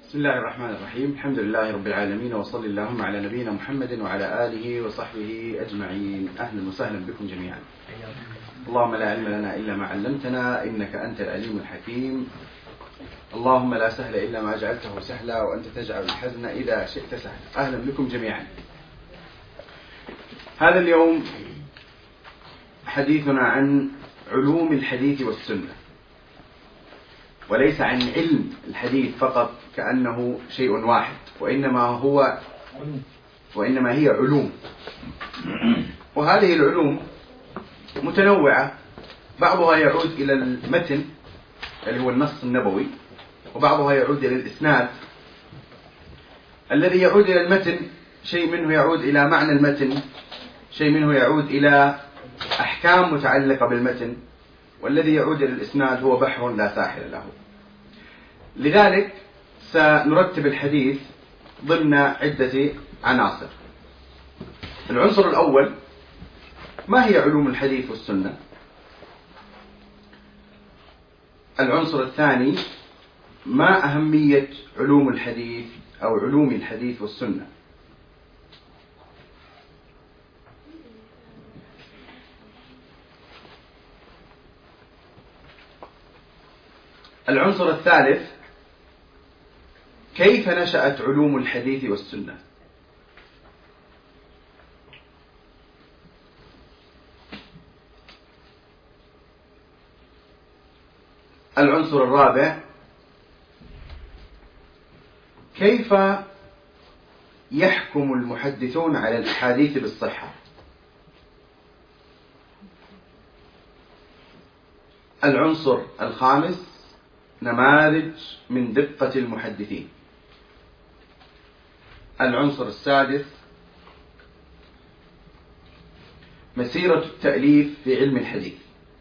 بسم الله الرحمن الرحيم. الحمد لله رب العالمين، وصلى اللهم على نبينا محمد وعلى آله وصحبه أجمعين. أهلا وسهلا بكم جميعا. اللهم لا علم لنا إلا ما علمتنا، إنك أنت العليم الحكيم. اللهم لا سهل إلا ما جعلته سهلا، وأنت تجعل الحزن إذا شئت سهلا. أهلا بكم جميعا. هذا اليوم حديثنا عن علوم الحديث والسنة، وليس عن علم الحديث فقط كأنه شيء واحد، وإنما هي علوم. وهذه العلوم متنوعة، بعضها يعود إلى المتن اللي هو النص النبوي، وبعضها يعود إلى الإسناد. الذي يعود إلى المتن شيء منه يعود إلى معنى المتن، شيء منه يعود إلى أحكام متعلقة بالمتن، والذي يعود إلى الإسناد هو بحر لا ساحل له. لذلك سنرتب الحديث ضمن عدة عناصر. العنصر الأول: ما هي علوم الحديث والسنة؟ العنصر الثاني: ما أهمية علوم الحديث أو علوم الحديث والسنة؟ العنصر الثالث: كيف نشأت علوم الحديث والسنة؟ العنصر الرابع: كيف يحكم المحدثون على الأحاديث بالصحة؟ العنصر الخامس: نماذج من دقة المحدثين. العنصر السادس: مسيرة التأليف في علم الحديث.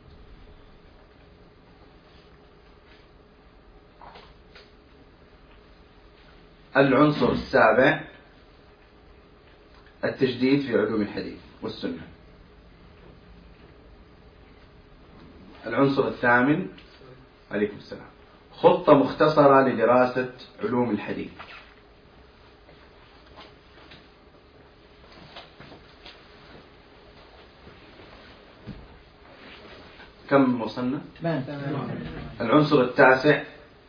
العنصر السابع: التجديد في علوم الحديث والسنة. العنصر الثامن: عليكم السلام، خطة مختصرة لدراسة علوم الحديث. كم وصلنا؟ العنصر التاسع: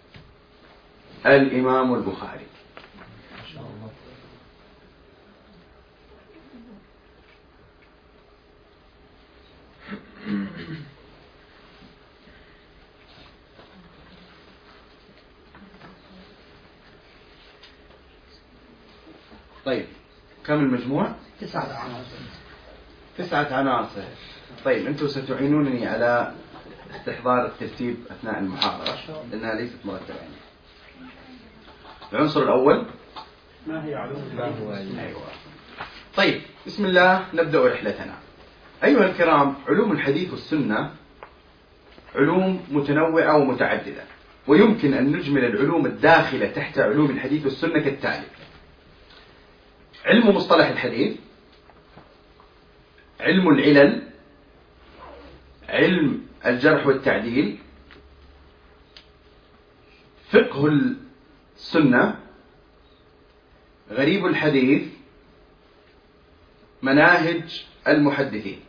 الإمام البخاري. طيب، كم المجموع؟ 9 عناصر. طيب، أنتم ستعينونني على استحضار الترتيب أثناء المحاضرة لأنها ليست مرتبة. العنصر الأول: ما هي علوم الحديث؟ أيوة. طيب، بسم الله، نبدأ رحلتنا. أيها الكرام، علوم الحديث والسنة علوم متنوعة ومتعددة، ويمكن أن نجمل العلوم الداخلة تحت علوم الحديث والسنة كالتالي: علم مصطلح الحديث، علم العلل، علم الجرح والتعديل، فقه السنة، غريب الحديث، مناهج المحدثين.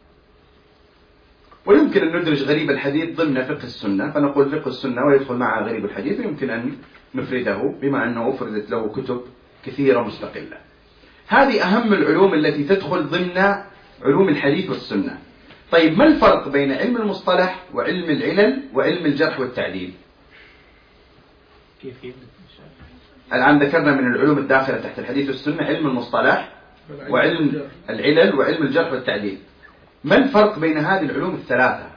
ويمكن أن ندرج غريب الحديث ضمن فقه السنة، فنقول فقه السنة ويدخل معه غريب الحديث، ويمكن أن نفرده بما أنه أفردت له كتب كثيرة مستقلة. هذه أهم العلوم التي تدخل ضمن علوم الحديث والسنة. طيب، ما الفرق بين علم المصطلح وعلم العلل وعلم الجرح والتعديل؟ الآن ذكرنا من العلوم الداخلة تحت الحديث والسنة علم المصطلح وعلم العلل وعلم الجرح والتعديل. ما الفرق بين هذه العلوم الثلاثة؟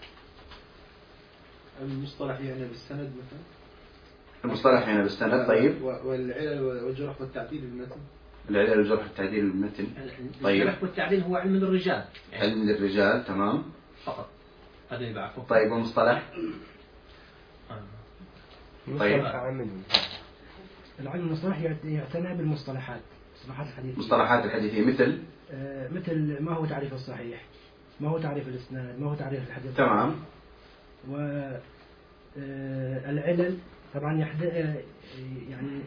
المصطلح يعني بالسند مثلا. المصطلح يعني بالسند. طيب، والعلل والجرح والتعديل بالمتن. العلل والجرح والتعديل بالمتن. طيب، الجرح والتعديل هو علم الرجال. علم الرجال، تمام. فقط هذا اللي بعرفه. طيب، والمصطلح؟ طيب، العلم المصطلح يعتنى بالمصطلحات، مصطلحات الحديثية، مثل ما هو تعريف الصحيح، ما هو تعريف الإسناد، ما هو تعريف الحديث. تمام. والعلل طبعا يعني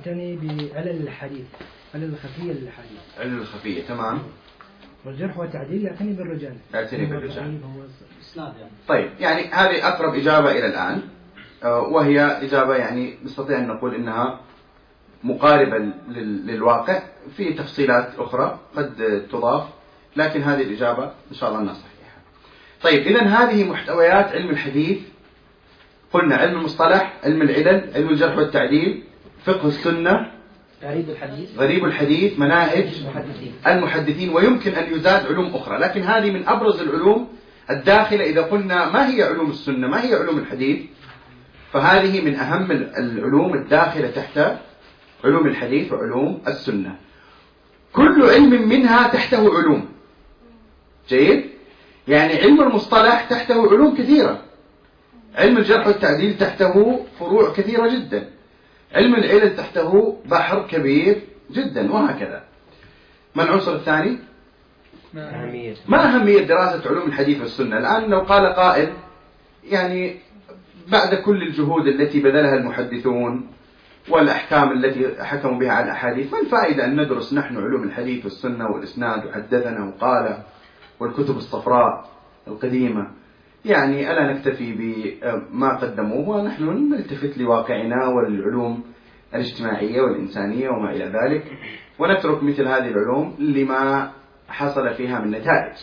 يعتني بعلل الحديث، علل الخفية للحديث. علل الخفية، تمام. والجرح والتعديل يعتني بالرجال. يعتني بالرجال. إسناد يعني. طيب، يعني هذه أقرب إجابة إلى الآن، وهي إجابة يعني نستطيع أن نقول إنها مقاربة للواقع، في تفصيلات أخرى قد تضاف، لكن هذه الإجابة إن شاء الله أنها صحيحة. طيب، إذن هذه محتويات علم الحديث. قلنا علم المصطلح، علم العلل، علم الجرح والتعديل، فقه السنة، غريب الحديث، مناهج المحدثين، ويمكن أن يزاد علوم أخرى، لكن هذه من أبرز العلوم الداخلة. إذا قلنا ما هي علوم السنة، ما هي علوم الحديث، فهذه من أهم العلوم الداخلة تحت علوم الحديث وعلوم السنة. كل علم منها تحته علوم. جيد؟ يعني علم المصطلح تحته علوم كثيرة، علم الجرح والتعديل تحته فروع كثيرة جدا، علم العلل تحته بحر كبير جدا، وهكذا. ما العنصر الثاني؟ ما أهمية دراسة علوم الحديث والسنة؟ الآن لو قال قائل يعني بعد كل الجهود التي بذلها المحدثون والأحكام التي حكموا بها على الأحاديث، ما الفائدة أن ندرس نحن علوم الحديث والسنة والإسناد وحدثنا وقال والكتب الصفراء القديمة؟ يعني ألا نكتفي بما قدموه ونحن نلتفت لواقعنا والعلوم الاجتماعية والإنسانية وما إلى ذلك، ونترك مثل هذه العلوم لما حصل فيها من نتائج؟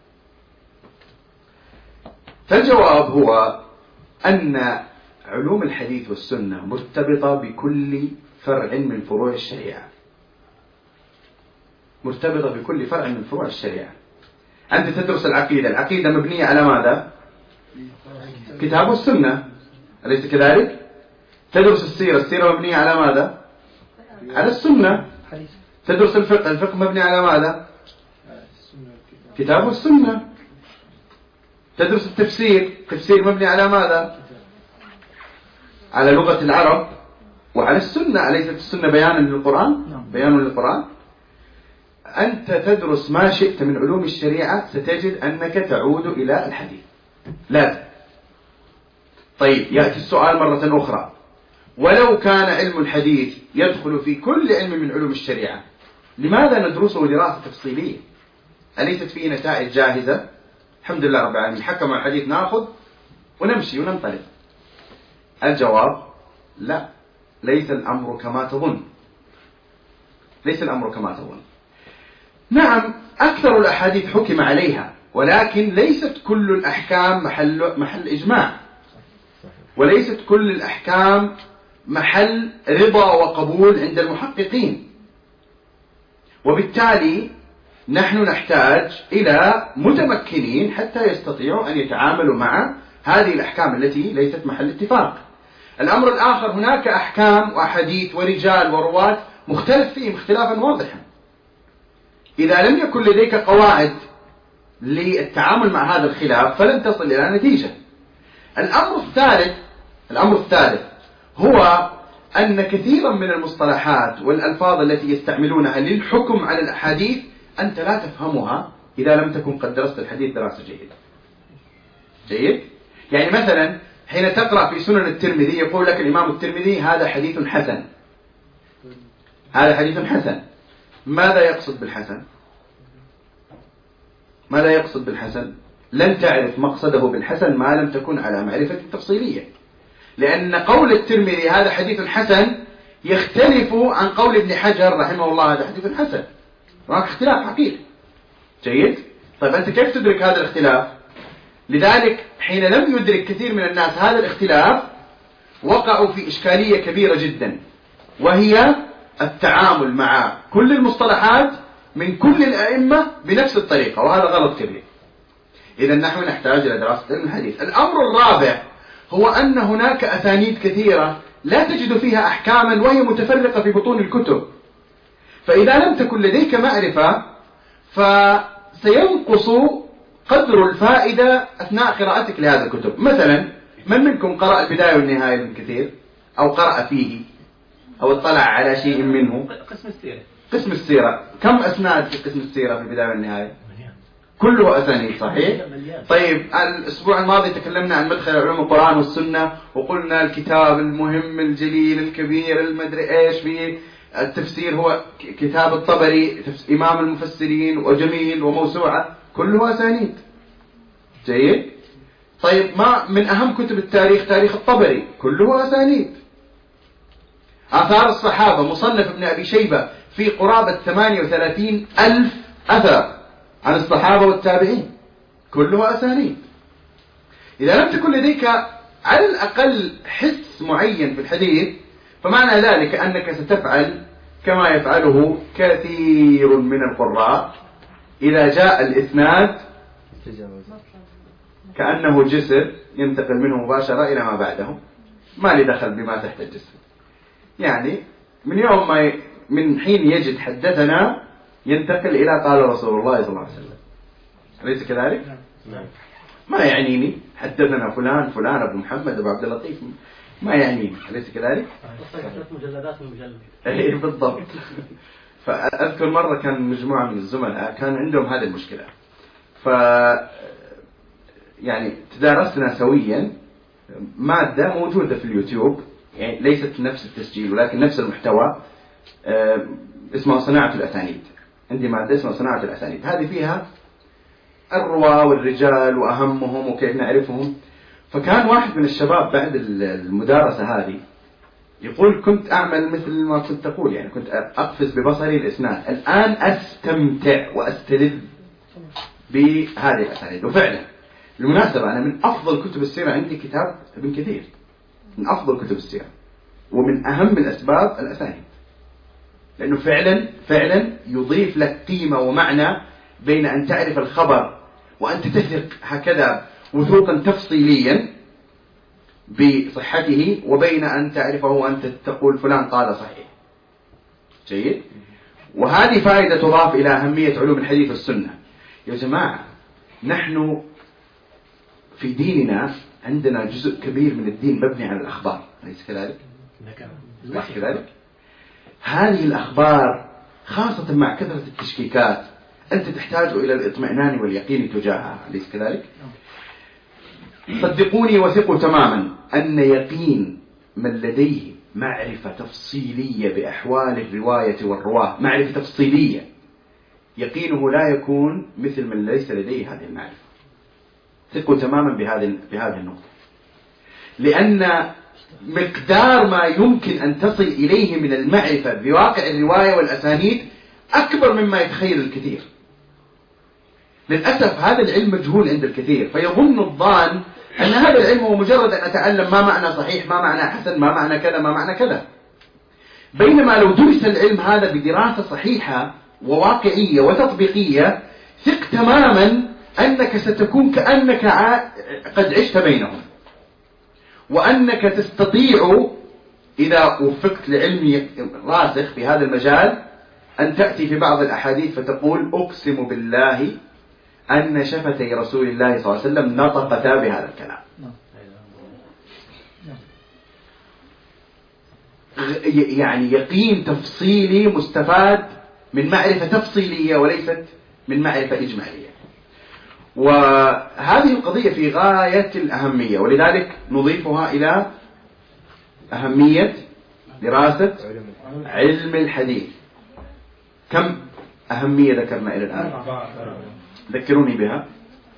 فالجواب هو أن علوم الحديث والسنة مرتبطة بكل فرع من فروع الشريعة، مرتبطة بكل فرع من فروع الشريعة. أنت تدرس العقيدة، العقيدة مبنية على ماذا؟ كتاب والسنة، أليس كذلك؟ تدرس السيرة، السيرة مبنية على ماذا؟ على السنة. تدرس الفقه، الفقه مبني على ماذا؟ كتاب والسنة. تدرس التفسير، التفسير مبني على ماذا؟ على لغة العرب وعلى السنة. أليست السنة بيانا للقرآن؟ بيان للقرآن. أنت تدرس ما شئت من علوم الشريعة ستجد أنك تعود إلى الحديث، لازم. طيب، يأتي السؤال مرة أخرى، ولو كان علم الحديث يدخل في كل علم من علوم الشريعة، لماذا ندرسه دراسة تفصيلية؟ أليست فيه نتائج جاهزة؟ الحمد لله رب العالمين، حكم الحديث نأخذ ونمشي وننطلق. الجواب لا، ليس الأمر كما تظن، ليس الأمر كما تظن. نعم، أكثر الأحاديث حكم عليها، ولكن ليست كل الأحكام محل إجماع، وليست كل الأحكام محل رضا وقبول عند المحققين، وبالتالي نحن نحتاج إلى متمكنين حتى يستطيعوا أن يتعاملوا مع هذه الأحكام التي ليست محل اتفاق. الأمر الآخر، هناك أحكام وأحاديث ورجال ورواة مختلف فيهم اختلافا واضحا. إذا لم يكن لديك قواعد للتعامل مع هذا الخلاف فلن تصل إلى نتيجة. الأمر الثالث هو أن كثيرا من المصطلحات والألفاظ التي يستعملونها للحكم على الأحاديث أنت لا تفهمها إذا لم تكن قد درست الحديث دراسة جيدة. جيد؟ يعني مثلا حين تقرأ في سنن الترمذي يقول لك الإمام الترمذي هذا حديث حسن، هذا حديث حسن. ماذا يقصد بالحسن؟ ماذا يقصد بالحسن؟ لن تعرف مقصده بالحسن ما لم تكن على معرفة تفصيلية، لأن قول الترمذي هذا حديث حسن يختلف عن قول ابن حجر رحمه الله هذا حديث حسن، هناك اختلاف حقيقي. جيد؟ طيب أنت كيف تدرك هذا الاختلاف؟ لذلك حين لم يدرك كثير من الناس هذا الاختلاف وقعوا في إشكالية كبيرة جدا، وهي التعامل مع كل المصطلحات من كل الأئمة بنفس الطريقة، وهذا غلط كبير. إذا نحن نحتاج إلى دراسة علم الحديث. الأمر الرابع هو أن هناك أسانيد كثيرة لا تجد فيها أحكاما وهي متفرقة في بطون الكتب، فإذا لم تكن لديك معرفة فسينقص قدر الفائدة أثناء قراءتك لهذه الكتب. مثلا من منكم قرأ البداية والنهاية لابن كثير أو قرأ فيه أو اطلع على شيء منه؟ قسم السيرة. قسم السيرة كم أسناد في قسم السيرة في البداية والنهاية؟ كله أسانيد صحيح؟ طيب الأسبوع الماضي تكلمنا عن مدخل علوم القرآن والسنة وقلنا الكتاب المهم الجليل الكبير المدري إيش فيه التفسير هو كتاب الطبري إمام المفسرين وجميل وموسوعة كله أسانيد. جيد؟ طيب ما من أهم كتب التاريخ تاريخ الطبري كله أسانيد. آثار الصحابة مصنف ابن أبي شيبة في قرابة 38,000 أثر عن الصحابة والتابعين كله أسانيد. إذا لم تكن لديك على الأقل حس معين في الحديث فمعنى ذلك أنك ستفعل كما يفعله كثير من القراء إذا جاء الإسناد كأنه جسر ينتقل منه مباشرة إلى ما بعده، ما لي دخل بما تحت الجسر. يعني من يوم ما من حين يجد حدثنا ينتقل إلى قال رسول الله صلى الله عليه وسلم، أليس كذلك؟ ما يعنيني حدثنا فلان فلان أبو محمد أبو عبد اللطيف، ما يعنيني، أليس كذلك؟ مجلدات من مجلد. إيه بالضبط. فأذكر مرة كان مجموعة من الزملاء كان عندهم هذه المشكلة، يعني تدارسنا سويا مادة موجودة في اليوتيوب، يعني ليست نفس التسجيل ولكن نفس المحتوى، اسمها صناعة الأسانيد. عندي مادة اسمها صناعة الأسانيد، هذه فيها الرواة والرجال وأهمهم وكيف نعرفهم. فكان واحد من الشباب بعد المدارسة هذه يقول كنت أعمل مثل ما كنت تقول، يعني كنت أقفز ببصري الإسناد، الآن أستمتع وأستلذ بهذه الأسانيد. وفعلا بالمناسبة أنا من أفضل كتب السيرة عندي كتاب ابن كثير، من أفضل كتب السيرة ومن أهم الأسباب الأسانيد، لأنه فعلا يضيف لك قيمة ومعنى بين أن تعرف الخبر وأنت تثق هكذا وثوقا تفصيليا بصحته وبين أن تعرفه وأنت تقول فلان قال صحيح. جيد؟ وهذه فائدة تضاف إلى أهمية علوم الحديث والسنة. يا جماعة نحن في ديننا عندنا جزء كبير من الدين مبني على الأخبار، أليس كذلك؟ أليس كذلك؟ هذه الأخبار خاصة مع كثرة التشكيكات أنت تحتاج إلى الإطمئنان واليقين تجاهها، أليس كذلك؟ صدقوني وثقوا تماما أن يقين من لديه معرفة تفصيلية بأحوال الرواية والرواة، معرفة تفصيلية، يقينه لا يكون مثل من ليس لديه هذه المعرفة. ثقوا تماما بهذه النقطة، لأن مقدار ما يمكن أن تصل إليه من المعرفة بواقع الرواية والأسانيد أكبر مما يتخيل الكثير. للأسف هذا العلم مجهول عند الكثير، فيظن الظان أن هذا العلم هو مجرد أن أتعلم ما معنى صحيح، ما معنى حسن، ما معنى كذا، ما معنى كذا. بينما لو درس العلم هذا بدراسة صحيحة وواقعية وتطبيقية ثق تماما أنك ستكون كأنك قد عشت بينهم، وأنك تستطيع إذا وفقت لعلم راسخ في هذا المجال أن تأتي في بعض الأحاديث فتقول أقسم بالله أن شفتي رسول الله صلى الله عليه وسلم نطقتا بهذا الكلام. يعني يقين تفصيلي مستفاد من معرفة تفصيلية وليست من معرفة إجمالية. وهذه القضية في غاية الأهمية، ولذلك نضيفها إلى أهمية دراسة علم الحديث. كم أهمية ذكرنا إلى الآن؟ ذكروني بها.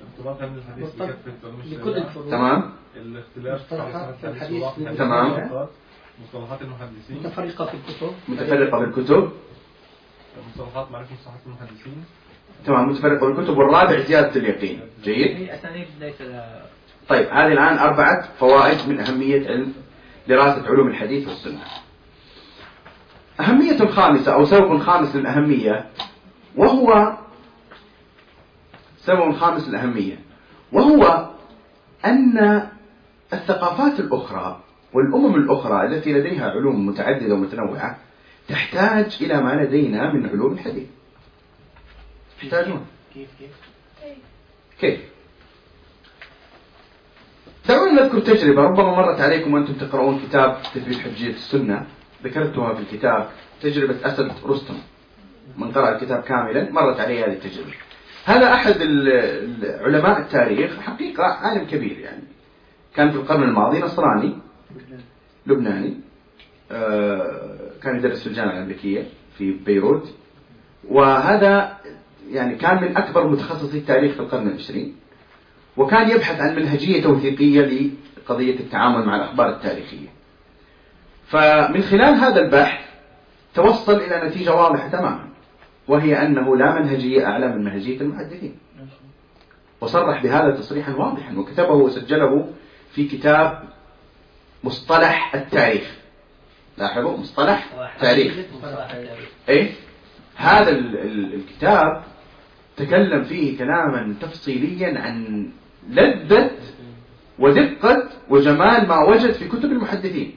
تمام. الاختلاف في الحديث. تمام. مصطلحات المحدثين. متفرقة في الكتب. مصطلحات معرفة مصطلحات المحدثين. تمام. متفرقة في الكتب. والرابع زيادة اليقين. جيد. هي أسانيد ليس. طيب هذه الآن 4 فوائد من أهمية علم دراسة علوم الحديث والسنة. أهمية خامسة أو سبب خامس للأهمية، وهو سبب خامس للأهمية، وهو أن الثقافات الأخرى والأمم الأخرى التي لديها علوم متعددة ومتنوعة تحتاج إلى ما لدينا من علوم الحديث. تحتاجون كيف؟ دعونا نذكر تجربة ربما مرت عليكم وأنتم تقرؤون كتاب تثبيت حجية السنة، ذكرتها في الكتاب، تجربة أسد رستم. من قرأ الكتاب كاملا مرت عليه هذه التجربة. هذا أحد علماء التاريخ، حقيقة عالم كبير يعني، كان في القرن الماضي نصراني لبناني، كان يدرس في الجامعة الأمريكية في بيروت، وهذا يعني كان من أكبر متخصصي التاريخ في القرن العشرين، وكان يبحث عن منهجية توثيقية لقضية التعامل مع الأخبار التاريخية. فمن خلال هذا البحث توصل إلى نتيجة واضحة تماما، وهي أنه لا منهجية أعلى من منهجية المحدثين، وصرح بهذا تصريحا واضحا وكتبه وسجله في كتاب مصطلح التاريخ. لاحظوا، مصطلح تاريخ. إيه؟ هذا الكتاب تكلم فيه كلاما تفصيليا عن لذة ودقة وجمال ما وجد في كتب المحدثين.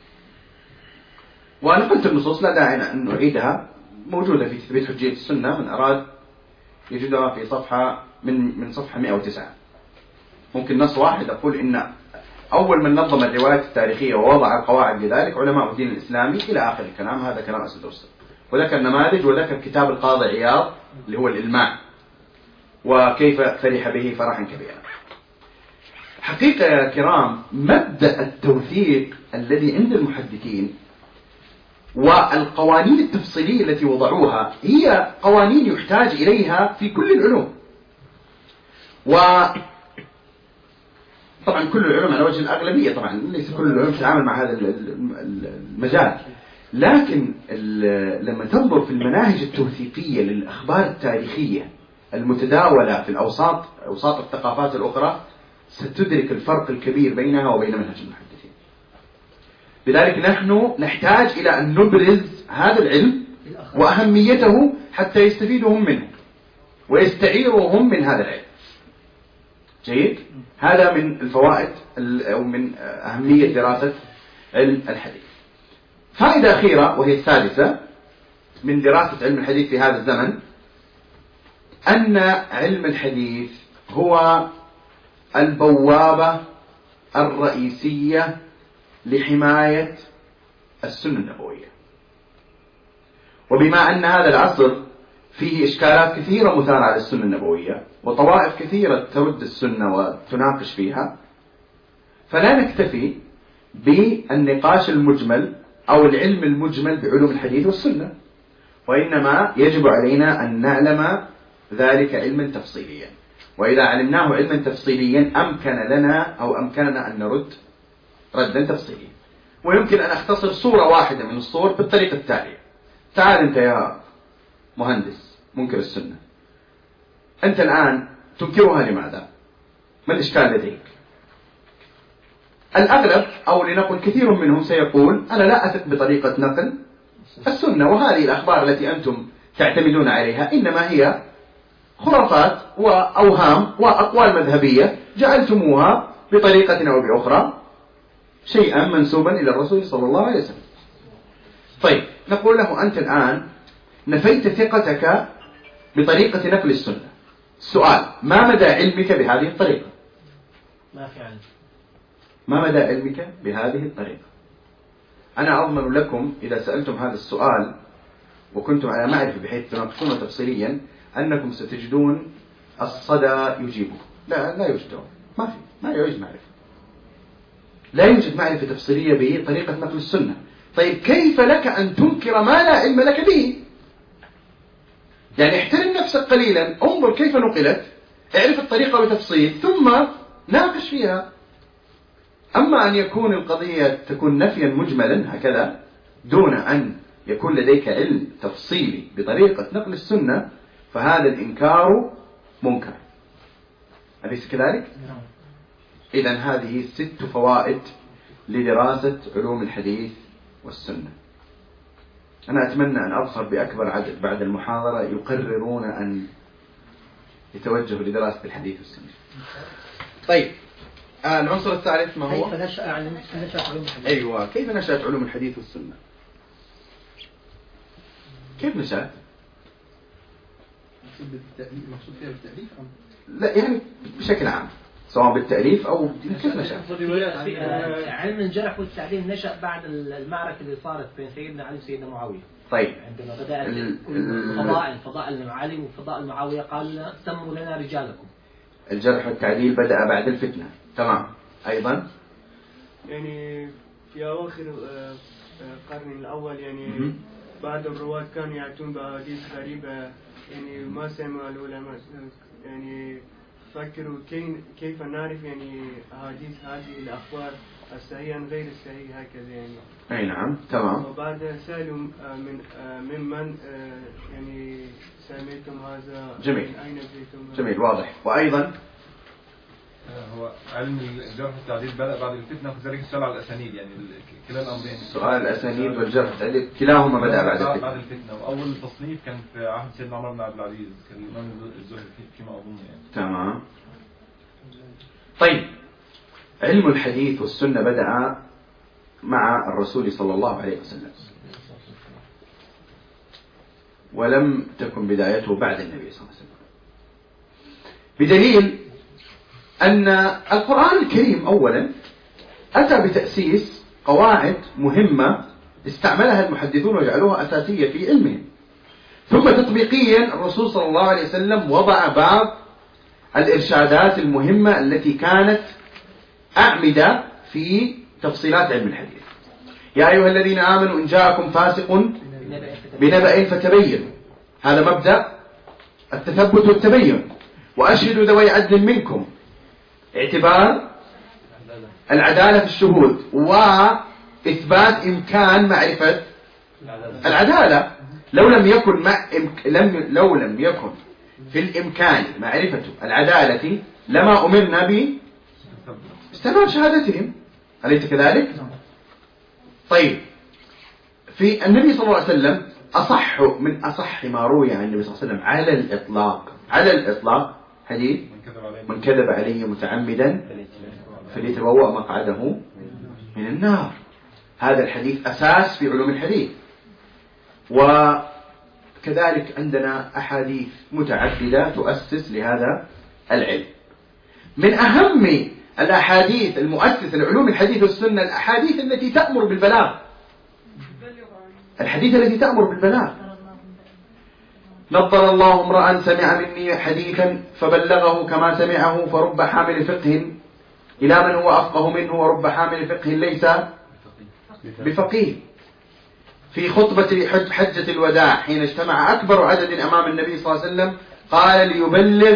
وأنا قلت النصوص لا داعي أن نعيدها، موجودة في تثبيت حجية السنة، من أراد يجدها في صفحة من صفحة 109. ممكن نص واحد أقول إن أول من نظم الروايات التاريخية ووضع القواعد لذلك علماء الدين الإسلامي إلى آخر الكلام. هذا كلام أسد الرسل، وذكر نماذج، وذكر كتاب القاضي عياض اللي هو الإلماع، وكيف فرح به فرحا كبيرا. حقيقة يا كرام، مبدأ التوثيق الذي عند المحدثين والقوانين التفصيلية التي وضعوها هي قوانين يحتاج إليها في كل العلوم، وطبعا كل العلوم على وجه الأغلبية، طبعا ليس كل العلوم تتعامل مع هذا المجال، لكن لما تنظر في المناهج التوثيقية للأخبار التاريخية المتداولة في أوساط الثقافات الأخرى ستدرك الفرق الكبير بينها وبين منهج المحدثين. لذلك نحن نحتاج إلى أن نبرز هذا العلم وأهميته حتى يستفيدوا هم منه ويستعيروا هم من هذا العلم. جيد؟ هذا من الفوائد أو من أهمية دراسة علم الحديث. فائدة أخيرة وهي الثالثة من دراسة علم الحديث في هذا الزمن، أن علم الحديث هو البوابة الرئيسية لحماية السنة النبوية. وبما أن هذا العصر فيه إشكالات كثيرة مثارة على السنة النبوية وطوائف كثيرة ترد السنة وتناقش فيها، فلا نكتفي بالنقاش المجمل أو العلم المجمل بعلوم الحديث والسنة، وإنما يجب علينا أن نعلم ذلك علما تفصيليا. وإذا علمناه علما تفصيليا أمكننا أن نرد ردا تفصيليا. ويمكن أن أختصر صورة واحدة من الصور بالطريقة التالية. تعال أنت يا مهندس منكر السنة، أنت الآن تنكرها لماذا؟ ما الإشكال لديك؟ الأغلب أو لنقل كثير منهم سيقول أنا لا أثق بطريقة نقل السنة، وهذه الأخبار التي أنتم تعتمدون عليها إنما هي خرافات وأوهام وأقوال مذهبية جعلتموها بطريقة أو بأخرى شيئا منسوبا إلى الرسول صلى الله عليه وسلم. طيب، نقول له أنت الآن نفيت ثقتك بطريقة نقل السنة. السؤال: ما مدى علمك بهذه الطريقة؟ ما في علم. ما مدى علمك بهذه الطريقة؟ أنا أضمن لكم إذا سألتم هذا السؤال وكنتم على معرفة بحيث تناقشونه تفصيليا أنكم ستجدون الصدى يجيبه. لا يوجد، ما يوجد معرفة، لا يوجد معرفة تفصيلية بطريقة نقل السنة. طيب، كيف لك أن تنكر ما لا علم لك به؟ يعني احترم نفسك قليلا، انظر كيف نقلت، اعرف الطريقة بتفصيل ثم ناقش فيها. أما أن يكون القضية تكون نفيا مجملا هكذا دون أن يكون لديك علم تفصيلي بطريقة نقل السنة، فهذا الإنكار منكر. أليس كذلك؟ إذن هذه 6 فوائد لدراسة علوم الحديث والسنة. أنا أتمنى أن أظهر بأكبر عدد بعد المحاضرة يقررون أن يتوجهوا لدراسة الحديث والسنة. طيب، العنصر الثالث ما هو؟ كيف نشأت علوم الحديث؟ أيوة، كيف نشأت علوم الحديث والسنة؟ كيف نشأت؟ مقصود فيها بالتأليف؟ لا، يعني بشكل عام سواء بالتأليف أو كيف نشأ. علم الجرح والتعديل نشأ بعد المعركة اللي صارت بين سيدنا علي وسيدنا معاوية. طيب عندما بدأت فضائل علي وفضائل معاوية قال سموا لنا رجالكم. الجرح والتعديل بدأ بعد الفتنة. تمام. أيضا يعني في أواخر القرن الأول يعني بعض الرواة كانوا يأتون بأحاديث غريبة يعني ما سمع العلماء يعني فكروا كيف نعرف يعني أحاديث هذه الأخبار الصحيحة غير الصحيحة هكذا يعني. أي نعم. تمام. وبعد سألوا ممن يعني سمعتم هذا. جميل. أين جئتم؟ جميل واضح. وأيضا هو علم الجرح والتعديل بدأ بعد الفتنة وكذلك السؤال على الأسانيد يعني كلا الأمرين. سؤال الأسانيد والجرح والتعديل كلاهما بدأ بعد الفتنة. وأول تصنيف كان في عهد سيدنا عمر بن عبد العزيز كان الإمام الزهري فيما أظن يعني. تمام. طيب علم الحديث والسنة بدأ مع الرسول صلى الله عليه وسلم ولم تكن بدايته بعد النبي صلى الله عليه وسلم، بدليل أن القرآن الكريم أولا أتى بتأسيس قواعد مهمة استعملها المحدثون وجعلوها أساسية في علمهم، ثم تطبيقيا الرسول صلى الله عليه وسلم وضع بعض الإرشادات المهمة التي كانت أعمدة في تفصيلات علم الحديث. يا أيها الذين آمنوا إن جاءكم فاسق بنبأ فتبينوا، هذا مبدأ التثبت والتبين، وأشهدوا ذوي عدل منكم، اعتبار العدالة في الشهود وإثبات إمكان معرفة العدالة. لو لم يكن في الإمكان معرفة العدالة لما أمرنا باستمرار شهادتهم، أليس كذلك؟ طيب في النبي صلى الله عليه وسلم من أصح ما روي عن النبي صلى الله عليه وسلم على الإطلاق حديث من كذب علي متعمدا فليتبوأ مقعده من النار. هذا الحديث أساس في علوم الحديث. وكذلك عندنا أحاديث متعددة تؤسس لهذا العلم. من أهم الأحاديث المؤسسة لعلوم الحديث والسنة الأحاديث التي تأمر بالبلاغ، الحديث التي تأمر بالبلاغ. نضر الله امرأ سمع مني حديثا فبلغه كما سمعه فرب حامل فقه إلى من هو أفقه منه ورب حامل فقه ليس بفقيه. في خطبة حجة الوداع حين اجتمع أكبر عدد أمام النبي صلى الله عليه وسلم قال ليبلغ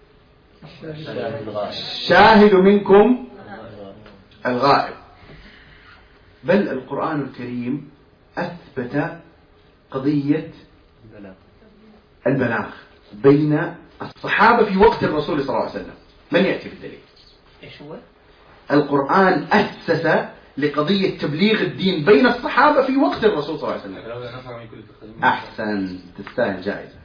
الشاهد منكم الغائب. بل القرآن الكريم أثبت قضية البلاغ بين الصحابة في وقت الرسول صلى الله عليه وسلم. من يأتي بالدليل؟ إيش هو؟ القرآن أسس لقضية تبليغ الدين بين الصحابة في وقت الرسول صلى الله عليه وسلم. أحسن، تستاهل جائزة.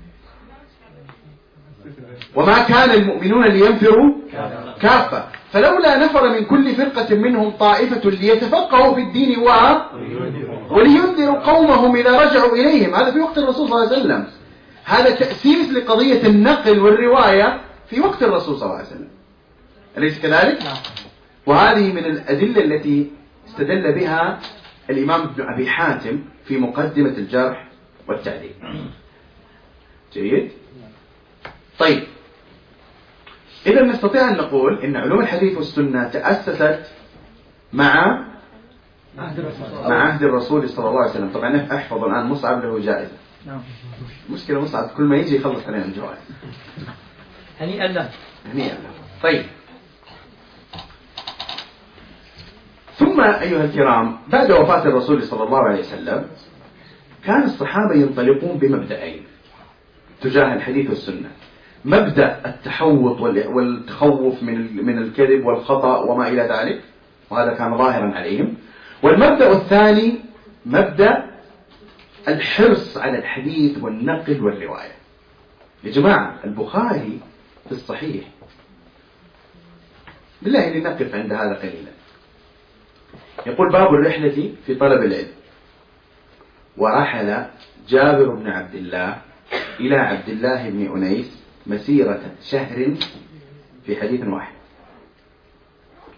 وما كان المؤمنون لينفروا كافة فلولا نفر من كل فرقة منهم طائفة ليتفقهوا في الدين ولينذروا قومهم إذا رجعوا إليهم. هذا في وقت الرسول صلى الله عليه وسلم. هذا تأسيس لقضية النقل والرواية في وقت الرسول صلى الله عليه وسلم، أليس كذلك؟ وهذه من الأدلة التي استدل بها الإمام ابن أبي حاتم في مقدمة الجرح والتعديل. جيد؟ طيب إذا نستطيع أن نقول إن علوم الحديث والسنة تأسست مع عهد الرسول صلى الله عليه وسلم. طبعا أحفظ الآن مصعب له جائزة. مشكلة مصعب كل ما يجي يخلص علينا الجوائز. هنيئا له. طيب ثم أيها الكرام بعد وفاة الرسول صلى الله عليه وسلم كان الصحابة ينطلقون بمبدأين تجاه الحديث والسنة: مبدأ التحوط والتخوف من الكذب والخطأ وما إلى ذلك، وهذا كان ظاهرا عليهم. والمبدأ الثاني مبدأ الحرص على الحديث والنقل والرواية. يا جماعة البخاري في الصحيح، بالله لنقف عند هذا قليلا. يقول: باب الرحلة في طلب العلم. ورحل جابر بن عبد الله إلى عبد الله بن أنيس مسيرة شهر في حديث واحد.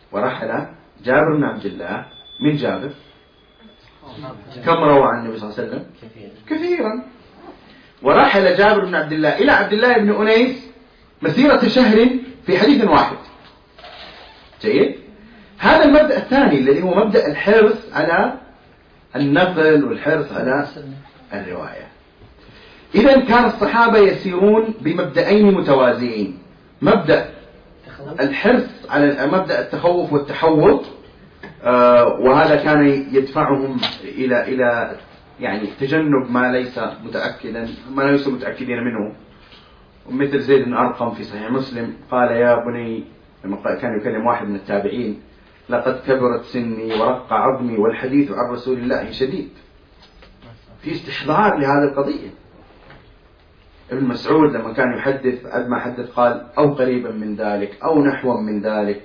ورحل جابر بن عبد الله. من جابر؟ كم روى عن النبي صلى الله عليه وسلم؟ كثيرا. ورحل جابر بن عبد الله إلى عبد الله بن أنيس مسيرة شهر في حديث واحد. جيد. هذا المبدأ الثاني الذي هو مبدأ الحرص على النقل والحرص على الرواية. إذن كان الصحابة يسيرون بمبدأين متوازيين: مبدأ الحرص على مبدأ التخوف والتحوط، وهذا كان يدفعهم إلى يعني تجنب ما ليس متأكدين منه، مثل زيد بن أرقم في صحيح مسلم قال: يا بني، لما كان يكلم واحد من التابعين: لقد كبرت سني ورق عظمي والحديث عن رسول الله شديد. في استحضار لهذه القضية. ابن مسعود لما كان يحدث قد ما حدث قال: أو قريبا من ذلك أو نحوا من ذلك.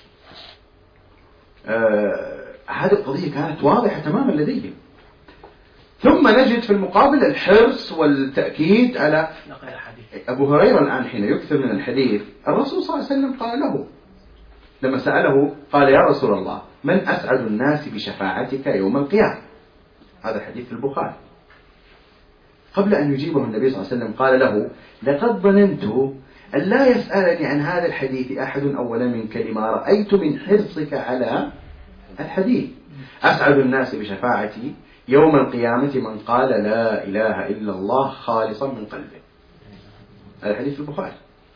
هذه القضية كانت واضحة تماما لديهم. ثم نجد في المقابل الحرص والتأكيد على أبو هريرة. الآن حين يكثر من الحديث، الرسول صلى الله عليه وسلم قال له لما سأله قال: يا رسول الله، من أسعد الناس بشفاعتك يوم القيامة؟ هذا الحديث في البخاري. قبل أن يجيبه النبي صلى الله عليه وسلم قال له: لقد ظننت أن لا يسألني عن هذا الحديث أحد أولا منك لما رأيت من حرصك على الحديث. أسعد الناس بشفاعتي يوم القيامة من قال لا إله إلا الله خالصا من قلبه. هذا الحديث في البخاري.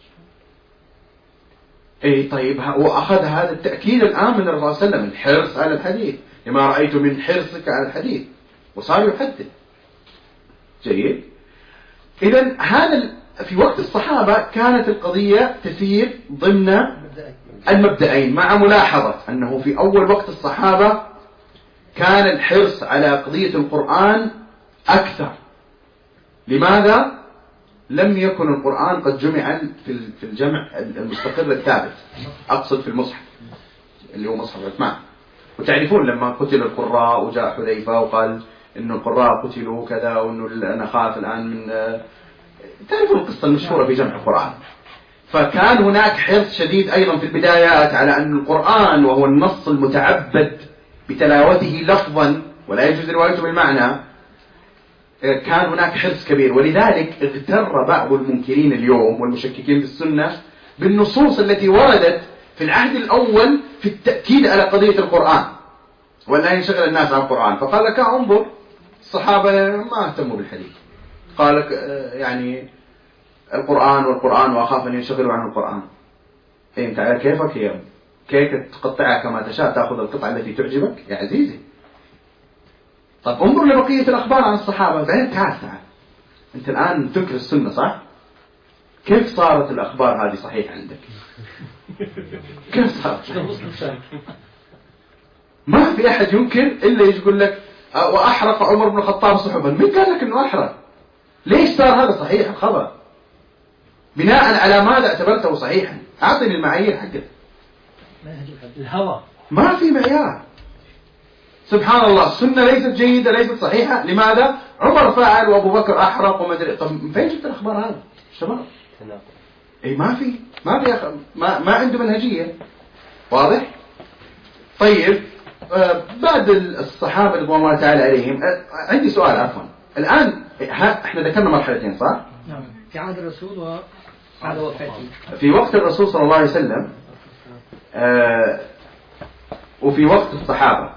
أي طيب، وأخذ هذا التأكيد الآن من الرسول صلى الله عليه وسلم، الحرص على الحديث، لما رأيت من حرصك على الحديث، وصار يحدث. جيد. إذن هذا في وقت الصحابة كانت القضية تسير ضمن المبدأين، مع ملاحظة أنه في أول وقت الصحابة كان الحرص على قضية القرآن أكثر. لماذا؟ لم يكن القرآن قد جمع في الجمع المستقر الثابت، أقصد في المصحف اللي هو مصحف عثمان. وتعرفون لما قتل القراء وجاء حذيفة وقال إنه القراء قتلوا كذا، وإنه أنا خاف الآن من، تعرفون القصة المشهورة في جمع القرآن. فكان هناك حرص شديد أيضا في البدايات على أن القرآن، وهو النص المتعبد بتلاوته لفظا ولا يجوز روايته بالمعنى، كان هناك حرص كبير. ولذلك اغتر بعض المنكرين اليوم والمشككين بالسنة بالنصوص التي وردت في العهد الأول في التأكيد على قضية القرآن، ولا ينشغل الناس عن القرآن. فقال لك انظر، الصحابة ما اهتموا بالحديث، قال لك يعني القرآن والقرآن وأخاف أن ينشغلوا عن القرآن. إيه أنت على كيفك، هي كيك تقطعها كما تشاء، تأخذ القطعة التي تعجبك يا عزيزي. طب انظر لبقية الأخبار عن الصحابة. بعدين تعال أنت الآن تنكر السنة صح؟ كيف صارت الأخبار هذه صحيحة عندك؟ كيف صارت؟ ما في أحد ينكر إلا يقول لك وأحرق عمر بن الخطاب صحبا. من قال لك أنه أحرق؟ ليش صار هذا صحيح الخبر؟ بناء على ماذا اعتبرته صحيحا؟ أعطني المعايير حقك. الهوى ما في معيار. سبحان الله، السنة ليست جيدة، ليست صحيحة. لماذا؟ عمر فعل وأبو بكر أحرق وما أدري. طب فين جبت الأخبار هذه؟ شباب أي ما عنده منهجية. واضح؟ طيب بعد الصحابة رضوان الله تعالى عليهم، عندي سؤال عفوا. الآن احنا ذكرنا مرحلتين صح؟ نعم، في عهد الرسول وبعد وفاته. في وقت الرسول صلى الله عليه وسلم وفي وقت الصحابة،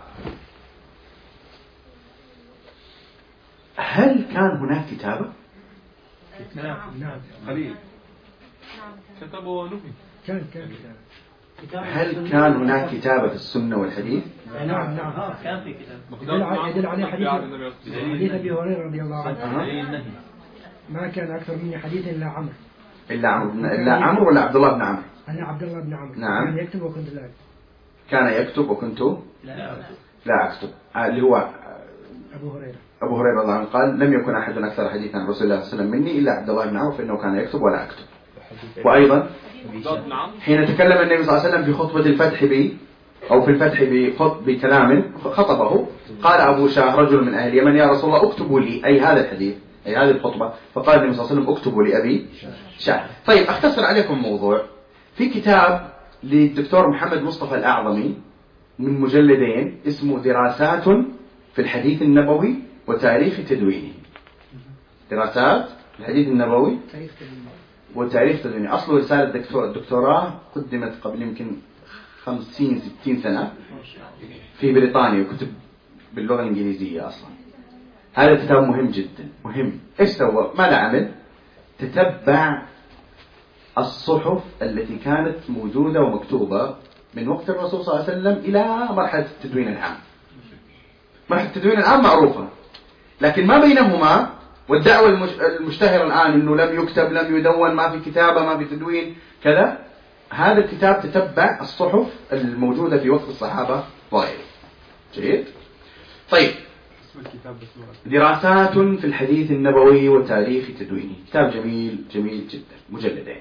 هل كان هناك كتابة؟ نعم قليل. كتبه ونهي. كان هل كان هناك كتابة في السنة والحديث؟ نعم كان في كتاب يدل عليه حديث أبي هريرة رضي الله عنه. ما كان أكثر من حديث إلا عمرو ولا عبد الله بن عمرو؟ أنا عبد الله بن عمرو. نعم. كان يكتب وكنت لا أكتب. كان يكتب وكنت لا أكتب. اللي هو أبو هريرة رضي الله عنه قال: لم يكن أحد أكثر حديثا عن رسول الله صلى الله عليه وسلم مني إلا عبد الله بن عمرو، فإنه كان يكتب ولا أكتب. وأيضا حين تكلم النبي صلى الله عليه وسلم في خطبة الفتح أو في الفتح بكلام خطبه، قال أبو شاه رجل من أهل اليمن: يا رسول الله اكتبوا لي، أي هذا الحديث، أي هذه الخطبة. فقال النبي صلى الله عليه وسلم: اكتبوا لأبي شاه. طيب أختصر عليكم الموضوع. في كتاب للدكتور محمد مصطفى الأعظمي من مجلدين اسمه دراسات في الحديث النبوي وتاريخ تدوينه. دراسات في الحديث النبوي وتاريخ تدوينه. أصله رسالة الدكتوراه قدمت قبل يمكن 50-60 سنة في بريطانيا، وكتب باللغة الإنجليزية أصلا. هذا الكتاب مهم جدا، مهم. إيش سوى؟ ماذا عمل؟ تتبع الصحف التي كانت موجودة ومكتوبة من وقت الرسول صلى الله عليه وسلم إلى مرحلة التدوين العام. مرحلة التدوين العام معروفة، لكن ما بينهما، والدعوة المشتهرة الآن أنه لم يكتب، لم يدون، ما في كتابة، ما في تدوين كذا. هذا الكتاب تتبع الصحف الموجودة في وقت الصحابة وغيره. جيد؟ طيب، دراسات في الحديث النبوي وتاريخ تدوينه. كتاب جميل جميل جدا، مجلدين.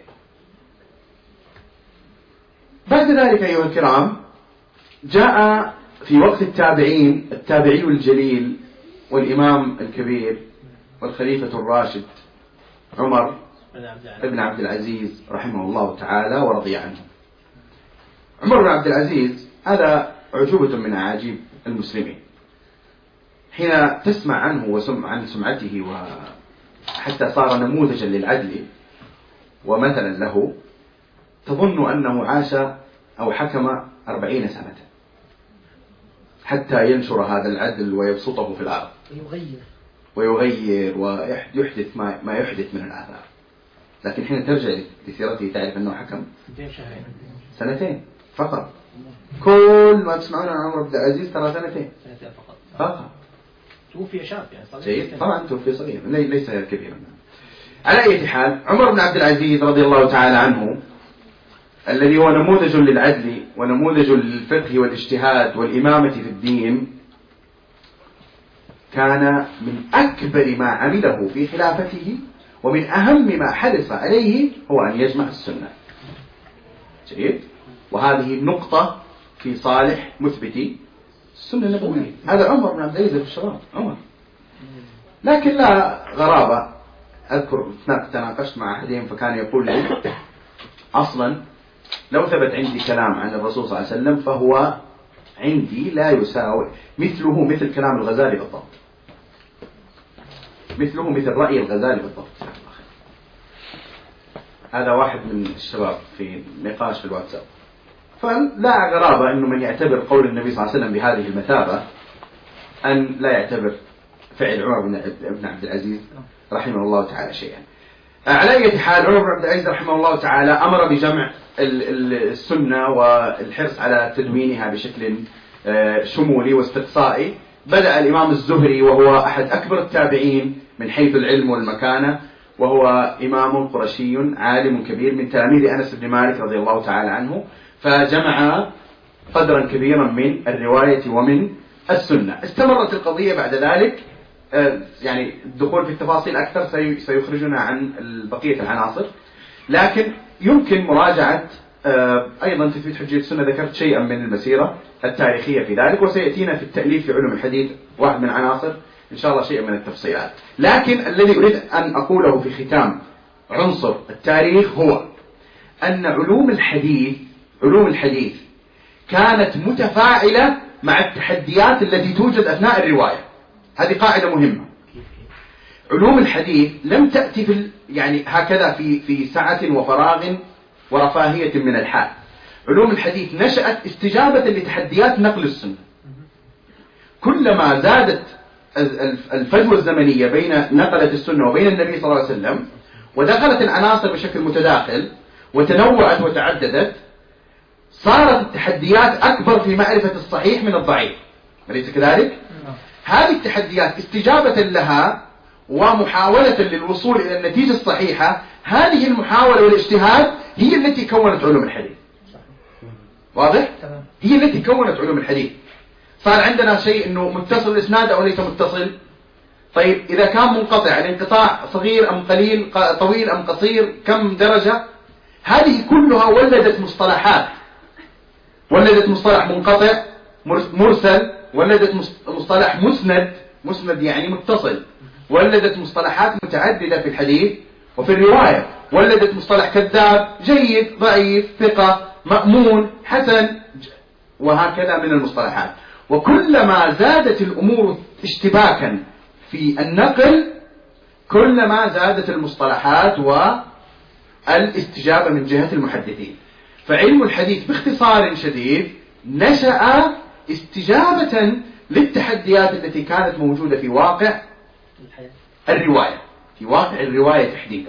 بعد ذلك أيها الكرام، جاء في وقت التابعين التابعي الجليل والإمام الكبير والخليفة الراشد عمر بن عبد العزيز رحمه الله تعالى ورضي عنه. عمر بن عبد العزيز هذا عجوبة من أعاجيب المسلمين. حين تسمع عنه عن سمعته وحتى صار نموذجا للعدل ومثلا له، تظن أنه عاش أو حكم 40 سنة حتى ينشر هذا العدل ويبسطه في الأرض ويغير ويحدث ما يحدث من الآثار. لكن حين ترجع لسيرته تعرف أنه حكم 2 فقط. كل ما تسمعون عن عمر بن العزيز ترى 2 فقط. توفي شاب يعني صغير. طبعا توفي صغير، ليس كبيرا. على أي حال، عمر بن عبد العزيز رضي الله تعالى عنه الذي هو نموذج للعدل ونموذج للفقه والاجتهاد والإمامة في الدين، كان من أكبر ما عمله في خلافته ومن أهم ما حرص عليه هو أن يجمع السنة. جيد؟ وهذه النقطة في صالح مثبتي السنة النبوية. هذا عمر بن عبد العزيز الشباب، عمر. لكن لا غرابة، أذكر تناقشت مع أحدهم فكان يقول لي أصلا لو ثبت عندي كلام عن الرسول صلى الله عليه وسلم فهو عندي لا يساوي مثله مثل كلام الغزالي بالضبط، مثله مثل رأي الغزالي بالضبط. هذا واحد من الشباب في نقاش في الواتساب. فلا غرابة أنه من يعتبر قول النبي صلى الله عليه وسلم بهذه المثابة أن لا يعتبر فعل عمر بن عبد العزيز رحمه الله تعالى شيئا. على أي حال، عمر بن عبد العزيز رحمه الله تعالى أمر بجمع السنة والحرص على تدوينها بشكل شمولي واستقصائي. بدأ الإمام الزهري وهو أحد أكبر التابعين من حيث العلم والمكانة، وهو إمام قرشي عالم كبير من تلاميذ أنس بن مالك رضي الله تعالى عنه، فجمع قدرا كبيرا من الرواية ومن السنة. استمرت القضية بعد ذلك، يعني الدخول في التفاصيل أكثر سيخرجنا عن بقية العناصر، لكن يمكن مراجعة أيضا تثبيت حجية السنة. ذكرت شيئا من المسيرة التاريخية في ذلك، وسيأتينا في التأليف في علوم الحديث واحد من عناصر إن شاء الله شيئا من التفصيلات. لكن الذي أريد أن أقوله في ختام عنصر التاريخ هو أن علوم الحديث كانت متفاعلة مع التحديات التي توجد أثناء الرواية. هذه قاعدة مهمة. علوم الحديث لم تأتي يعني هكذا في سعة وفراغ ورفاهية من الحال. علوم الحديث نشأت استجابة لتحديات نقل السنة. كلما زادت الفجوة الزمنية بين نقلة السنة وبين النبي صلى الله عليه وسلم، ودخلت العناصر بشكل متداخل وتنوعت وتعددت، صارت التحديات أكبر في معرفة الصحيح من الضعيف، أليس كذلك؟ هذه التحديات استجابة لها ومحاولة للوصول إلى النتيجة الصحيحة، هذه المحاولة والاجتهاد هي التي كونت علوم الحديث. واضح؟ هي التي كونت علوم الحديث. صار عندنا شيء إنه متصل الإسناد أو ليس متصل. طيب إذا كان منقطع، الانقطاع صغير أم قليل، طويل أم قصير، كم درجة؟ هذه كلها ولدت مصطلحات. ولدت مصطلح منقطع، مرسل، ولدت مصطلح مسند يعني متصل، ولدت مصطلحات متعددة في الحديث وفي الرواية، ولدت مصطلح كذاب، جيد، ضعيف، ثقة، مأمون، حسن، وهكذا من المصطلحات. وكلما زادت الأمور اشتباكا في النقل كلما زادت المصطلحات والاستجابة من جهة المحدثين. فعلم الحديث باختصار شديد نشأ استجابة للتحديات التي كانت موجودة في واقع الرواية، في واقع الرواية تحديدا.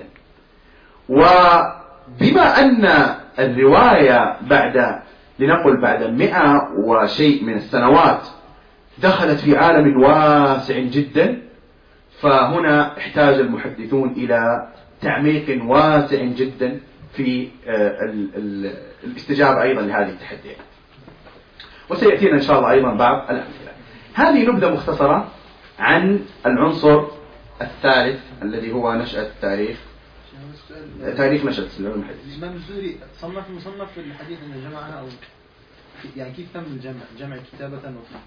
وبما أن الرواية لنقل بعد 100 وشيء من السنوات دخلت في عالم واسع جدا، فهنا احتاج المحدثون إلى تعميق واسع جدا في الاستجابة أيضا لهذه التحديات. وسيأتينا إن شاء الله أيضا بعض الأمثلة. هذه نبذة مختصرة عن العنصر الثالث الذي هو نشأة التاريخ، تاريخ نشأة العلوم الحديث. الإمام الزهري صنف مصنف في الحديث أن جمعها، أو يعني كيف تم جمع كتابة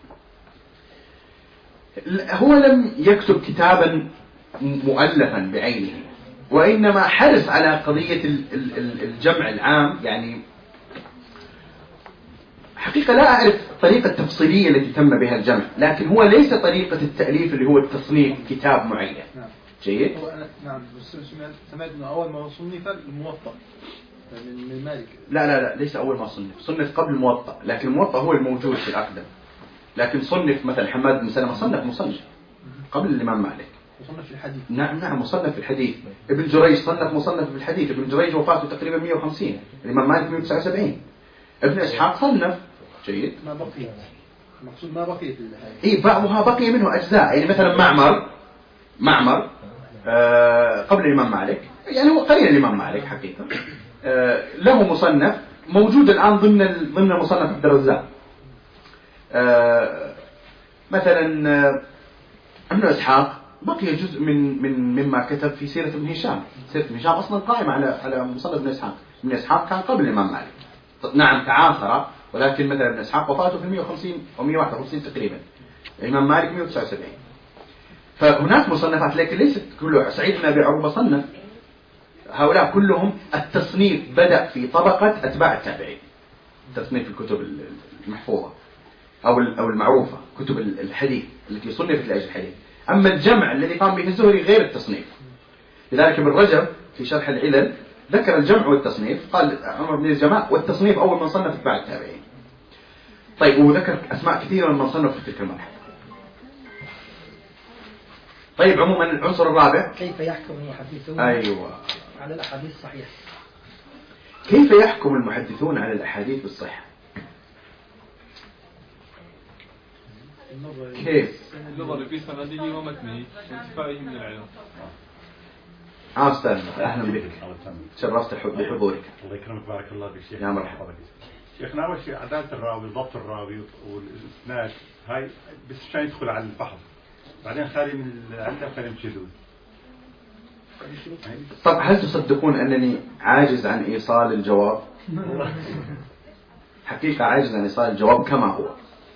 هو لم يكتب كتابا مؤلفا بعينه، وإنما حرص على قضية الجمع العام. يعني حقيقة لا أعرف الطريقة التفصيلية التي تم بها الجمع، لكن هو ليس طريقة التأليف اللي هو التصنيف كتاب معين. نعم. جيد؟ نعم. سمعت أنه أول ما صنف الموطأ من مالك. لا ليس أول ما صنف قبل الموطأ، لكن الموطأ هو الموجود في الأقدم. لكن صنف مثلا حماد بن سلمة مصنف قبل الإمام مالك. مصنف في الحديث. نعم مصنف في الحديث. ابن جريج مصنف في الحديث. ابن جريج وفاته تقريبا 150، الإمام مالك 179. ابن إسحاق صنف. جيد. ما بقي، المقصود ما بقي في الحديث. إيه بقي منه أجزاء. يعني مثلا معمر قبل الإمام مالك، يعني هو قليل الإمام مالك حقيقة، له مصنف موجود الآن ضمن مصنف عبد الرزاق. مثلا ابن إسحاق بقي جزء مما كتب في سيرة ابن هشام. سيرة ابن هشام أصلا قائمة على مصنف ابن إسحاق. ابن إسحاق كان قبل الإمام مالك، نعم تعاصر، ولكن مثلا ابن إسحاق وفاته في 150 أو 151 تقريبا، الإمام مالك 179. فهناك مصنفات، لكن ليست كلها. سعيد بن أبي عروبة صنف. هؤلاء كلهم التصنيف بدأ في طبقة أتباع التابعين، تصنيف الكتب المحفوظة أو المعروفة، كتب الحديث التي صنفت لأجل الحديث. أما الجمع الذي قام به الزهري غير التصنيف. لذلك ابن رجب في شرح العلل ذكر الجمع والتصنيف، قال عمر بن الجماع والتصنيف أول من صنف أتباع التابعين. طيب، وذكر أسماء كثيرة من صنف في تلك المرحلة. طيب، عموما العنصر الرابع كيف يحكم المحدثون على الأحاديث الصحيحة؟ كيف يحكم المحدثون على الأحاديث بالصحة؟ كيف؟ النظر في سنده ومتنه وانتفائه من العلم. أستاذ أهلا بك، شرفت بحضورك. الله يكرمك، بارك الله فيك شيخ. يا مرحبا. شيخنا أول شيء عدالة الراوي، ضبط الراوي والإسناد، هاي بس عشان يدخل على البحث، بعدين خالي من العلة وخالي من الشذوذ. طب هل تصدقون أنني عاجز عن إيصال الجواب؟ حقيقة عاجز عن إيصال الجواب كما هو.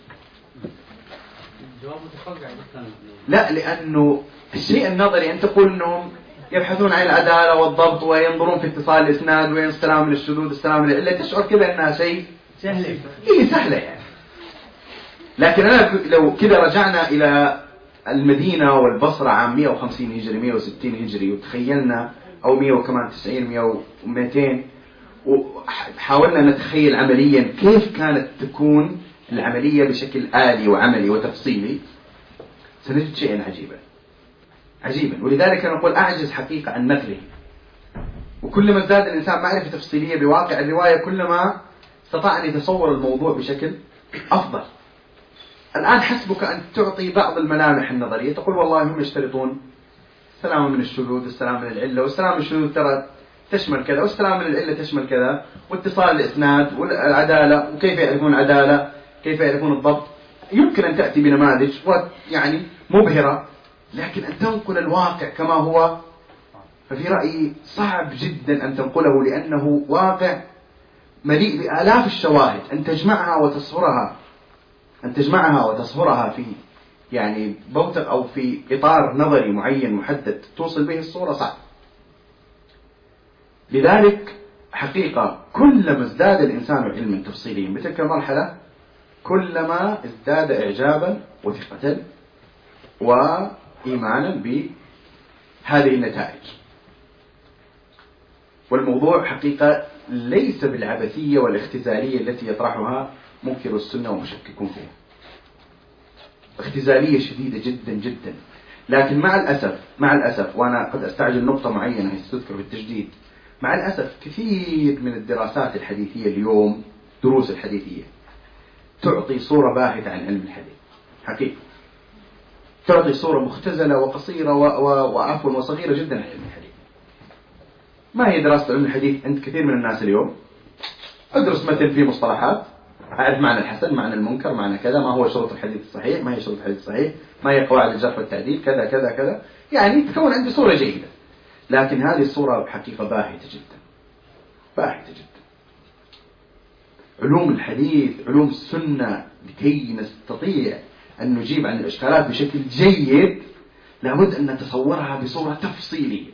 لا، لأنه الشيء النظري أن تقول أنهم يبحثون عن العدالة والضبط وينظرون في اتصال الإسناد وين السلام من الشذوذ السلام من العلة، تشعر كذا أنها شيء سهلة. سهلة يعني. لكن أنا لو كذا رجعنا إلى المدينة والبصرة عام 150 هجري 160 هجري وتخيلنا، أو 190 100 و200، وحاولنا نتخيل عمليا كيف كانت تكون العملية بشكل آلي وعملي وتفصيلي، سنجد شيئا عجيبا. ولذلك نقول أعجز حقيقة عن نقله. وكلما زاد الإنسان معرفة تفصيلية بواقع الرواية كلما استطاع أن يتصور الموضوع بشكل أفضل. الآن حسبك أن تعطي بعض الملامح النظرية، تقول والله هم يشترطون السلامة من الشذوذ، السلامة من العلة، والسلامة من الشذوذ ترى تشمل كذا، والسلامة من العلة تشمل كذا، واتصال الإسناد والعدالة، وكيف يعرفون العدالة، كيف يعرفون الضبط. يمكن أن تأتي بنماذج يعني مبهرة، لكن أن تنقل الواقع كما هو ففي رأيي صعب جدا أن تنقله، لأنه واقع مليء بآلاف الشواهد. أن تجمعها وتصهرها في يعني بوتق أو في إطار نظري معين محدد توصل به الصورة صعب. لذلك حقيقة كلما ازداد الإنسان علما تفصيليا بتلك المرحلة كلما ازداد إعجابا وثقة وإيمانا بهذه النتائج. والموضوع حقيقة ليس بالعبثية والاختزالية التي يطرحها منكر السنة ومشككون فيها، اختزالية شديدة جدا جدا. لكن مع الأسف وأنا قد أستعجل نقطة معينة ستذكر بالتجديد، مع الأسف كثير من الدراسات الحديثية اليوم، دروس الحديثية تعطي صورة باهتة عن علم الحديث حقيقة، تعطي صورة مختزلة وقصيرة وعفوا وصغيرة جدا عن علم الحديث. ما هي دراسة علم الحديث عند كثير من الناس اليوم؟ أدرس مثل في مصطلحات، أعرف معنى الحسن، معنى المنكر، معنى كذا، ما هو شروط الحديث الصحيح، ما هي شروط الحديث الصحيح، ما هي قواعد الجرح والتعديل، كذا كذا كذا، يعني تكون عندي صورة جيدة. لكن هذه الصورة بحقيقة باهتة جدا، باهتة جدا. علوم الحديث، علوم السنة، لكي نستطيع أن نجيب عن الإشكالات بشكل جيد لابد أن نتصورها بصورة تفصيلية،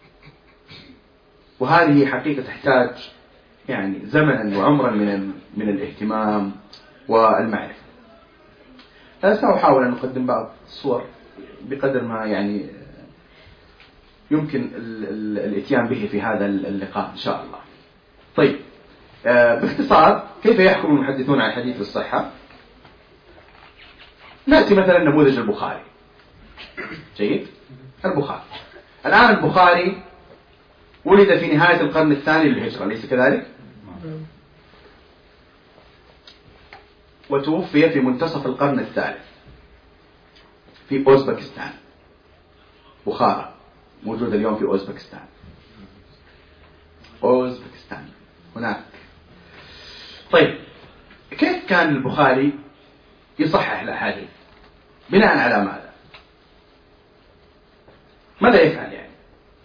وهذه حقيقة تحتاج يعني زمنا وعمرا من الاهتمام والمعرفة. سأحاول أن أقدم بعض الصور بقدر ما يعني يمكن الاتيان به في هذا اللقاء إن شاء الله. طيب، باختصار كيف يحكم المحدثون عن الحديث بالصحة؟ نأتي مثلا نموذج البخاري. جيد؟ البخاري الآن البخاري ولد في نهاية القرن الثاني للهجرة، أليس كذلك؟ وتوفي في منتصف القرن الثالث في أوزبكستان. بخارى موجود اليوم في أوزبكستان. أوزبكستان هناك. طيب، كيف كان البخاري يصحح الأحاديث؟ بناء على ماذا؟ ماذا يفعل يعني؟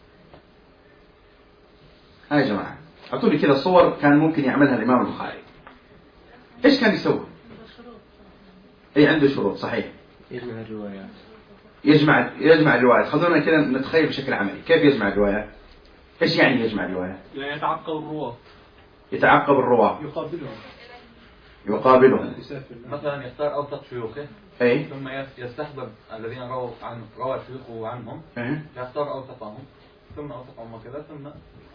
يا جماعة أعطوني كذا صور كان ممكن يعملها الإمام البخاري. إيش كان يسوي؟ أي عنده شروط صحيح. يجمع الروايات. يجمع الروايات. خلونا كذا نتخيل بشكل عملي كيف يجمع الروايات. إيش يعني يجمع الروايات؟ يعني يتعقب الرواة. يتعقب الرواة. يقابلهم. مثلا يختار أوثق شيوخه. أي. ثم يستحبب الذين روى شيوخه عنهم. يختار أوثقهم ثم أوثقهم وكذا ثم.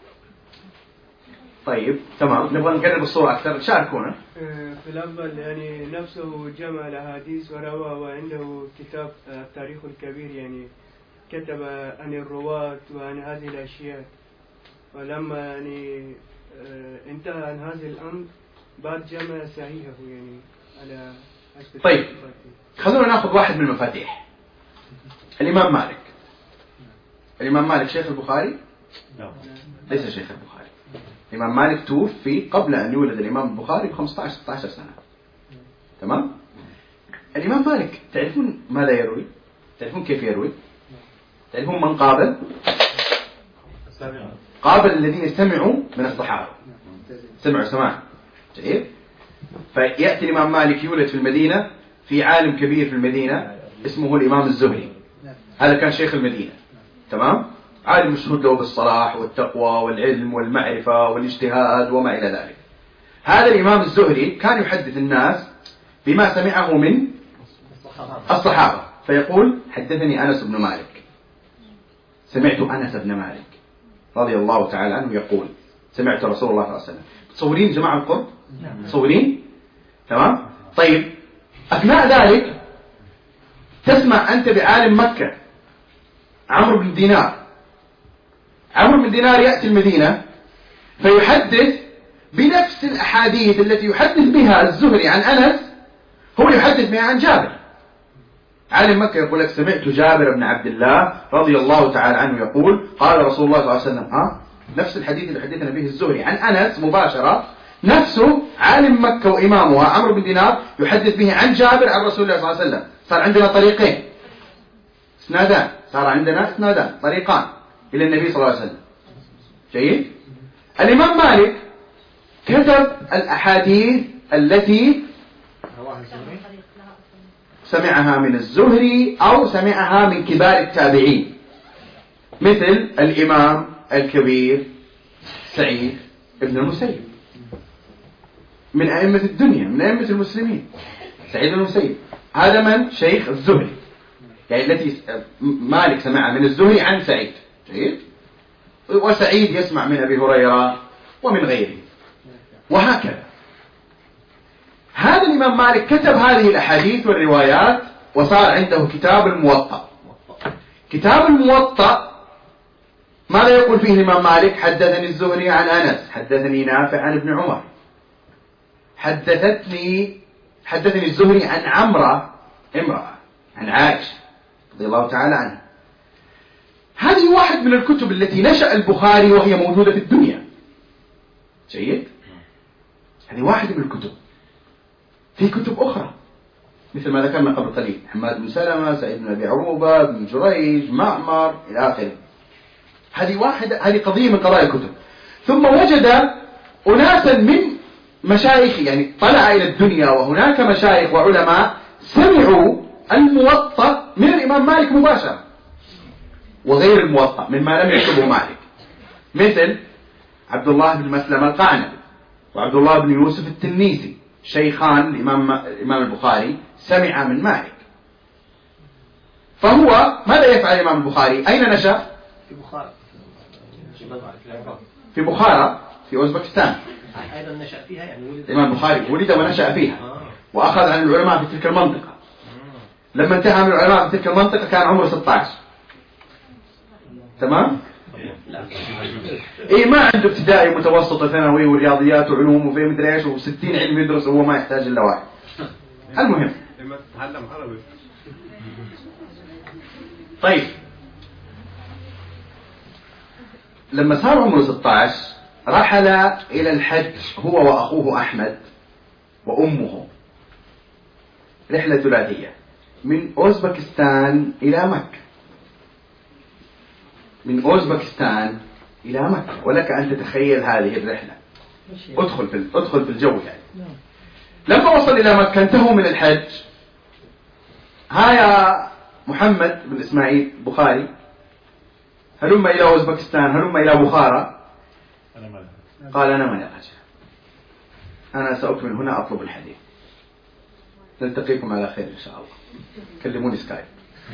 طيب تمام، نبغى نقرب الصورة أكثر، شاركونا. في الأول يعني نفسه جمع الأحاديث وروى، وعنده كتاب التاريخ الكبير، يعني كتب عن الرواة وعن هذه الأشياء. ولما يعني انتهى عن هذا الأمر بعد جمع صحيحه يعني على حسب. طيب خلونا ناخذ واحد من المفاتيح. الإمام مالك. الإمام مالك شيخ البخاري؟ لا ليس شيخ البخاري. الإمام مالك توفي قبل أن يولد الإمام البخاري ب15-16 سنة. تمام؟ الإمام مالك تعرفون ماذا يروي؟ تعرفون كيف يروي؟ تعرفون من قابل؟ قابل الذين سمعوا من الصحابة، سمعوا سماع. جيد؟ فيأتي الإمام مالك يولد في المدينة في عالم كبير في المدينة اسمه الإمام الزهري. هذا كان شيخ المدينة. تمام؟ عالم مشهود له بالصلاح والتقوى والعلم والمعرفة والاجتهاد وما إلى ذلك. هذا الإمام الزهري كان يحدث الناس بما سمعه من الصحابة، فيقول حدثني أنس بن مالك، سمعت أنس بن مالك رضي الله تعالى عنه يقول سمعت رسول الله صلى الله عليه وسلم. تصورين جماعة القرب؟ تصورين؟ تمام؟ طيب أثناء ذلك تسمع أنت بعالم مكة عمرو بن دينار. عمرو بن دينار يأتي المدينة فيحدث بنفس الأحاديث التي يحدث بها الزهري عن أنس، هو يحدث بها عن جابر. عالم مكة يقول لك سمعت جابر بن عبد الله رضي الله تعالى عنه يقول قال رسول الله صلى الله عليه وسلم. نفس الحديث اللي حدثنا به الزهري عن أنس مباشرة، نفسه عالم مكة وإمامها عمرو بن دينار يحدث به عن جابر عن رسول الله صلى الله عليه وسلم. صار عندنا طريقين، اسنادان، صار عندنا اسنادان، طريقان إلى النبي صلى الله عليه وسلم. جيد؟ الإمام مالك كتب الأحاديث التي سمعها من الزهري أو سمعها من كبار التابعين، مثل الإمام الكبير سعيد بن المسيب من أئمة الدنيا، من أئمة المسلمين، سعيد بن المسيب. هذا من؟ شيخ الزهري، يعني التي مالك سمعها من الزهري عن سعيد. جيد. وسعيد يسمع من أبي هريرة ومن غيره، وهكذا. هذا الإمام مالك كتب هذه الأحاديث والروايات، وصار عنده كتاب الموطأ. كتاب الموطأ ماذا يقول فيه الإمام مالك؟ حدثني الزهري عن أنس، حدثني نافع عن ابن عمر، حدثني الزهري عن عمرة امرأة عن عائشة رضي الله تعالى عنها. هذه واحد من الكتب التي نشأ البخاري وهي موجودة في الدنيا. جيد. هذه واحد من الكتب. في كتب أخرى مثل ما ذكرنا قبل قليل، حماد بن سلمة، سعيد بن أبي عروبة، بن جريج، معمر إلى آخره. هذه قضية من قضايا الكتب. ثم وجد أناسا من مشايخ، يعني طلع إلى الدنيا وهناك مشايخ وعلماء سمعوا الموطأ من الإمام مالك مباشرة، وغير الموطأ مما لم يكتبه مالك، مثل عبد الله بن مسلمة القعنبي وعبد الله بن يوسف التنيسي، شيخان الإمام البخاري، سمع من مالك. فهو ماذا يفعل الإمام البخاري؟ أين نشأ؟ في بخارى في أوزبكستان. أيضا نشأ فيها، يعني ولد الإمام البخاري ولد ونشأ فيها، وأخذ عن العلماء في تلك المنطقة. لما انتهى من العلماء في تلك المنطقة كان عمره 16. تمام؟ إيه، ما عنده ابتدائي ومتوسط وثانوي ورياضيات وعلوم وفي مدري ايش و60 علم يدرس، وهو ما يحتاج إلا واحد. المهم، تعلم عربي. طيب، لما صار عمره 16 رحل إلى الحج هو وأخوه أحمد وأمه، رحلة ثلاثية من أوزبكستان إلى مكة. من أوزبكستان إلى مكة، ولك أن تتخيل هذه الرحلة. ادخل في الجو يعني. لما وصل إلى مكة انتهوا من الحج. ها يا محمد بن إسماعيل بخاري، هلما إلى أوزبكستان، هلما إلى بخارى. قال أنا من الرجل، أنا سأكمل هنا أطلب الحديث. نلتقيكم على خير إن شاء الله، كلموني سكايب.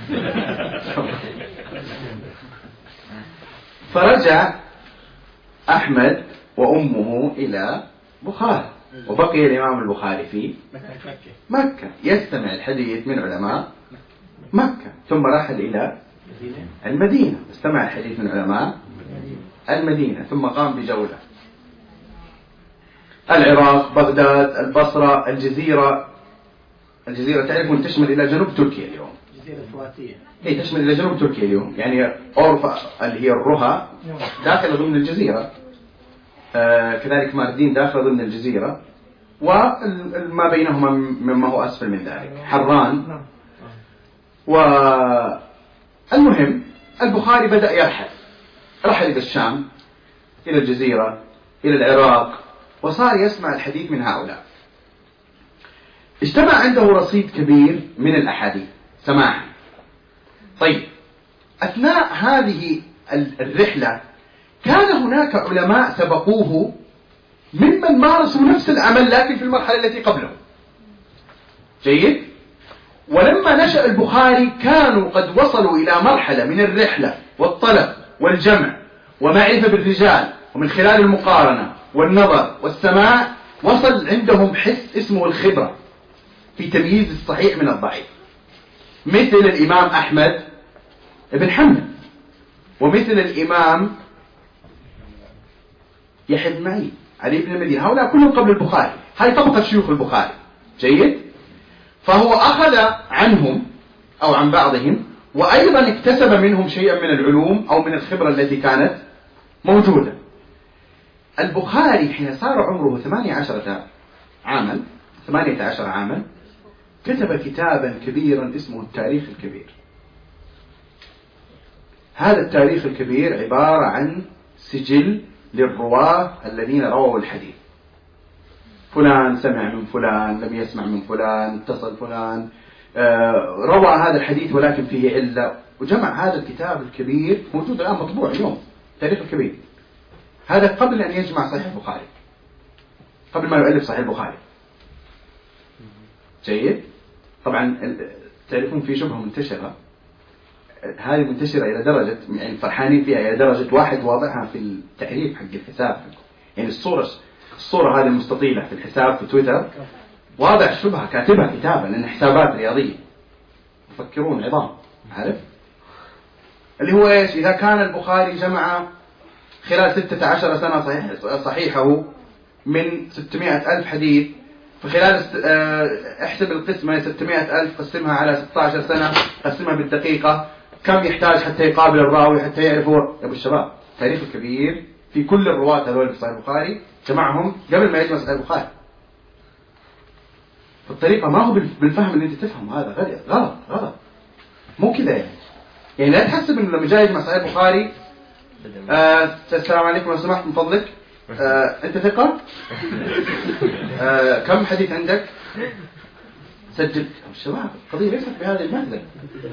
فرجع أحمد وأمه إلى بخارى، وبقي الإمام البخاري في مكة يستمع الحديث من علماء مكة، ثم رحل إلى المدينة استمع الحديث من علماء المدينة، ثم قام بجولة العراق، بغداد، البصرة، الجزيرة تعرفون تشمل إلى جنوب تركيا اليوم. الجزيرة الكرواتية. هي تشمل إلى جنوب تركيا اليوم، يعني أورفا اللي هي الرها داخلة ضمن الجزيرة، كذلك ماردين داخلة ضمن الجزيرة، وما بينهما مما هو أسفل من ذلك حران. والمهم البخاري بدأ رحل إلى الشام، إلى الجزيرة، إلى العراق، وصار يسمع الحديث من هؤلاء. اجتمع عنده رصيد كبير من الأحاديث سماعا. طيب، أثناء هذه الرحلة كان هناك علماء سبقوه ممن مارسوا نفس العمل لكن في المرحلة التي قبله. جيد؟ ولما نشأ البخاري كانوا قد وصلوا إلى مرحلة من الرحلة والطلب والجمع ومعرفة بالرجال، ومن خلال المقارنة والنظر والسماع وصل عندهم حس اسمه الخبرة في تمييز الصحيح من الضعيف، مثل الإمام أحمد بن حنبل، ومثل الإمام يحيى بن معين، علي بن المديني، هؤلاء كلهم قبل البخاري، هاي طبقة شيوخ البخاري. جيد؟ فهو أخذ عنهم أو عن بعضهم، وأيضا اكتسب منهم شيئا من العلوم أو من الخبرة التي كانت موجودة. البخاري حين صار عمره 18 عاما كتب كتابا كبيرا اسمه التاريخ الكبير. هذا التاريخ الكبير عبارة عن سجل للرواة الذين رووا الحديث، فلان سمع من فلان، لم يسمع من فلان، اتصل فلان، روى هذا الحديث ولكن فيه علة، وجمع هذا الكتاب الكبير موجود الآن مطبوع اليوم، التاريخ الكبير. هذا قبل أن يجمع صحيح البخاري. قبل ما يؤلف صحيح البخاري. جيد. طبعا تعرفون في شبهة منتشرة، هذه منتشرة إلى درجة يعني فرحانين فيها إلى درجة واحد واضعها في التعريف حق الحساب، يعني الصورة هذه المستطيلة في الحساب في تويتر واضع شبهة كاتبها كتابا لأن حسابات رياضية يفكرون عظام، عارف اللي هو إيش؟ إذا كان البخاري جمع خلال 16 سنة صحيحه من 600,000 حديث، فخلال احسب القسمة 600,000 قسمها على 16 سنة قسمها بالدقيقة، كم يحتاج حتى يقابل الراوي حتى يعرفوا؟ يا أبو الشباب تاريخ الكبير في كل الرواة هذول في صحيح البخاري جمعهم قبل ما يجمع صحيح البخاري. فالطريقة ما هو بالفهم اللي انت تفهم، هذا غلط مو كذا يعني لا تحسب انه لما جاي يجمع صحيح البخاري السلام عليكم لو سمحت من فضلك انت ثقة؟ كم حديث عندك؟ سجل. الشباب القضية ليست بهذه المسألة،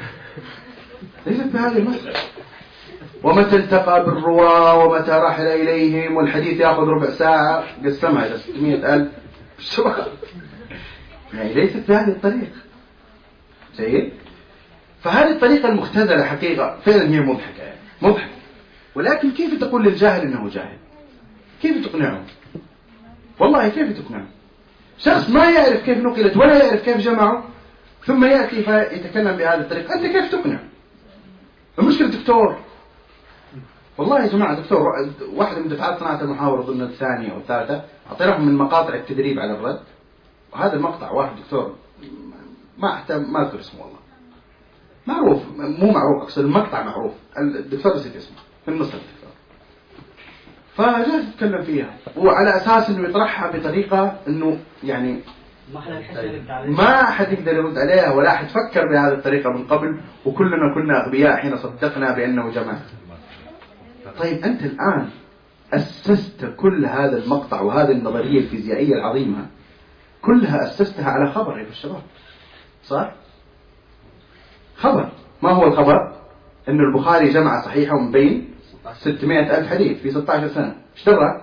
ومتى التقى بالرواة ومتى رحل إليهم والحديث يأخذ ربع ساعة قسمها إلى 600,000. الشباب يعني ليست بهذه الطريقة. جيد. فهذه الطريقة المختزلة حقيقة فعلا هي مضحكة ولكن كيف تقول للجاهل إنه جاهل؟ كيف تقنعه؟ والله كيف تقنعه؟ شخص ما يعرف كيف نقلت ولا يعرف كيف جمعه ثم يأتي فيتكلم بهذه الطريقة، أنت كيف تقنع؟ المشكلة دكتور، والله يا جماعة دكتور واحد من دفعات صناعة المحاورة ضمن الثانية أو الثالثة أعطيناهم من مقاطع التدريب على الرد، وهذا المقطع واحد دكتور ما أذكر اسمه والله معروف، مو معروف أقصد المقطع معروف، الدكتور نسيت اسمه من مصر الدكتور، فجاء يتكلم فيها وعلى أساس إنه يطرحها بطريقة إنه يعني ما أحد يقدر يرد عليها ولا أحد فكر بهذه الطريقة من قبل، وكلنا كنا أغبياء حين صدقنا بأنه جماعة. طيب أنت الآن أسست كل هذا المقطع وهذه النظرية الفيزيائية العظيمة كلها أسستها على خبر يا الشباب، صح؟ خبر. ما هو الخبر؟ إنه البخاري جمع صحيحه من بين 600,000 حديث في 16 سنة. إيش درى؟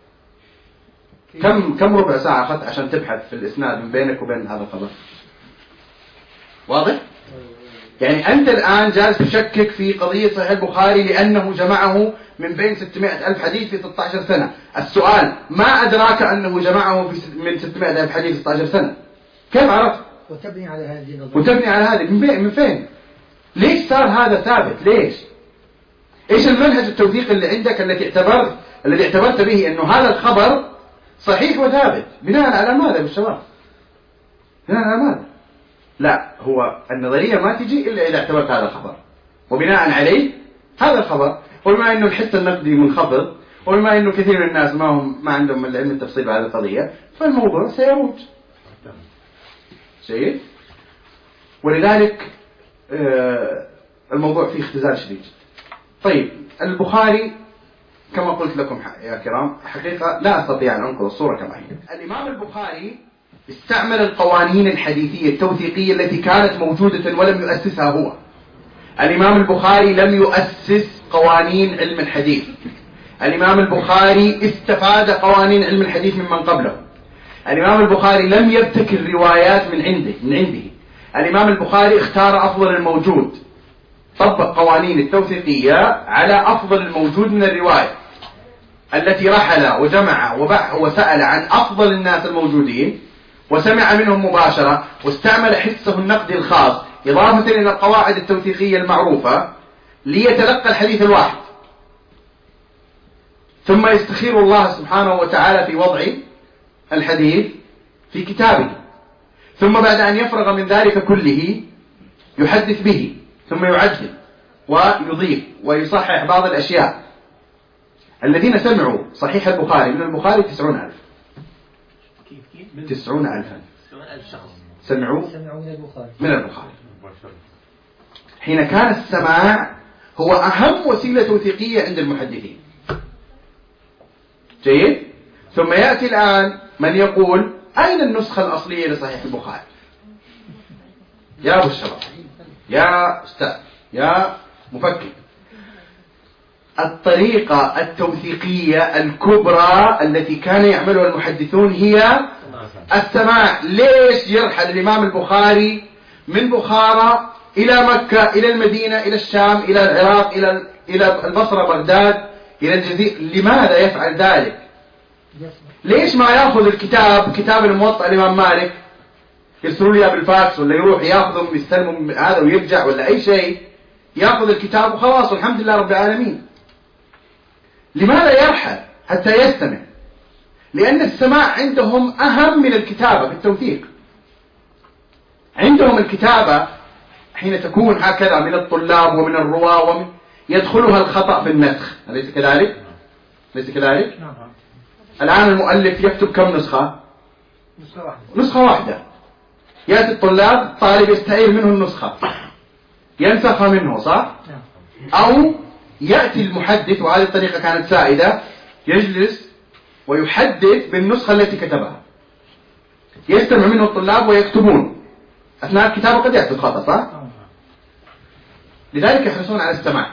كم ربع ساعة أخذت عشان تبحث في الإسناد من بينك وبين هذا الخبر؟ واضح؟ يعني أنت الآن جالس تشكك في قضية صحيح البخاري لأنه جمعه من بين 600,000 حديث في 16 سنة. السؤال ما أدراك أنه جمعه من 600,000 حديث في 16 سنة؟ كيف عرفت؟ وتبني على هذه من فين؟ ليش صار هذا ثابت؟ ليش؟ إيش المنهج التوثيقي اللي عندك الذي اعتبرت به أنه هذا الخبر صحيح وثابت؟ بناء على ماذا بالشباب؟ بناء على ماذا؟ لا، هو النظرية ما تجي إلا إذا اعتبرت هذا الخبر وبناء عليه هذا الخبر، وبما أنه الحس النقدي منخفض وبما أنه كثير من الناس ما عندهم العلم التفصيل بهذه القضية، فالموضوع سيروج. جيد. ولذلك الموضوع فيه اختزال شديد. طيب البخاري كما قلت لكم يا كرام حقيقة لا أستطيع أن أنقل الصورة كما هي. الإمام البخاري استعمل القوانين الحديثية التوثيقية التي كانت موجودة ولم يؤسسها هو. الإمام البخاري لم يؤسس قوانين علم الحديث. الإمام البخاري استفاد قوانين علم الحديث ممن قبله. الإمام البخاري لم يبتكر روايات من عنده. الإمام البخاري اختار أفضل الموجود، طبق قوانين التوثيقية على أفضل الموجود من الرواية التي رحل وجمع وسأل عن أفضل الناس الموجودين وسمع منهم مباشرة، واستعمل حسه النقدي الخاص إضافة إلى القواعد التوثيقية المعروفة ليتلقى الحديث الواحد، ثم يستخير الله سبحانه وتعالى في وضع الحديث في كتابه، ثم بعد أن يفرغ من ذلك كله يحدث به، ثم يعدل ويضيف ويصحح بعض الأشياء. الذين سمعوا صحيح البخاري من البخاري 90,000. 90,000 شخص سمعوا من البخاري. حين كان السماع هو أهم وسيلة توثيقية عند المحدثين. جيد. ثم يأتي الآن من يقول أين النسخة الأصلية لصحيح البخاري؟ يا أبو الشباب، يا أستاذ، يا مفكر، الطريقة التوثيقية الكبرى التي كان يعملها المحدثون هي السماع. ليش يرحل الإمام البخاري من بخارى إلى مكة، إلى المدينة، إلى الشام، إلى العراق، إلى البصرة، بغداد، إلى الجزيرة؟ لماذا يفعل ذلك؟ ليش ما يأخذ الكتاب، كتاب الموطأ الإمام مالك، يرسلوا لي بالفاكس، ولا يروح ياخذهم يستلمهم هذا ويرجع، ولا أي شيء، يأخذ الكتاب وخلاص والحمد لله رب العالمين؟ لماذا يرحل حتى يستمع؟ لأن السماع عندهم أهم من الكتابة في التوثيق. عندهم الكتابة حين تكون هكذا من الطلاب ومن الرواة يدخلها الخطأ في النسخ، أليس كذلك؟ ليس كذلك؟ الآن المؤلف يكتب كم نسخة؟ نسخة واحدة. يأتي الطلاب، طالب يستعير منه النسخة ينسخها منه، صح؟ أو يأتي المحدث، وهذه الطريقة كانت سائدة، يجلس ويحدث بالنسخة التي كتبها، يستمع منه الطلاب ويكتبون. أثناء الكتابة قد يحدث خطأ، صح؟ لذلك يحرصون على السماع،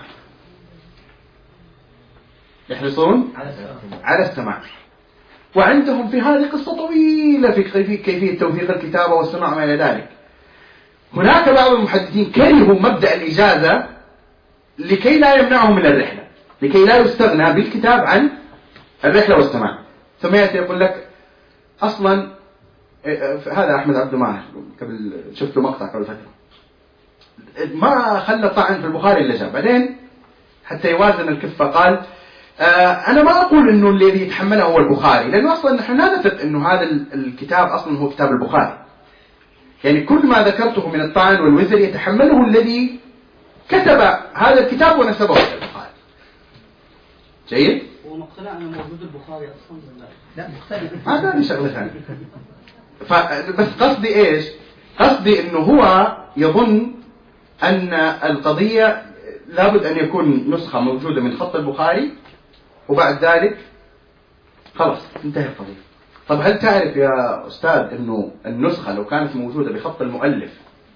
يحرصون على السماع. وعندهم في هذه قصة طويلة في كيفية توثيق الكتابة والسماع وما إلى ذلك. هناك بعض المحدثين كرهوا مبدأ الإجازة لكي لا يمنعهم من الرحلة، لكي لا يستغنى بالكتاب عن الرحلة والسماع. ثم يأتي يقول لك أصلا هذا أحمد عبد الماهر، قبل شفته مقطع قبل فترة، ما خلى طعن في البخاري إلا جاب بعدين حتى يوازن الكفة. قال أنا ما أقول إنه الذي يتحمله هو البخاري، لأنه أصلا نحن لا نثق إنه هذا الكتاب أصلا هو كتاب البخاري. يعني كل ما ذكرته من الطعن والوزر يتحمله الذي كتب هذا الكتاب ونسبه إلى البخاري. جيد؟ هو مقتنع أنه موجود البخاري أصلا؟ لا مختلف. هذا شغلة ثانية. بس قصدي إيش؟ قصدي إنه هو يظن أن القضية لابد أن يكون نسخة موجودة من خط البخاري وبعد ذلك خلاص انتهى القضية. طب هل تعرف يا أستاذ أنه النسخة لو كانت موجودة بخط المؤلف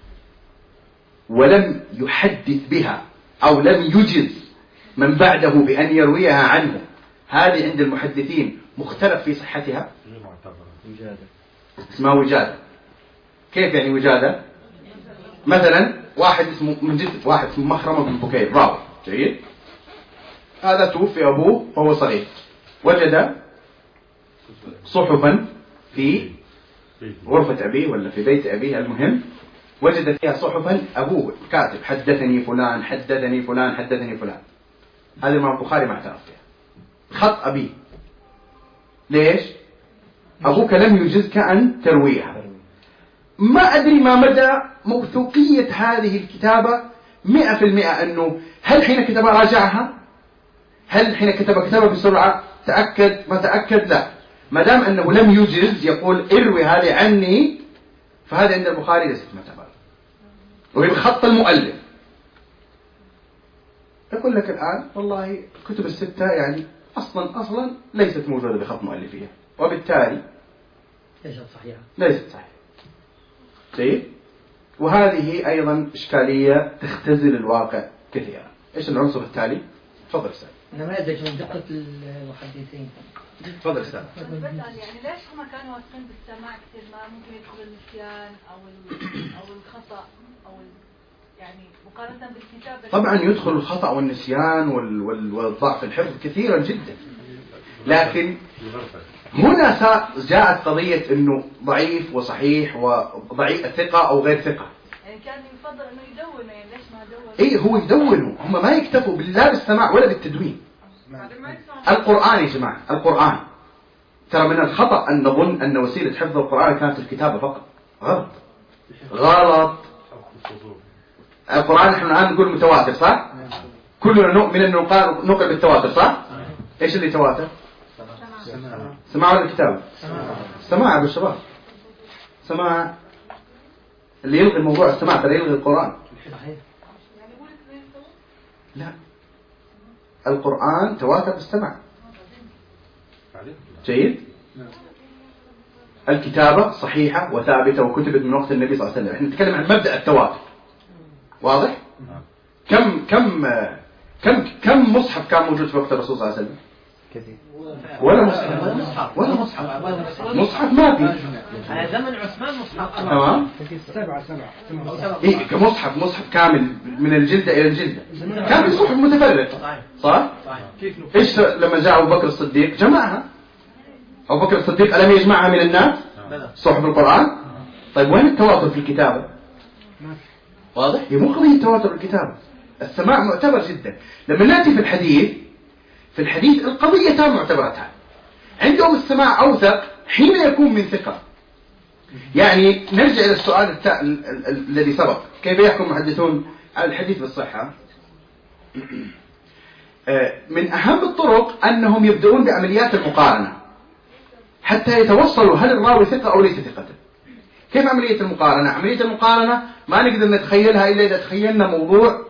ولم يحدث بها أو لم يجز من بعده بأن يرويها عنه، هذه عند المحدثين مختلف في صحتها؟ اسمها وجادة. كيف يعني وجادة؟ مثلا واحد اسمه من جد واحد اسمه مخرمة بن بكير راوي جيد، هذا توفي أبوه وهو صغير، وجد صحفا في غرفة أبيه ولا في بيت أبيه، المهم وجد فيها صحفا أبوه كاتب حدثني فلان حدثني فلان حدثني فلان. هذا الإمام البخاري ما اعترف فيها، خط أبيه. ليش؟ أبوك لم يجزك أن ترويها. ما أدري ما مدى موثوقية هذه الكتابة 100%، أنه هل حين كتبها راجعها؟ هل حين كتبها بسرعة؟ تأكد ما تأكد؟ لا، ما دام أنه لم يجز يقول اروي هذه عني، فهذا عند البخاري ليست معتبرة، وهي بخط المؤلف. يقول لك الآن والله كتب الستة يعني أصلا ليست موجودة بخط مؤلفيها، وبالتالي ليست صحيحة. جيد؟ وهذه أيضا إشكالية تختزل الواقع كثيرا. إيش العنصر التالي؟ تفضل أستاذ. نماذج من دقة المحدثين. تفضل أستاذ. يعني ليش هم كانوا واثقين بالسماع كثير، ما ممكن يدخل النسيان أو الخطأ أو يعني مقارنة بالكتابة؟ طبعا يدخل الخطأ والنسيان والضعف الحفظ كثيرا جدا، لكن هنا جاءت قضية انه ضعيف وصحيح وضعيف ثقة او غير ثقة. يعني كان يفضل انه يدونه، يعني ليش ما دون؟ ايه هو يدونه، هم ما يكتفوا لا بالسماع ولا بالتدوين. القرآن يا جماعة، القرآن ترى من الخطأ ان نظن ان وسيلة حفظ القرآن كانت الكتابة فقط. غلط. القرآن نحن الآن نقول متواتر، صح؟ كلنا نؤمن انه نقل بالتواتر، صح؟ ايش اللي تواتر؟ سماع ولا الكتاب؟ سماع يا بالشباب، سماع. اللي يلغي الموضوع السماع ترى يلغي القرآن. لا، القرآن تواتر بالسماع. جيد؟ الكتابة صحيحة وثابتة وكتبت من وقت النبي صلى الله عليه وسلم. احنا نتكلم عن مبدأ التواتر، واضح؟ كم مصحف كان موجود في وقت الرسول صلى الله عليه وسلم؟ كثير. ولا مصحف مصحف ما في. على زمن عثمان مصحف. تمام. سبعة. إيه مصحف كامل من الجلدة إلى الجلدة. كان في صحف متفرقة. صح؟ إيش لما جاء أبو بكر الصديق جمعها؟ أبو بكر الصديق ألم يجمعها من الناس؟ صحف القرآن؟ طيب وين التواتر في الكتابة؟ واضح؟ هي مو قضية تواتر الكتابة. السماع معتبر جدا. لما نأتي في الحديث القضيتان معتبرتان. عندهم السماع أوثق حين يكون من ثقة. يعني نرجع إلى السؤال الذي سبق، كيف يحكم المحدثون على الحديث بالصحة؟ من أهم الطرق أنهم يبدأون بعمليات المقارنة حتى يتوصلوا هل الراوي ثقة أو ليس ثقة. كيف عملية المقارنة؟ عملية المقارنة ما نقدر نتخيلها إلا إذا تخيلنا موضوع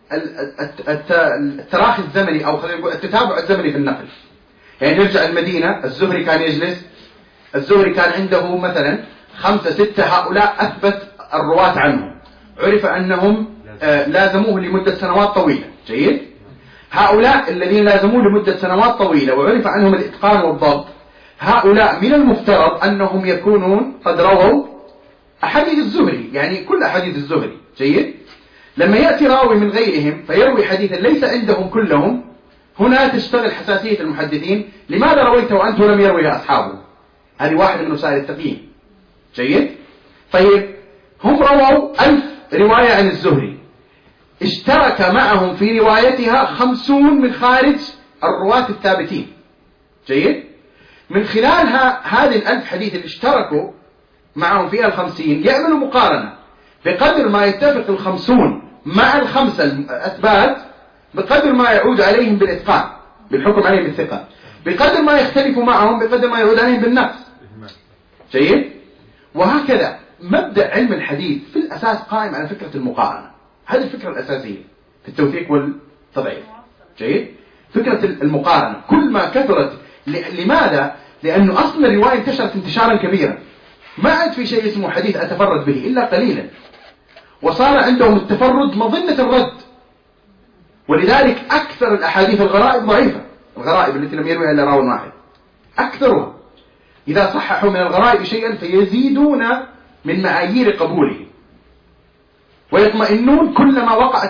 التراخي الزمني أو خلينا نقول التتابع الزمني في النقل. يعني نرجع المدينة، الزهري كان يجلس، الزهري كان عنده مثلا 5 6 هؤلاء أثبت الرواة عنهم، عرف أنهم لازموه لمدة سنوات طويلة. جيد؟ هؤلاء الذين لازموه لمدة سنوات طويلة وعرف عنهم الإتقان والضبط، هؤلاء من المفترض أنهم يكونون قد رووا أحاديث الزهري، يعني كل أحاديث الزهري. جيد؟ لما يأتي راوي من غيرهم فيروي حديثا ليس عندهم كلهم، هنا تشتغل حساسية المحدثين، لماذا رويته وأنت لم يرويه أصحابه؟ هذه واحدة من وسائل التقييم. جيد؟ طيب هم رووا 1000 رواية عن الزهري، اشترك معهم في روايتها 50 من خارج الرواة الثابتين. جيد؟ من خلالها هذه 1000 حديث اللي اشتركوا معهم فيها 50 يعملوا مقارنة، بقدر ما يتفق 50 مع 5 الأثبات بقدر ما يعود عليهم بالإتقان، بالحكم عليهم بالثقة، بقدر ما يختلفوا معهم بقدر ما يعود عليهم بالنقص. جيد؟ وهكذا مبدأ علم الحديث في الأساس قائم على فكرة المقارنة. هذه الفكرة الأساسية في التوثيق والتضعيف. جيد؟ فكرة المقارنة كل ما كثرت. لماذا؟ لأنه أصل الرواية انتشرت انتشارا كبيرا، ما عاد في شيء اسمه حديث أتفرد به إلا قليلا، وصار عندهم التفرد مظنة الرد، ولذلك أكثر الأحاديث الغرائب ضعيفة. الغرائب التي لم يرويها إلا راو واحد أكثرها، إذا صححوا من الغرائب شيئا فيزيدون من معايير قبوله ويطمئنون كلما وقع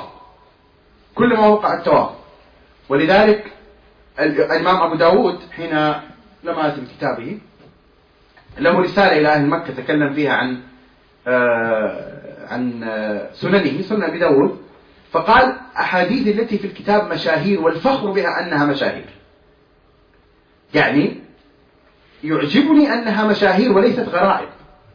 التوافق. ولذلك الإمام أبو داود حين لما أتي بكتابه له رسالة إلى أهل مكة تكلم فيها عن سنن أبي داود، فقال أحاديث التي في الكتاب مشاهير والفخر بها أنها مشاهير. يعني يعجبني أنها مشاهير وليست غرائب.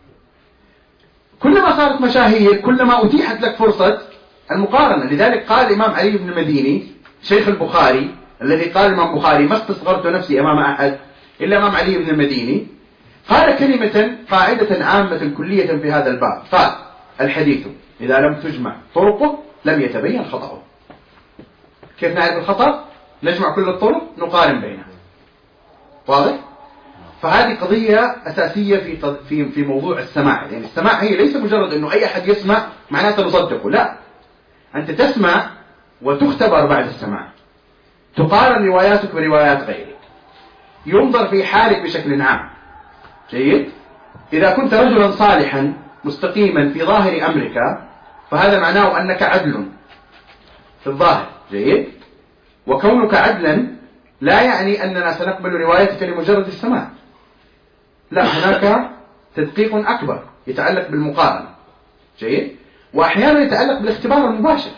كلما صارت مشاهير كلما أتيحت لك فرصة المقارنة. لذلك قال الإمام علي بن المديني شيخ البخاري الذي قال الإمام البخاري ما استصغرت نفسي أمام أحد إلا أمام علي بن المديني، قال كلمة قاعدة عامة كلية في هذا الباب، قال الحديث إذا لم تجمع طرقه لم يتبين خطأه. كيف نعرف الخطأ؟ نجمع كل الطرق نقارن بينها. واضح؟ فهذه قضية أساسية في موضوع السماع. يعني السماع هي ليس مجرد أنه أي أحد يسمع معناته نصدقه، لا، أنت تسمع وتختبر بعد السماع، تقارن رواياتك بروايات غيرك، ينظر في حالك بشكل عام. جيد؟ إذا كنت رجلا صالحا مستقيما في ظاهر أمرك فهذا معناه أنك عدل في الظاهر. جيد؟ وكونك عدلا لا يعني أننا سنقبل روايتك لمجرد السماع، لا، هناك تدقيق أكبر يتعلق بالمقارنة. جيد؟ وأحيانا يتعلق بالاختبار المباشر.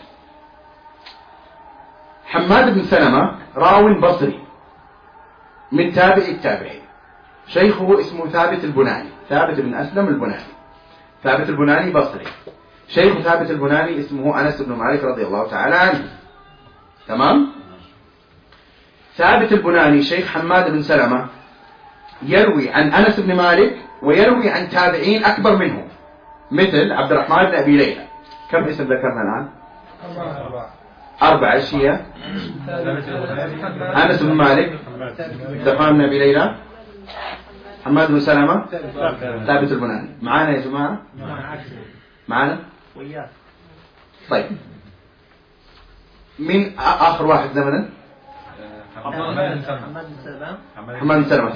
حماد بن سلمة راو بصري من تابع التابعين، شيخه اسمه ثابت البناني، ثابت بن أسلم البناني، ثابت البناني بصري، شيخ ثابت البناني اسمه أنس بن مالك رضي الله تعالى عنه. تمام؟ ثابت البناني شيخ حماد بن سلمة يروي عن أنس بن مالك ويروي عن تابعين أكبر منه مثل عبد الرحمن بن أبي ليلى. كم اسم ذكرنا الآن؟ 4 أشياء. أنس بن مالك، عبد الرحمن بن أبي ليلى، حماد بن سلمة، ثابت البناني. معانا يا جماعة؟ معانا؟ طيب من آخر واحد زمنا؟ حماد بن سلمة.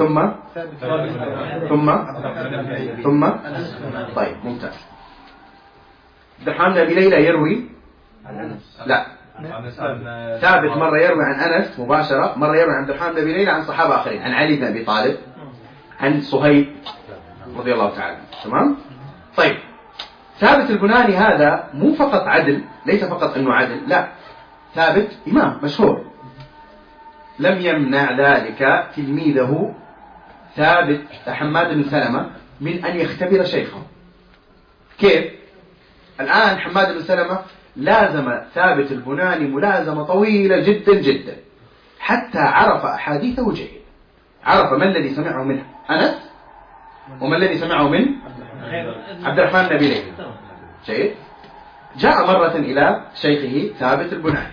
ثم طيب ممتاز. عبد الرحمن بن أبي ليلى يروي لا ثابت مرة يروي عن أنس مباشرة، مرة يروي عن عبد الرحمن بن أبي ليلى عن صحابة آخرين، عن علي بن أبي طالب، عن صهيب رضي الله تعالى. تمام. طيب ثابت البناني هذا مو فقط عدل، ليس فقط أنه عدل، لا، ثابت إمام مشهور. لم يمنع ذلك تلميذه ثابت حماد بن سلمة من أن يختبر شيخه. كيف؟ الآن حماد بن سلمة لازم ثابت البناني ملازمة طويلة جدا جدا حتى عرف أحاديثه جيد، عرف ما الذي سمعه من أنس وما الذي سمعه من عبد الرحمن بن أبي ليلى. جيد. جاء مرة إلى شيخه ثابت البناني،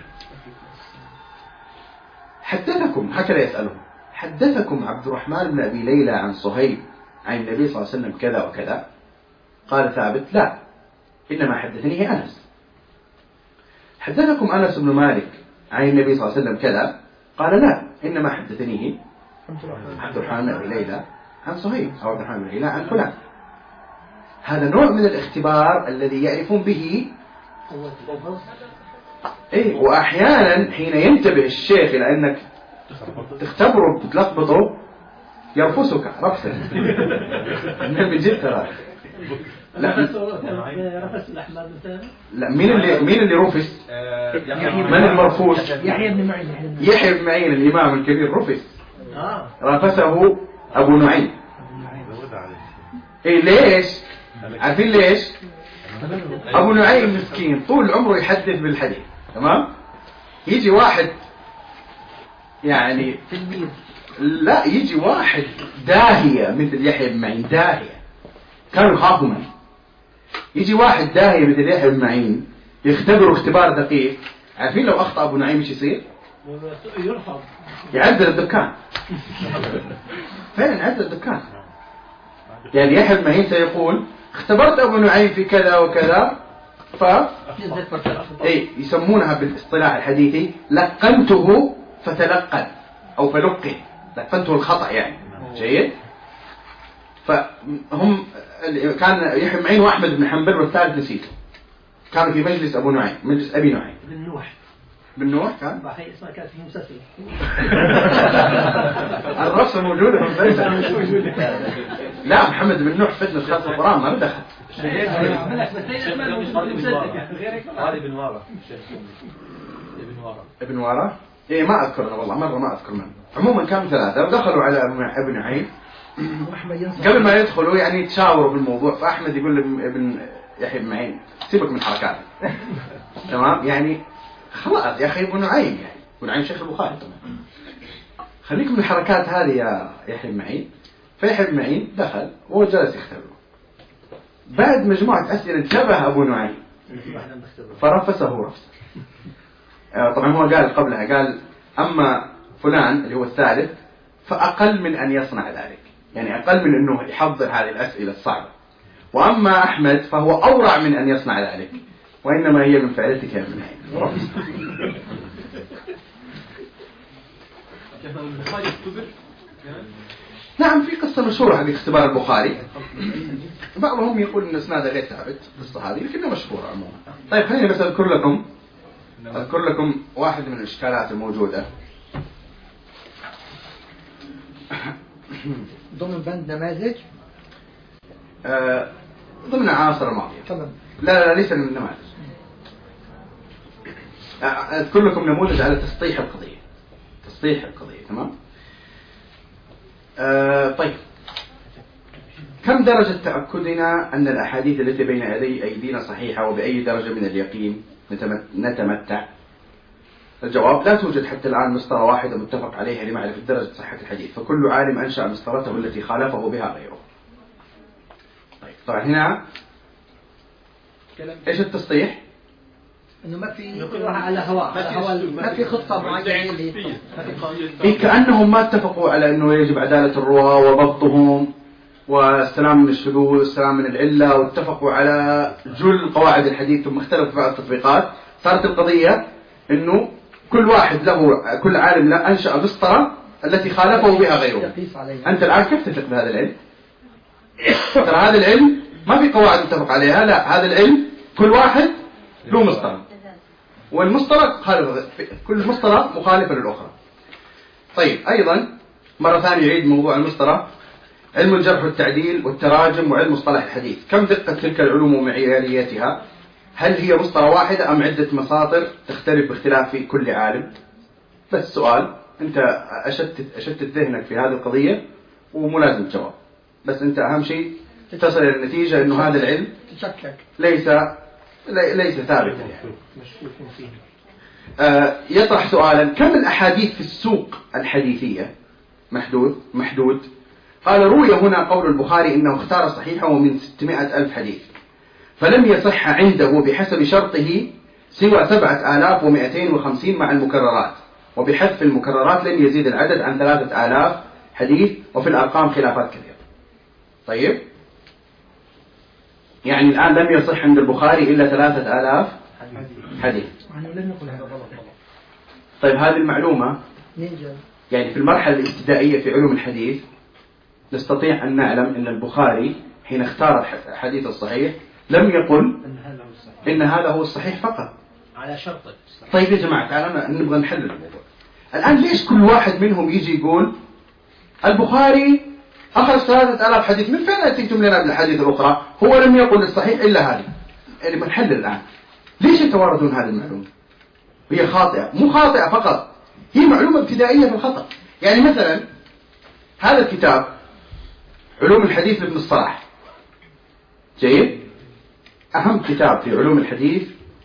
حدثكم، هكذا يسأله، حدثكم عبد الرحمن بن أبي ليلى عن صهيب عن النبي صلى الله عليه وسلم كذا وكذا؟ قال ثابت لا، إنما حدثنيه أنس. حدثكم أنس بن مالك عن النبي صلى الله عليه وسلم كذا؟ قال لا، إنما حدثنيه عبد الرحمن بن أبي ليلى عن صهيب، أو عبد الرحمن بن أبي ليلى عن فلان. هذا نوع من الاختبار الذي يعرفون به. إيه، وأحيانا حين ينتبه الشيخ إلى أنك تختبره بتلخبطه يرفسك رفسا. من جد ترى. لا لا، مين اللي رفس؟ من المرفوس؟ يحيى بن معين. يحيى بن معين الإمام الكبير رفس، رفسه أبو نعيم. إيه ليش؟ عارفين ليش؟ أبو نعيم مسكين طول عمره يحدث بالحديث، تمام؟ يجي واحد يعني لا، يجي واحد داهية مثل يحيى بن معين، داهية كانوا يخافوا منه. يجي واحد داهية مثل يحيى بن معين يختبروا اختبار دقيق. عارفين لو أخطأ أبو نعيم ايش يصير؟ يرفض، يعدل الدكان. فعلا يعدل الدكان. يعني يحيى بن معين سيقول اختبرت أبو نعيم في كذا وكذا، اي يسمونها بالاصطلاح الحديثي لقنته فتلقن أو فلقن، لقنته الخطأ يعني. جيد. فهم كان يحيى بن معين وأحمد بن حنبل والثالث نسيته، كانوا في مجلس أبو نعيم، مجلس أبي نعيم. بن نوح كان هي اسمها كانت في مسلسل. الرفسة موجودة في المسلسل. لا، محمد بن نوح فتنة خلف القرآن ما بدخل. ابن وارا. ايه ما اذكر انا والله، مرة ما اذكر منه. عموما كانوا ثلاثة ودخلوا على ابن نعيم. قبل ما يدخلوا يعني يتشاوروا بالموضوع، فاحمد يقول لابن يحيى بن معين سيبك من حركاتك. تمام يعني خلاص يا اخي ابن نعيم، يعني ابن نعيم شيخ البخاري طبعا، خليك من الحركات هذه يا يحيى بن معين. فيحيى بن معين دخل وجلس يختبره. بعد مجموعة أسئلة انتبه أبو نعيم فرفسه رفسا. طبعا هو قال قبلها، قال أما فلان اللي هو الثالث فأقل من أن يصنع ذلك، يعني أقل من أنه يحضر هذه الأسئلة الصعبة. وأما أحمد فهو أورع من أن يصنع ذلك، وإنما هي من فعلتك يا ابن نعيم. نعم، في قصة مشهورة حق اختبار البخاري، بعضهم يقول أن اسنادها غير ثابت القصة هذه، لكنها مشهورة عموما. طيب خليني بس أذكر لكم واحد من الإشكالات الموجودة ضمن بند نماذج ضمن العناصر الماضية. لا ليس من النماذج. أذكر لكم نموذج على تسطيح القضية. تمام. طيب، كم درجة تأكدنا أن الأحاديث التي بين أيدينا صحيحة، وبأي درجة من اليقين نتمتع؟ الجواب: لا توجد حتى الآن مسطرة واحدة متفق عليها لمعرفة درجة صحة الحديث، فكل عالم أنشأ مسطرته التي خالفه بها غيره. طيب، طبعا هنا إيش التسطيح؟ إنه ما في على هواء، ما في خطة معينة كأنهم ما اتفقوا على أنه يجب عدالة الرواة وضبطهم والسلام من الشذوذ والسلام من العلة، واتفقوا على جل قواعد الحديث، ثم اختلفوا في بعض التطبيقات. صارت القضية أنه كل واحد له، كل عالم له أنشأ مسطرة التي خالفه بها غيره. أنت الآن كيف تثق بهذا العلم؟ ترى هذا العلم ما في قواعد متفق عليها، لا، هذا العلم كل واحد له مسطرة، والمسطرة كل مسطرة مخالفة للأخرى. طيب، أيضا مرة ثانية يعيد موضوع المسطرة: علم الجرح والتعديل والتراجم وعلم مصطلح الحديث. كم دقة تلك العلوم ومعياريتها؟ هل هي مسطرة واحدة أم عدة مساطر تختلف باختلاف في كل عالم؟ بس سؤال، أنت أشتت ذهنك في هذه القضية ومو لازم تجاوب، بس أنت أهم شيء تصل إلى النتيجة إنه هذا العلم ليس ثابتا يعني. يطرح سؤالا: كم الأحاديث في السوق الحديثية؟ محدود. قال: روي هنا قول البخاري إنه اختار صحيحه من 600,000 حديث، فلم يصح عنده بحسب شرطه سوى 7,250 مع المكررات، وبحذف المكررات لن يزيد العدد عن 3,000 حديث، وفي الأرقام خلافات كثيرة. طيب، يعني الآن لم يصح عند البخاري إلا 3,000 حديث. طيب، هذه المعلومة يعني في المرحلة الابتدائية في علوم الحديث نستطيع أن نعلم أن البخاري حين اختار الحديث الصحيح لم يقل إن هذا هو الصحيح فقط على شرطه. طيب يا جماعة، تعالوا نبغى نحل الموضوع الآن. ليش كل واحد منهم يجي يقول البخاري أخذ 3,000 حديث؟ من فين أتيتم لنا بالحديث الأخرى؟ هو لم يقل الصحيح إلا هذه. يعني بنحل الآن. ليش يتواردون هذه المعلومة؟ هي خاطئة، مو خاطئة فقط، هي معلومة ابتدائية في الخطأ. يعني مثلا هذا الكتاب علوم الحديث لابن الصلاح، جيد، أهم كتاب في علوم الحديث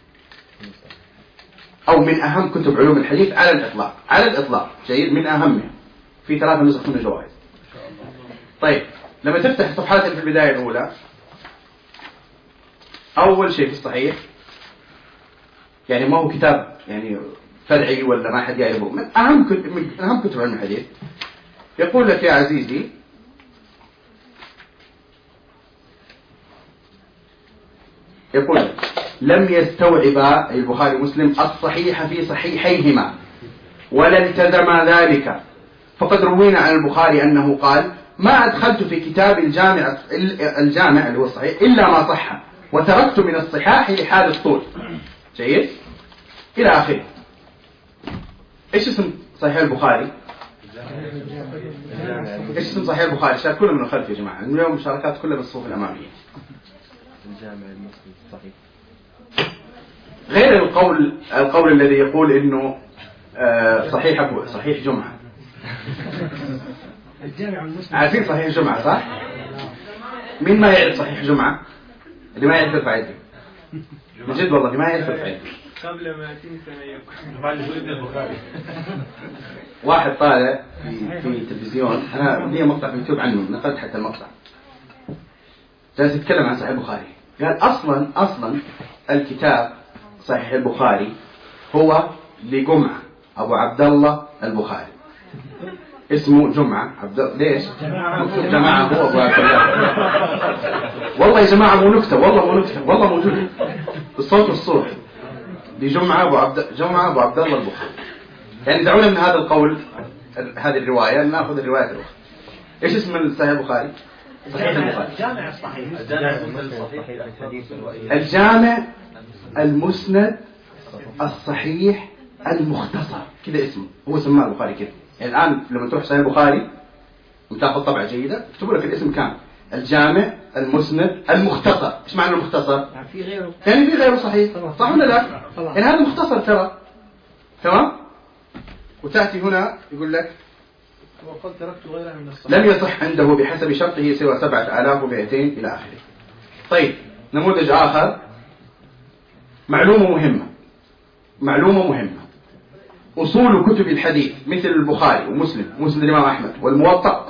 أو من أهم كتب علوم الحديث على الإطلاق، جيد، من أهمها، في 3 نسخ من الجوائز. طيب، لما تفتح الصفحات اللي في البداية الأولى، أول شيء في الصحيح، يعني ما هو كتاب يعني فرعي ولا ما حد يعرفه، من أهم كتب علم الحديث. يقول لك يا عزيزي: يقول لم يستوعب البخاري ومسلم الصحيح في صحيحيهما ولا التزم ذلك، فقد روينا عن البخاري أنه قال: ما أدخلت في كتاب الجامع اللي هو الصحيح إلا ما صح، وتركت من الصحاح لحال الطول، جيد، إلى آخره. إيش اسم صحيح البخاري؟ إيش اسم صحيح البخاري؟ شاركونا من الخلف يا جماعة، اليوم مشاركات كلها بالصفوف الأمامية. الجامع المسلم الصحيح. غير القول الذي يقول إنه صحيح جمعة. الجامع المسلم. عارفين صحيح جمعة صح؟ مين ما يعرف صحيح جمعة؟ اللي ما يعرف يرفع يده. من جد والله، اللي ما يعرف يرفع يده. قبل ما تنسى مع اللي يقول البخاري. واحد طالع في التلفزيون، أنا لي مقطع في يوتيوب عنه، نقلت حتى المقطع، جالس يتكلم عن صحيح البخاري. قال أصلا الكتاب صحيح البخاري هو لجمعة أبو عبد الله البخاري، اسمه جمعة ليش؟ جماعة هو أبو عبد الله. والله يا جماعة مو نكتة، والله موجود بالصوت والصورة، لجمعة أبو عبد الله البخاري. يعني دعونا من هذا القول، هذه الرواية، نأخذ الرواية الأخرى. إيش اسم صحيح البخاري؟ صحيح البخاري. الجامع الصحيح. الجامع المسند الصحيح المختصر، كذا اسمه، هو سماه البخاري كذا. يعني الآن لما تروح صحيح البخاري وتاخذ طبعة جيدة يكتبوا لك الاسم كامل: الجامع المسند المختصر. ايش معنى المختصر؟ يعني في غيره. يعني في غيره صحيح، صح ولا لا؟ يعني هذا مختصر ترى، تمام. وتأتي هنا يقول لك: وقد تركت غيره من الصحيح. لم يصح عنده بحسب شرطه سوى 7,200 إلى آخره. طيب، نموذج آخر، معلومة مهمة. أصول كتب الحديث مثل البخاري ومسلم ومسند الإمام أحمد والموطأ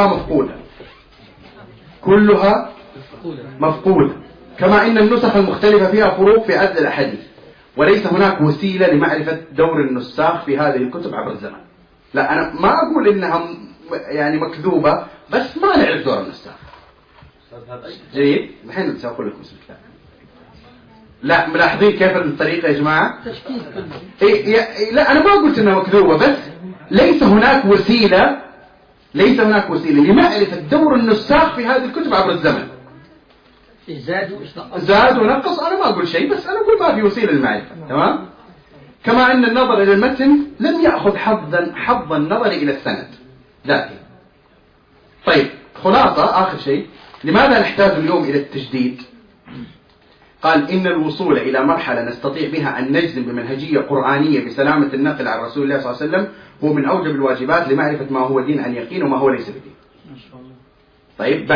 كلها مفقودة، كما إن النسخ المختلفة فيها فروق في عدد الأحاديث، وليس هناك وسيلة لمعرفة دور النساخ في هذه الكتب عبر الزمن. لا، أنا ما أقول إنها يعني مكذوبة، بس ما نعرف دور النساخ. جيد، الحين سأقول لكم اسم الكتاب. لا ملاحظين كيف الطريقة يا جماعة؟ تشكيك. لا أنا ما قلت أنها مكذوبة، بس ليس هناك وسيلة لمعرفة دور النساخ في هذه الكتب عبر الزمن. زاد ونقص، أنا ما أقول شيء، بس أنا أقول ما في وسيلة للمعرفة. تمام؟ كما أن النظر إلى المتن لم يأخذ حظ النظر إلى السند ذاته. طيب خلاصة آخر شيء، لماذا نحتاج اليوم إلى التجديد؟ قال إن الوصول إلى مرحلة نستطيع بها أن نجزم بمنهجية قرآنية بسلامة النقل عن رسول الله صلى الله عليه وسلم هو من أوجب الواجبات لمعرفة ما هو دين عن يقين وما هو ليس بدين. طيب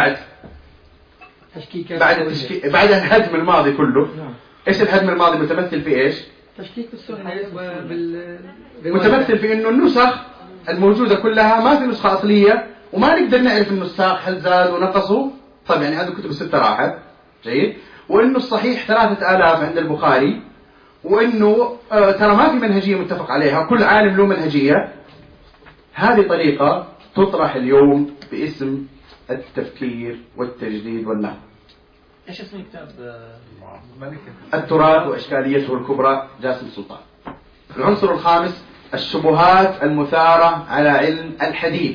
بعد الهدم الماضي كله، إيش الهدم الماضي متمثل في إيش؟ تشكيك بالسنة، متمثل في إنه النسخ الموجودة كلها ما في نسخة أصلية، وما نقدر نعرف النساخ هل زاد ونقصوا. طيب يعني هذه الكتب الستة راحت، جيد، وإنه الصحيح 3000 عند البخاري، وإنه ترى ما في منهجية متفق عليها، كل عالم له منهجية. هذه طريقة تطرح اليوم باسم التفكير والتجديد والنهضة. ايش اسم الكتاب؟ التراث وإشكاليته الكبرى، جاسم سلطان. العنصر الخامس الشبهات المثارة على علم الحديث.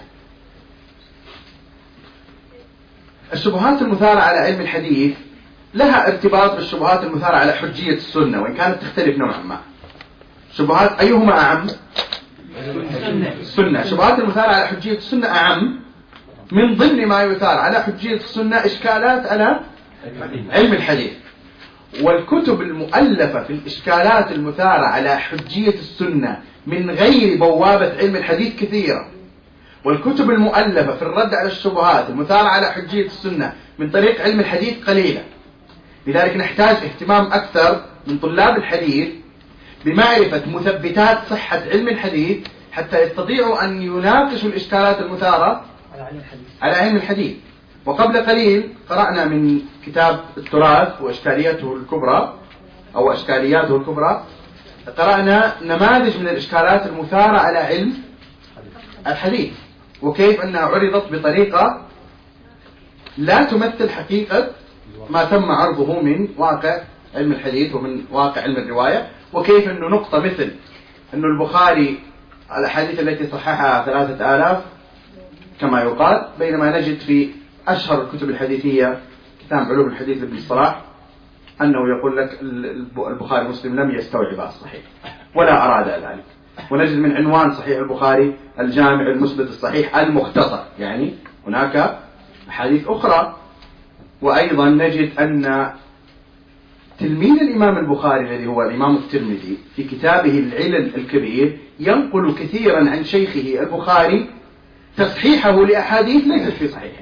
الشبهات المثارة على علم الحديث لها ارتباط بالشبهات المثارة على حجية السنة، وإن كانت تختلف نوعا ما. شبهات أيهما أعم؟ السنة. شبهات المثارة على حجية السنة أعم. من ضمن ما يثار على حجية السنة إشكالات على علم الحديث. والكتب المؤلفة في الإشكالات المثارة على حجية السنة من غير بوابة علم الحديث كثيرة، والكتب المؤلفة في الرد على الشبهات المثارة على حجية السنة من طريق علم الحديث قليلة. لذلك نحتاج اهتمام أكثر من طلاب الحديث بمعرفة مثبتات صحة علم الحديث حتى يستطيعوا أن يناقشوا الإشكالات المثارة على علم الحديث. وقبل قليل قرأنا من كتاب التراث وإشكالياته الكبرى أو إشكالياته الكبرى، قرأنا نماذج من الإشكالات المثارة على علم الحديث، وكيف أنها عرضت بطريقة لا تمثل حقيقة ما تم عرضه من واقع علم الحديث ومن واقع علم الرواية، وكيف أنه نقطة مثل أنه البخاري الأحاديث التي صححها 3000 كما يقال، بينما نجد في أشهر الكتب الحديثية كتاب علوم الحديث لابن الصلاح أنه يقول لك البخاري مسلم لم يستوعب الصحيح ولا أراد ذلك. ونجد من عنوان صحيح البخاري الجامع المثبت الصحيح المختصر، يعني هناك أحاديث أخرى. وأيضا نجد أن تلميذ الإمام البخاري الذي هو الإمام الترمذي في كتابه العلل الكبير ينقل كثيرا عن شيخه البخاري تصحيحه لأحاديث ليست في صحيحه،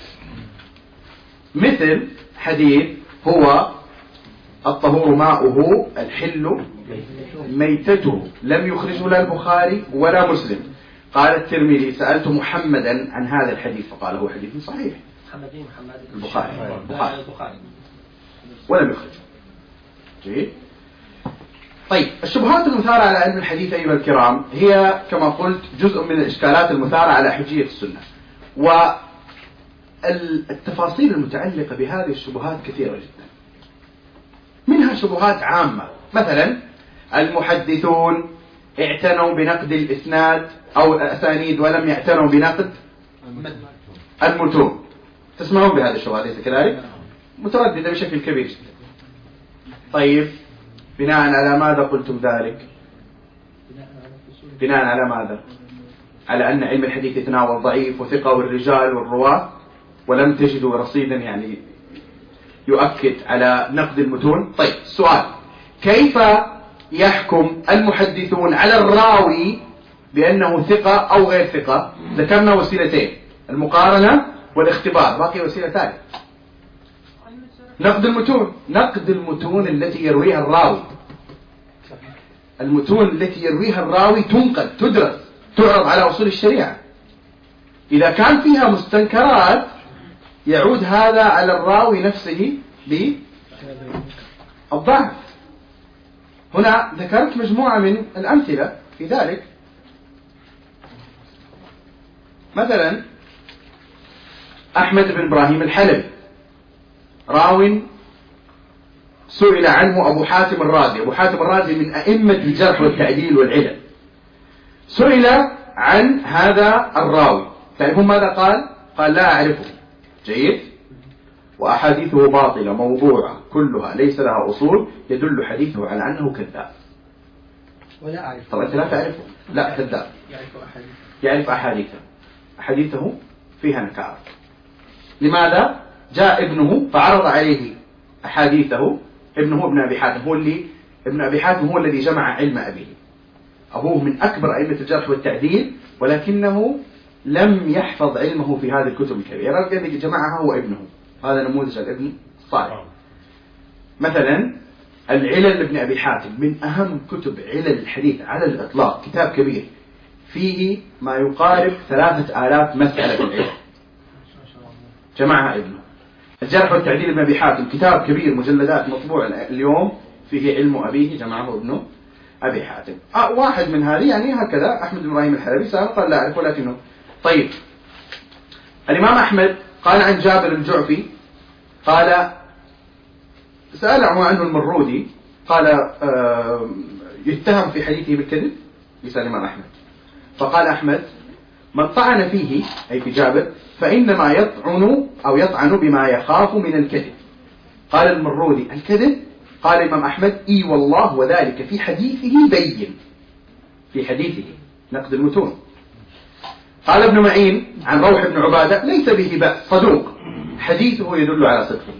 مثل حديث هو الطهور ماؤه الحل ميتته لم يخرجه لا البخاري ولا مسلم. قال الترمذي سألت محمدا عن هذا الحديث فقال هو حديث صحيح. البخاري ولم يخرجه. جيد. طيب الشبهات المثارة على علم الحديث أيها الكرام هي كما قلت جزء من الإشكالات المثارة على حجية السنة، والتفاصيل المتعلقة بهذه الشبهات كثيرة جدا. منها شبهات عامة، مثلا المحدثون اعتنوا بنقد الإسناد أو الأسانيد ولم يعتنوا بنقد المتون. تسمعون بهذه الشبهات ليس كذلك؟ مترددة بشكل كبير جدا. طيب بناء على ماذا قلتم ذلك؟ بناء على ماذا؟ على أن علم الحديث يتناول ضعيف وثقة والرجال والرواة، ولم تجدوا رصيدا يعني يؤكد على نقد المتون. طيب السؤال، كيف يحكم المحدثون على الراوي بأنه ثقة أو غير ثقة؟ ذكرنا وسيلتين، المقارنة والاختبار، باقي وسيلة ثالثة نقد المتون. نقد المتون التي يرويها الراوي، المتون التي يرويها الراوي تنقد، تدرس، تعرض على أصول الشريعة. إذا كان فيها مستنكرات يعود هذا على الراوي نفسه بالضعف. هنا ذكرت مجموعة من الأمثلة في ذلك. مثلا أحمد بن إبراهيم الحلبي راو سئل عنه أبو حاتم الرازي. أبو حاتم الرازي من أئمة الجرح والتعديل والعلل. سئل عن هذا الراوي، تعرفون ماذا قال؟ قال لا أعرفه. جيد. وأحاديثه باطلة موضوعة كلها ليس لها أصول، يدل حديثه على أنه كذاب. ولا أعرف. طبعا أنت لا تعرفه، لا كذاب. يعرف أحاديثه فيها نكارة. لماذا؟ جاء ابنه فعرض عليه أحاديثه. ابنه ابن أبي حاتم ابن أبي حاتم هو الذي جمع علم أبيه. أبوه من أكبر أئمة الجرح والتعديل، ولكنه لم يحفظ علمه في هذه الكتب الكبيرة الذي جمعها هو ابنه. هذا نموذج الابن الصالح. مثلا العلل لابن أبي حاتم من أهم كتب علل الحديث على الإطلاق، كتاب كبير فيه ما يقارب 3000 مسألة في العلل جمعها ابنه. الجرح والتعديل لابن أبي حاتم كتاب كبير مجلدات مطبوع اليوم فيه علم أبيه جمعه ابنه أبي حاتم. واحد من هذه يعني هكذا أحمد بن إبراهيم الحلبي سأل قال لا أعرف ولكنه. طيب الإمام أحمد قال عن جابر الجعفي قال سأل عنه المرودي قال يتهم في حديثه بالكذب. يسأل الإمام أحمد فقال أحمد من طعن فيه أي في جابر فإنما يطعن بما يخاف من الكذب. قال المرودي الكذب؟ قال الإمام أحمد إي والله وذلك في حديثه بين، في حديثه نقد المتون. قال ابن معين عن روح بن عبادة ليس به بأس صدوق حديثه يدل على صدقه،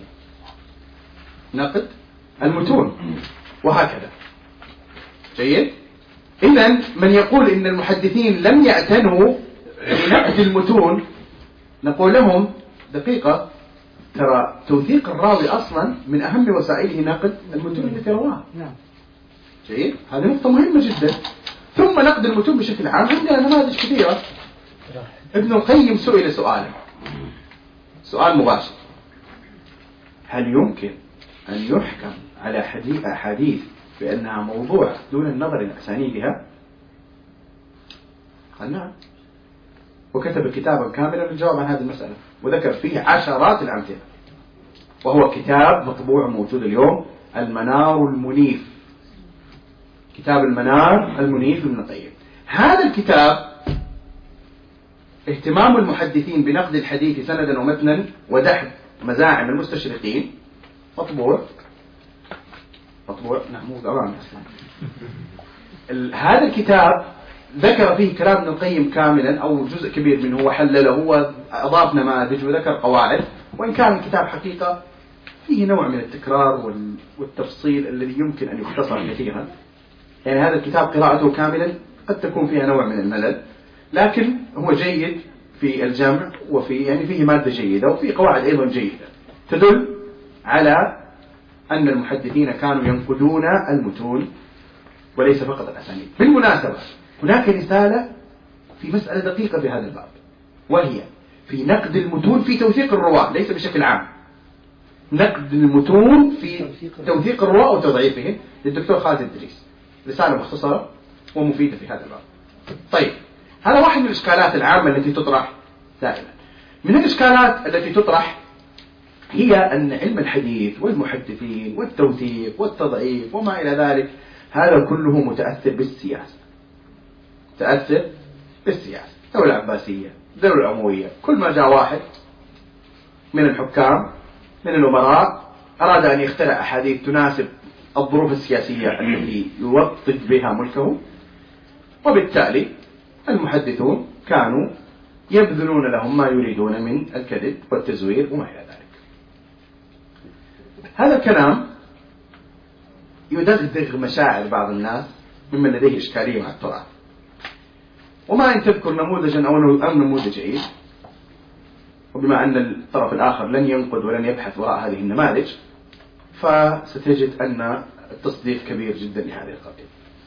نقد المتون. وهكذا. جيد. إذن من يقول إن المحدثين لم يعتنوا بنقد المتون نقول لهم دقيقة، ترى توثيق الراوي أصلا من أهم وسائله نقد المتون التي رواها. جيد. هذه نقطة مهمة جدا. ثم نقد المتون بشكل عام عندنا نماذج كثيرة. ابن القيم سئل سؤال مباشر: هل يمكن أن يحكم على أحاديث بأنها موضوع دون النظر إلى أسانيدها؟ قال نعم، وكتب كتابا كاملا للجواب عن هذه المسألة وذكر فيه عشرات الأمثلة، وهو كتاب مطبوع موجود اليوم، المنار المنيف، كتاب المنار المنيف لابن القيم. هذا الكتاب اهتمام المحدثين بنقد الحديث سندا ومتنا ودحض مزاعم المستشرقين مطبوع نعم مو طبعا أصلا. هذا الكتاب ذكر فيه كلام ابن القيم كاملا أو جزء كبير منه وحلله وأضاف نماذج وذكر قواعد، وإن كان الكتاب حقيقة فيه نوع من التكرار والتفصيل الذي يمكن أن يختصر كثيرا. يعني هذا الكتاب قراءته كاملا قد تكون فيها نوع من الملل، لكن هو جيد في الجمع وفي يعني فيه مادة جيدة وفيه قواعد أيضا جيدة تدل على أن المحدثين كانوا ينقدون المتون وليس فقط الأسانيد. بالمناسبة هناك رسالة في مسألة دقيقة في هذا الباب، وهي في نقد المتون في توثيق الرواة، ليس بشكل عام، نقد المتون في توثيق الرواة وتضعيفهم، للدكتور خالد الدريس، رسالة مختصرة ومفيدة في هذا الباب. طيب هذا واحد من الإشكالات العامة التي تطرح دائما. من الإشكالات التي تطرح هي أن علم الحديث والمحدثين والتوثيق والتضعيف وما إلى ذلك هذا كله متأثر بالسياسة، تأثر بالسياسة. الدولة العباسية، الدولة الأموية، كل ما جاء واحد من الحكام من الأمراء أراد أن يخترع أحاديث تناسب الظروف السياسية التي يوطد بها ملكه، وبالتالي المحدثون كانوا يبذلون لهم ما يريدون من الكذب والتزوير وما إلى ذلك. هذا الكلام يدغدغ مشاعر بعض الناس ممن لديه إشكالية مع التراث، وما أن تذكر نموذجا أو نموذج جيد، وبما أن الطرف الآخر لن ينقد ولن يبحث وراء هذه النماذج فستجد أن التصديق كبير جدا لهذه القضية.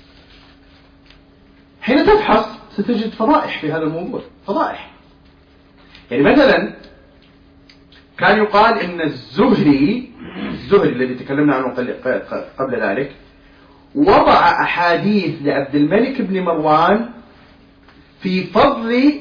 حين تبحث ستجد فضائح في هذا الموضوع، فضائح. يعني مثلا كان يقال إن الزهري الذي تكلمنا عنه قبل ذلك وضع أحاديث لعبد الملك بن مروان في فضل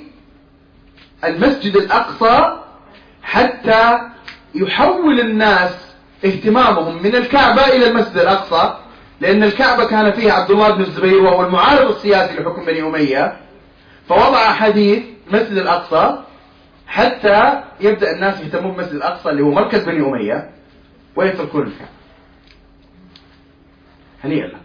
المسجد الأقصى حتى يحول الناس اهتمامهم من الكعبة إلى المسجد الأقصى، لأن الكعبة كان فيها عبد الله بن الزبير وهو المعارض السياسي لحكم بني أمية، فوضع حديث مسجد الأقصى حتى يبدأ الناس يهتمون بمسجد الأقصى اللي هو مركز بني أمية ويتركون الكعبة. هنيئا لكم.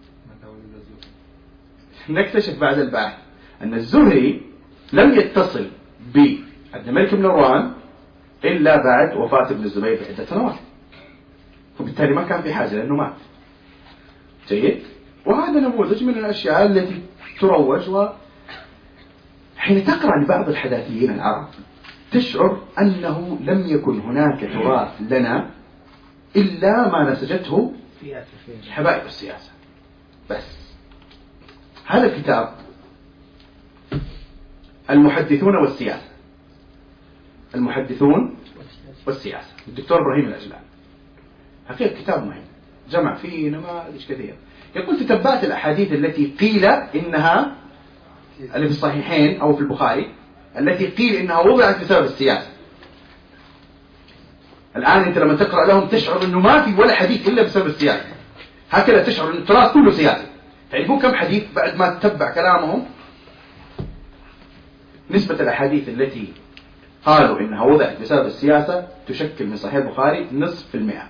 نكتشف بعد البحث أن الزهري لم يتصل بعبد الملك بن مروان إلا بعد وفاة ابن الزبير بعدة سنوات، وبالتالي ما كان في حاجة لأنه مات. جيد. وهذا نموذج من الأشياء التي تروج. وحين تقرأ لبعض الحداثيين العرب تشعر أنه لم يكن هناك تراث لنا إلا ما نسجته حبائب السياسة بس. هذا الكتاب المحدثون والسياسة، المحدثون والسياسة، الدكتور إبراهيم الأجلال، حقيقة كتاب مهم، جمع فيه نماذج كثيرة. يقول تتبعت الأحاديث التي قيل إنها اللي في الصحيحين أو في البخاري التي قيل إنها وضعت بسبب السياسة. الآن أنت لما تقرأ لهم تشعر إنه ما في ولا حديث إلا بسبب السياسة، هكذا تشعر إن التراث كله سياسي. تعرفون كم حديث بعد ما تتبع كلامهم نسبة الأحاديث التي قالوا إنها وضعت بسبب السياسة تشكل من صحيح البخاري 0.5%،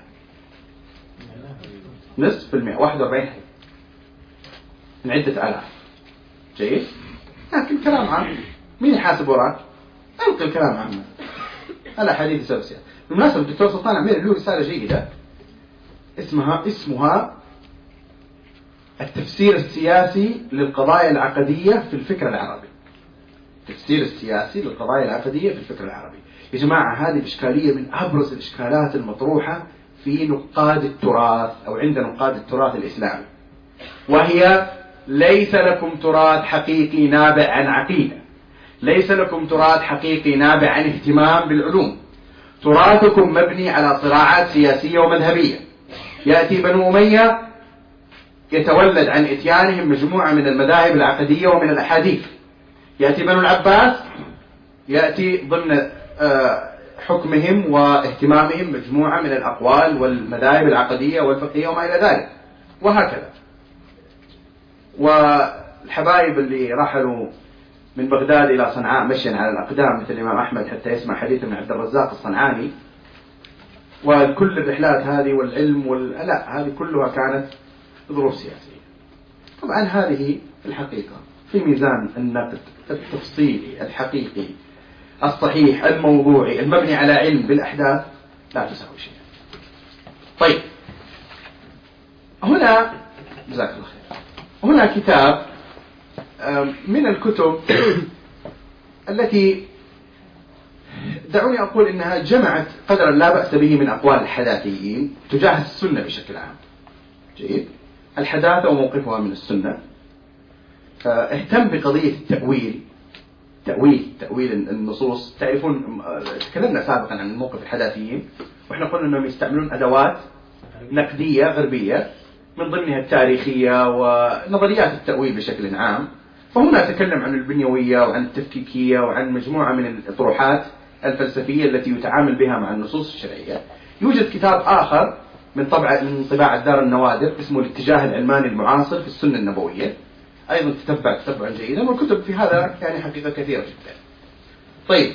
0.5%، 41 حديث من عدة آلاف. جيد. لكن كلام عام، مين يحاسب وراك؟ ألقي الكلام عام. الأحاديث بسبب السياسة. بالمناسبة الدكتور سلطان عمير له رسالة جيدة اسمها التفسير السياسي للقضايا العقدية في الفكر العربي. التفسير السياسي للقضايا العقدية في الفكر العربي. يا جماعة هذه إشكالية من أبرز الإشكالات المطروحة في نقاد التراث أو عند نقاد التراث الإسلامي، وهي ليس لكم تراث حقيقي نابع عن عقيدة، ليس لكم تراث حقيقي نابع عن اهتمام بالعلوم، تراثكم مبني على صراعات سياسية ومذهبية. يأتي بنو أمية يتولد عن إتيانهم مجموعة من المذاهب العقدية ومن الأحاديث. يأتي بنو العباس يأتي ضمن حكمهم واهتمامهم مجموعة من الأقوال والمذاهب العقدية والفقهية وما إلى ذلك، وهكذا. والحبايب اللي رحلوا من بغداد إلى صنعاء مشيا على الأقدام مثل الإمام أحمد حتى يسمع حديث من عبد الرزاق الصنعاني، وكل الرحلات هذه والعلم لا هذه كلها كانت ظروف سياسية. طبعا هذه الحقيقة في ميزان النقد التفصيلي الحقيقي الصحيح الموضوعي المبني على علم بالأحداث لا تساوي شيء. طيب هنا جزاك الله خير، هنا كتاب من الكتب التي دعوني أقول إنها جمعت قدرا لا بأس به من أقوال الحداثيين تجاه السنة بشكل عام. جيد. الحداثة وموقفها من السنة، اهتم بقضية التأويل، تأويل النصوص. تعرفون تكلمنا سابقا عن موقف الحداثيين وإحنا قلنا أنهم يستعملون أدوات نقدية غربية من ضمنها التاريخية ونظريات التأويل بشكل عام. فهنا تكلم عن البنيوية وعن التفكيكية وعن مجموعة من الأطروحات الفلسفية التي يتعامل بها مع النصوص الشرعية. يوجد كتاب آخر من طباعة دار النوادر اسمه الاتجاه العلماني المعاصر في السنة النبوية، أيضا تتبعا جيدا، والكتب في هذا يعني حقيقة كثيرة جدا. طيب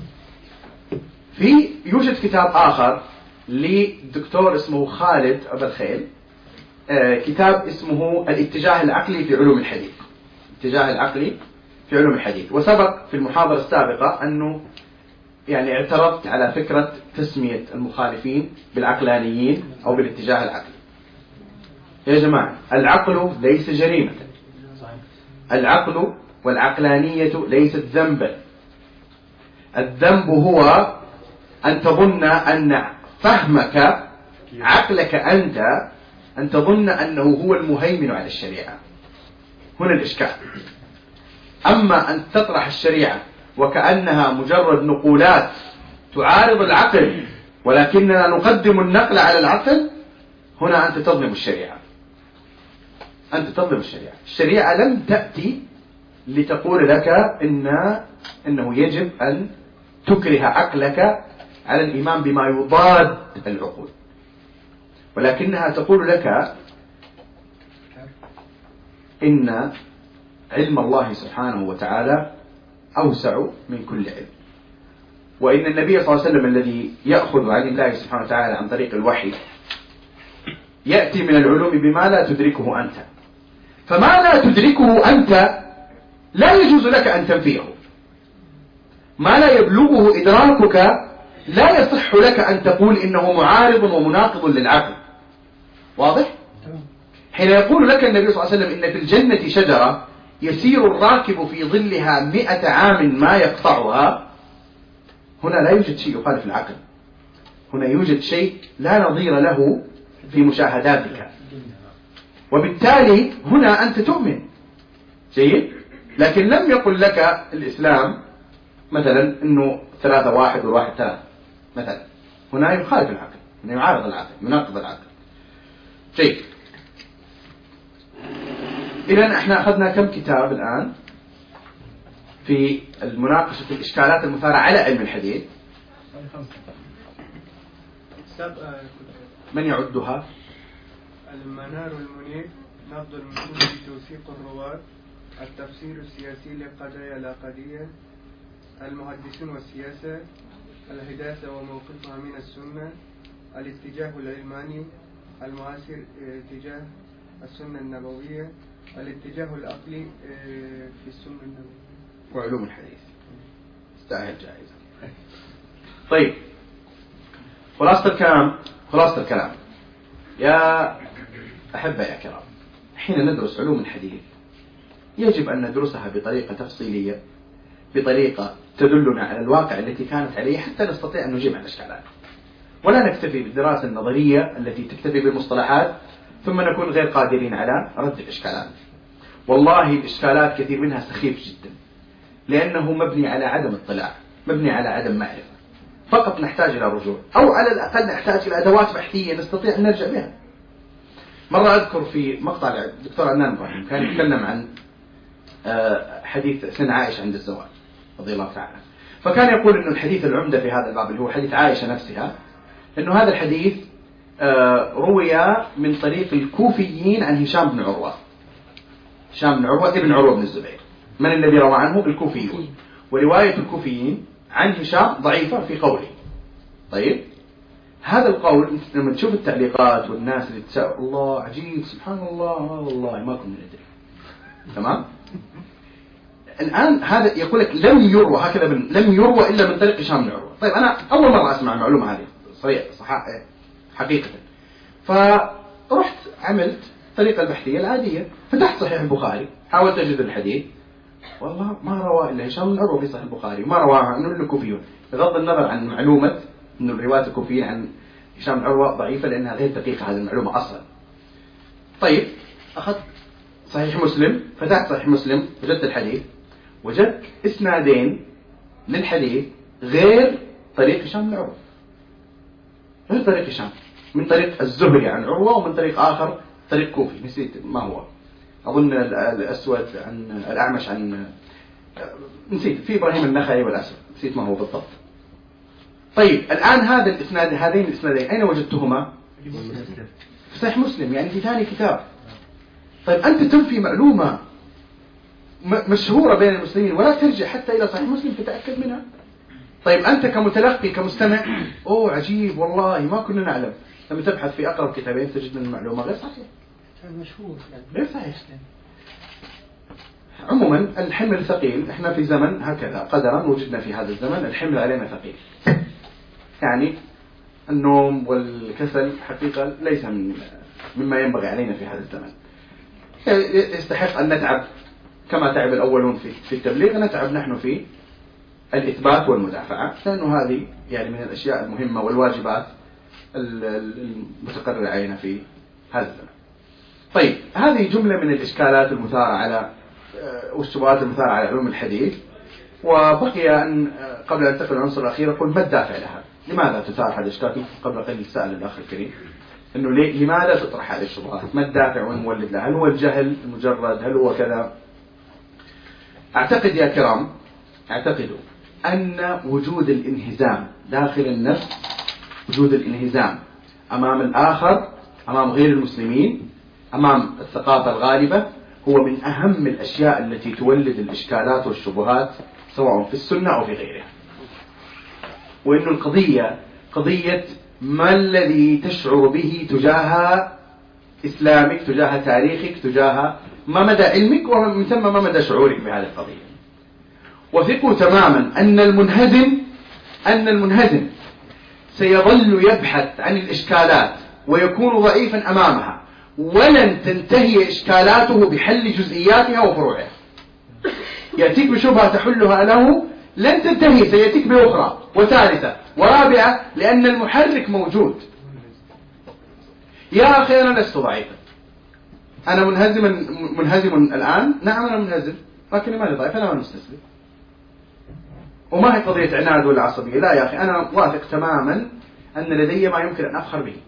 يوجد كتاب آخر لدكتور اسمه خالد أبو الخيل، كتاب اسمه الاتجاه العقلي في علوم الحديث، الاتجاه العقلي في علوم الحديث. وسبق في المحاضرة السابقة أنه يعني اعترضت على فكرة تسمية المخالفين بالعقلانيين أو بالاتجاه العقلي. يا جماعة العقل ليس جريمة، العقل والعقلانية ليست ذنبا. الذنب هو أن تظن أن فهمك عقلك أن تظن أنه هو المهيمن على الشريعة. هنا الإشكال. أما أن تطرح الشريعة وكأنها مجرد نقولات تعارض العقل ولكننا نقدم النقل على العقل، هنا أنت تظلم الشريعة، أنت تظلم الشريعة. الشريعة لم تأتي لتقول لك إنه يجب أن تكره عقلك على الإيمان بما يضاد العقول. ولكنها تقول لك إن علم الله سبحانه وتعالى أوسع من كل علم، وإن النبي صلى الله عليه وسلم الذي يأخذ عن الله سبحانه وتعالى عن طريق الوحي يأتي من العلوم بما لا تدركه أنت، فما لا تدركه أنت لا يجوز لك أن تنفيه، ما لا يبلغه إدراكك لا يصح لك أن تقول إنه معارض ومناقض للعقل. واضح؟ حين يقول لك النبي صلى الله عليه وسلم إن في الجنة شجرة يسير الراكب في ظلها 100 عام ما يقطعها، هنا لا يوجد شيء يخالف العقل، هنا يوجد شيء لا نظير له في مشاهداتك، وبالتالي هنا أنت تؤمن. جيد؟ لكن لم يقل لك الإسلام مثلا أنه 3 1 و1 3 مثلا، هنا يخالف العقل، هنا يعارض العقل، يناقض العقل. جيد. إذن احنا أخذنا كم كتاب الآن في المناقشة الإشكالات المثارة على علم الحديث؟ 7 من يعدها؟ المنار المنير، نقد المتون بتوثيق الرواة، التفسير السياسي لقضايا العقدية، المحدثون والسياسة، الحداثة وموقفها من السنة، الاتجاه العلماني المعاصر اتجاه السنة النبوية، الاتجاه العقلي في السنة النبوية، وعلوم الحديث. استاهل جائزة. طيب، خلاصة الكلام يا أحبة يا كرام، حين ندرس علوم الحديث يجب أن ندرسها بطريقة تفصيلية، بطريقة تدلنا على الواقع التي كانت عليه حتى نستطيع أن نجيب عن الإشكالات، ولا نكتفي بالدراسة النظرية التي تكتفي بالمصطلحات ثم نكون غير قادرين على رد الإشكالات. والله الإشكالات كثير منها سخيف جدا، لأنه مبني على عدم اطلاع، مبني على عدم معرفة، فقط نحتاج إلى رجوع، أو على الأقل نحتاج إلى أدوات بحثية نستطيع أن نرجع بها. مرة أذكر في مقطع الدكتور عدنان إبراهيم كان يتكلم عن حديث سن عائشة عند الزواج رضي الله تعالى، فكان يقول أن الحديث العمدة في هذا الباب اللي هو حديث عائشة نفسها، أنه هذا الحديث روي من طريق الكوفيين عن هشام بن عروة. هشام بن عروة ابن عروة بن الزبير، من الذي روى عنه؟ الكوفيون، ورواية الكوفيين عن هشام ضعيفة في قوله. طيب، هذا القول لما تشوف التعليقات والناس اللي تسأل الله عجيب سبحان الله والله ما كنا ندري، تمام؟ الآن هذا يقول لك لم يروى هكذا لم يروى إلا من طريق هشام بن عروة. طيب، أنا أول مرة أسمع المعلومة هذه حقيقة، فرحت عملت الطريقة البحثية العادية، فتحت صحيح البخاري، حاولت أجد الحديث، والله ما روى إلا هشام بن عروة في صحيح البخاري، وما رواها عنه الكوفيون، بغض النظر عن معلومة أن الروايات الكوفيين عن هشام بن عروة ضعيفة لأنها غير دقيقة هذه المعلومة أصلا. طيب، أخذت صحيح مسلم، فتحت صحيح مسلم، وجدت الحديث، وجدت إسنادين للحديث غير طريق هشام بن عروة، غير طريق هشام، من طريق الزهري عن عروة، ومن طريق آخر طريق كوفي نسيت ما هو، أظن الأسود عن الأعمش عن نسيت، في إبراهيم النخعي والأسود نسيت ما هو بالضبط. طيب، الآن هذا الإسناد، هذين الإسنادين أين وجدتهما؟ في صحيح مسلم، يعني في ثاني كتاب. طيب، أنت تنفي معلومة مشهورة بين المسلمين ولا ترجع حتى إلى صحيح مسلم تتأكد منها. طيب، أنت كمتلقي كمستمع، أوه عجيب والله ما كنا نعلم، لما تبحث في أقرب كتابين تجد أن المعلومة غير صحيح، مشهور غير صحيح. عموما الحمل ثقيل، احنا في زمن هكذا قدرا وجدنا في هذا الزمن الحمل علينا ثقيل، يعني النوم والكسل حقيقة ليس مما ينبغي علينا في هذا الزمن. يستحق أن نتعب كما تعب الأولون في التبليغ، نتعب نحن في الإثبات والمدافعة، لأنه هذه يعني من الأشياء المهمة والواجبات المتقررة علينا في هذا الزمن. طيب، هذه جملة من الإشكالات المثارة على والشبهات المثارة على علوم الحديث، وبقي أن قبل أن ننتقل للعنصر الأخير أقول ما الدافع لها؟ لماذا تثار هذا الإشكال؟ قبل قليل سأل الأخ الكريم إنه لماذا تطرح هذه الشبهات؟ ما الدافع والمولد لها؟ هل هو الجهل المجرد؟ هل هو كذا؟ أعتقد يا كرام، أعتقد أن وجود الانهزام داخل النفس، وجود الانهزام أمام الآخر، أمام غير المسلمين، أمام الثقافة الغالبة، هو من أهم الأشياء التي تولد الإشكالات والشبهات سواء في السنة أو في غيرها. وإن القضية قضية ما الذي تشعر به تجاه إسلامك، تجاه تاريخك، تجاه ما مدى علمك، ومن ثم ما مدى شعورك بهذه القضية. وثقوا تماما أن المنهزم سيظل يبحث عن الإشكالات ويكون ضعيفا أمامها، ولن تنتهي إشكالاته بحل جزئياتها وفروعها. يأتيك بشبهة تحلها له، لن تنتهي، سيأتيك بأخرى وثالثة ورابعة، لأن المحرك موجود. يا أخي أنا لست ضعيفا، أنا منهزم الآن، نعم أنا منهزم، لكن ماني ضعيف، أنا ما مستسلم. وما هي قضية عناد ولا عصبية، لا يا أخي، أنا واثق تماما أن لدي ما يمكن أن أفخر به،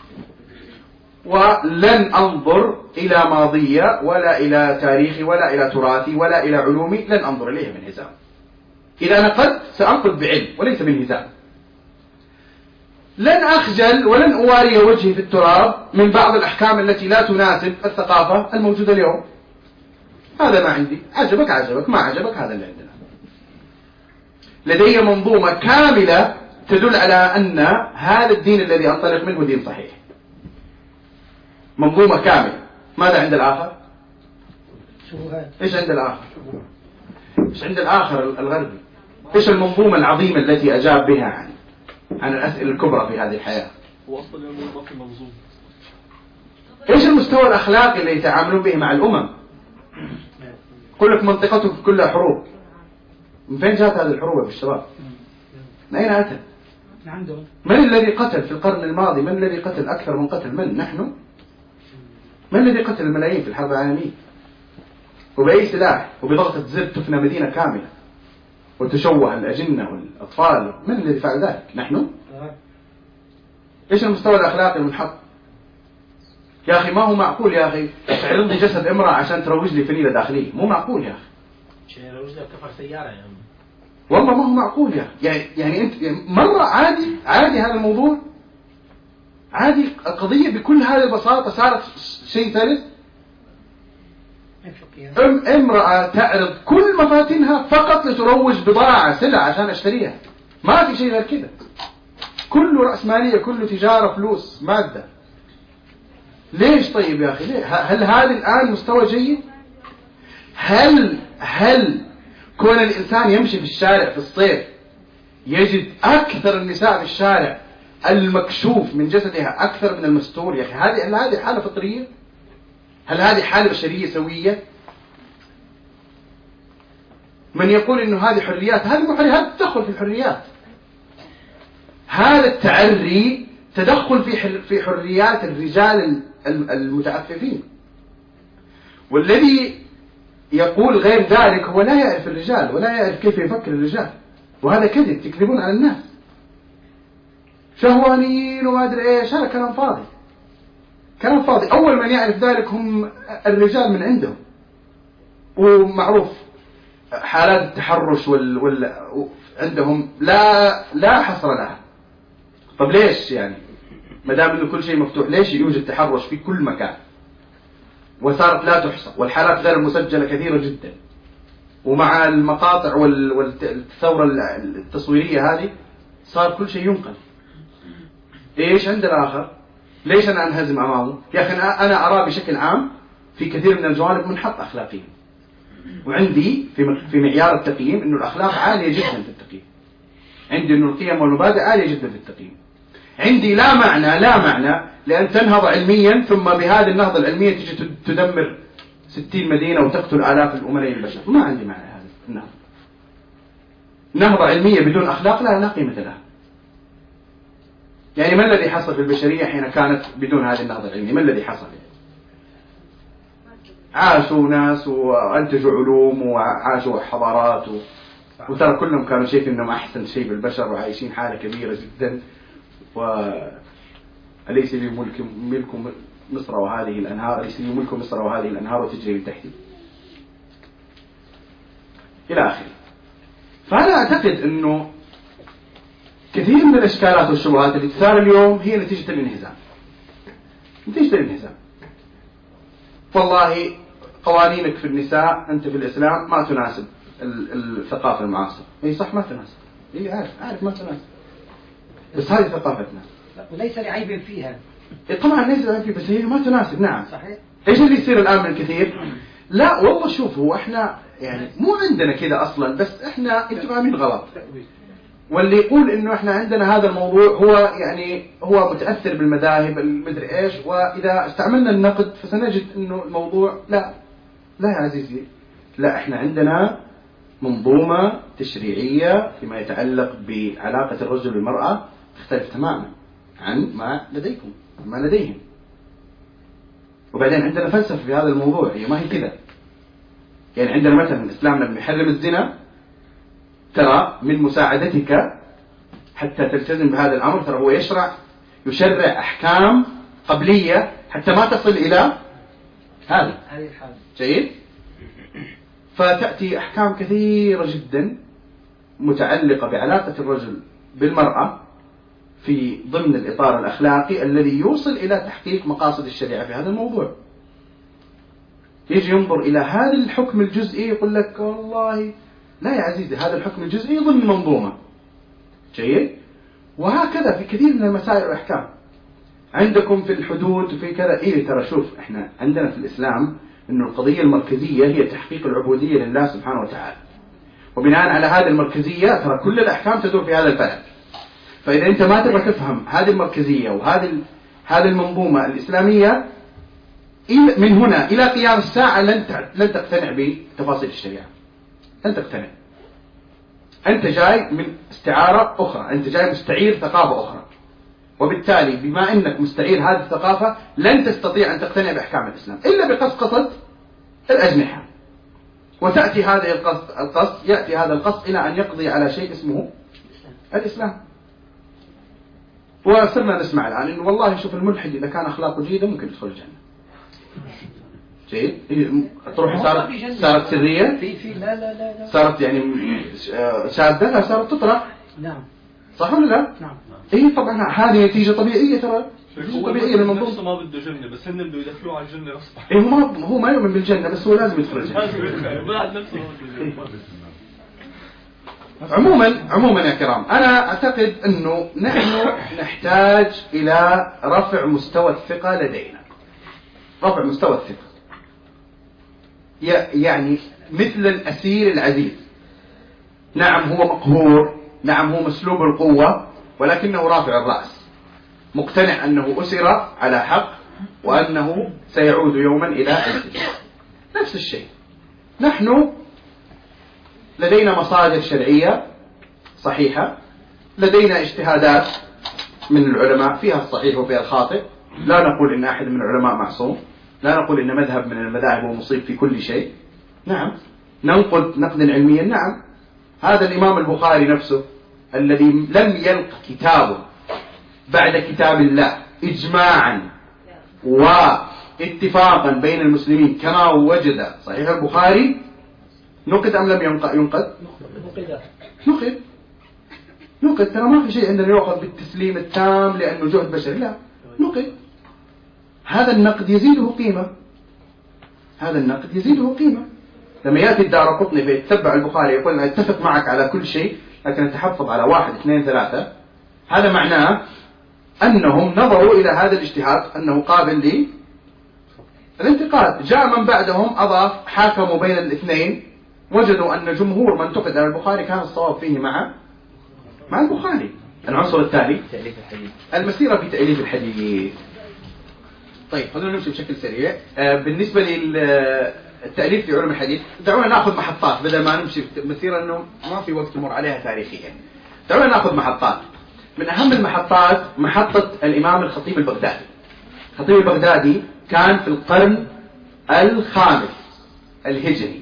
ولن أنظر إلى ماضية ولا إلى تاريخي ولا إلى تراثي ولا إلى علومي، لن أنظر إليها من هزام. إذا نقدت سأنقد بعلم وليس من هزام. لن أخجل ولن أواري وجهي في التراب من بعض الأحكام التي لا تناسب الثقافة الموجودة اليوم. هذا ما عندي، عجبك عجبك، ما عجبك، هذا اللي عندنا. لدي منظومة كاملة تدل على أن هذا الدين الذي أنطلق منه دين صحيح. منظومة كاملة. ماذا عند الآخر؟ إيش عند الآخر؟ إيش عند الآخر الغربي؟ إيش المنظومة العظيمة التي أجاب بها عن الأسئلة الكبرى في هذه الحياة؟ وصل الموضوع في منظومة. إيش المستوى الأخلاقي اللي يتعاملون به مع الأمم؟ يقول لك منطقته كلها حروب. من فين جاءت هذه الحروب يا الشباب؟ من أين أتت؟ من الذي قتل في القرن الماضي؟ من الذي قتل أكثر من قتل؟ من؟ نحن؟ من الذي قتل الملايين في الحرب العالمية؟ وبأي سلاح؟ وبضغطة زر تفنى مدينة كاملة وتشوه الأجنة والأطفال. من الذي فعل ذلك؟ نحن؟ إيش المستوى الأخلاقي المنحط؟ يا أخي ما هو معقول يا أخي تعرض لي جسد امرأة عشان تروج لي فنيلة داخلية. مو معقول يا أخي. يروج لي كفر سيارة يا عم. والله ما هو معقول يا أخي. يعني أنت مرة عادي هذا الموضوع، عادي القضية بكل هذه البساطة صارت شيء ثالث. امرأة تعرض كل مفاتنها فقط لتروج بضاعة سلعة عشان اشتريها. ما في شيء غير كده. كله رأسمالية، كله تجارة، فلوس، مادة. ليش طيب يا أخي؟ ليه؟ هل هذا الآن مستوى جيد؟ هل كون الإنسان يمشي في الشارع في الصيف يجد أكثر النساء في الشارع المكشوف من جسدها أكثر من المستور؟ يا أخي هل هذه حالة فطرية؟ هل هذه حالة بشرية سوية؟ من يقول إنه هذه حريات، هذه تدخل في الحريات. هذا التعري تدخل في حريات الرجال المتعففين. والذي يقول غير ذلك هو لا يعرف الرجال ولا يعرف كيف يفكر الرجال، وهذا كذب، تكذبون على الناس. شهوانيين وما أدري إيش، هذا كلام فاضي، كلام فاضي. أول من يعرف ذلك هم الرجال من عندهم. ومعروف حالات التحرش عندهم لا حصر لها. طب ليش يعني ما دام انه كل شيء مفتوح ليش يوجد تحرش في كل مكان وصارت لا تحصى، والحالات غير المسجلة كثيرة جدا، ومع المقاطع والثورة التصويرية هذه صار كل شيء ينقل. ايش عند الآخر؟ ليش أنا أنهزم أمامه؟ يا أخي أنا أرى بشكل عام في كثير من الجوانب منحط أخلاقيا، وعندي في معيار التقييم إنه الأخلاق عالية جدا في التقييم. عندي إنه القيم والمبادئ عالية جدا في التقييم. عندي لا معنى لأن تنهض علميا ثم بهذه النهضة العلمية تجي تدمر 60 مدينة وتقتل آلاف الأمناء البشر. ما عندي معنى هذا النهضة. نهضة علمية بدون أخلاق لا قيمة لها. يعني ما الذي حصل في البشرية حين كانت بدون هذه النهضة العلمية؟ ما الذي حصل؟ عاشوا ناس وأنتجوا علوم وعاشوا حضارات وترى كلهم كانوا شايفين إنهم أحسن شيء بالبشر وعايشين حالة كبيرة جدا. أليس لي ملك مصر وهذه الأنهار، أليس لي ملك مصر وهذه الأنهار وتجري من تحتي، إلى آخره. فأنا أعتقد أنه كثير من الإشكالات والشبهات اللي تثار اليوم هي نتيجة الانهزام. تشتري الحزام. والله قوانينك في النساء أنت في الإسلام ما تناسب الثقافة المعاصرة. إيه صح ما تناسب. إيه عارف ما تناسب. بس هذه ثقافتنا. وليس لعيب فيها. إيه طبعا ليس لعيب فيها، بس هي ما تناسب. نعم. صحيح. إيش اللي يصير الآن من الكثير؟ لا والله شوف، هو إحنا يعني مو عندنا كذا أصلا، بس إحنا أنتم فاهمين غلط. واللي يقول إنه إحنا عندنا هذا الموضوع هو متأثر بالمذاهب المدري إيش، وإذا استعملنا النقد فسنجد إنه الموضوع لا يا عزيزي، لا إحنا عندنا منظومة تشريعية فيما يتعلق بعلاقة الرجل بالمرأة تختلف تماما عن ما لديكم ما لديهم. وبعدين عندنا فلسفة في هذا الموضوع، هي ما هي كذا. يعني عندنا مثلا إسلامنا بيحرم الزنا، ترى من مساعدتك حتى تلتزم بهذا الأمر ترى هو يشرع أحكام قبلية حتى ما تصل إلى هذه الحالة. جيد. فتأتي أحكام كثيرة جدا متعلقة بعلاقة الرجل بالمرأة في ضمن الإطار الأخلاقي الذي يوصل إلى تحقيق مقاصد الشريعة في هذا الموضوع. يجي ينظر إلى هذا الحكم الجزئي يقول لك والله لا يا عزيزي، هذا الحكم الجزئي ضمن منظومة. جيد. وهكذا في كثير من المسائل والأحكام. عندكم في الحدود وفي كذا. ترى شوف، احنا عندنا في الإسلام إنه القضية المركزية هي تحقيق العبودية لله سبحانه وتعالى، وبناء على هذه المركزية ترى كل الأحكام تدور في هذا الفلك. فإذا أنت ما تبغى تفهم هذه المركزية وهذه المنظومة الإسلامية من هنا إلى قيام الساعة لن تقتنع بتفاصيل الشريعة، لن تقتنع. أنت جاي من استعارة أخرى، أنت جاي مستعير ثقافة أخرى، وبالتالي بما أنك مستعير هذه الثقافة لن تستطيع أن تقتنع بأحكام الإسلام إلا بقصقصة الأجنحة. وتأتي هذه يأتي هذا القص إلى أن يقضي على شيء اسمه الإسلام. وصرنا نسمع الآن إنه والله شوف الملحد إذا كان أخلاقه جيدة ممكن يدخل الجنة. جيد. تروح صارت سرية. لا صارت يعني شاذة، لا صارت تطرح. نعم. صح ولا لا؟ نعم. طبعا هذه نتيجة طبيعية، ترى طبيعية للمنظومة. نفسه ما بده جنة، بس هن بده يدخلوه على الجنة غصب. هو ما يؤمن بالجنة، بس هو لازم يدخل الجنة. بعد نفسه عموما يا كرام، أنا أعتقد أنه نحن نحتاج إلى رفع مستوى الثقة لدينا. رفع مستوى الثقة يعني مثل الأسير العزيز. نعم هو مقهور، نعم هو مسلوب القوة، ولكنه رافع الرأس، مقتنع أنه أسر على حق وأنه سيعود يوما إلى أجله. نفس الشيء، نحن لدينا مصادر شرعية صحيحة، لدينا اجتهادات من العلماء فيها الصحيح وفيها الخاطئ. لا نقول إن أحد من العلماء معصوم، لا نقول إن مذهب من المذاهب هو مصيب في كل شيء. نعم ننقد نقدا علميا. نعم هذا الإمام البخاري نفسه الذي لم يلق كتابه بعد كتاب الله إجماعا واتفاقا بين المسلمين كما وجد صحيح البخاري، نقد أم لم ينقد؟ نقد. ترى ما في شيء عندنا يؤخذ بالتسليم التام لأنه جهد بشري، لا، نقد. هذا النقد يزيده قيمة. لما يأتي الدارقطني فيتبع البخاري يقول أنا أتفق معك على كل شيء لكن أتحفظ على 1 2 3، هذا معناه أنهم نظروا إلى هذا الاجتهاد أنه قابل للانتقاد. جاء من بعدهم أضاف، حاكموا بين الاثنين، وجدوا أن جمهور من انتقد على البخاري كان الصواب فيه مع البخاري. العنصر التالي المسيرة في تأليف الحديث. طيب خلونا نمشي بشكل سريع. بالنسبة للتأليف في علوم الحديث دعونا نأخذ محطات بدل ما نمشي مسيرة أنه ما في وقت نمر عليها تاريخيا. دعونا نأخذ محطات. من أهم المحطات محطة الإمام الخطيب البغدادي. الخطيب البغدادي كان في القرن 5 الهجري.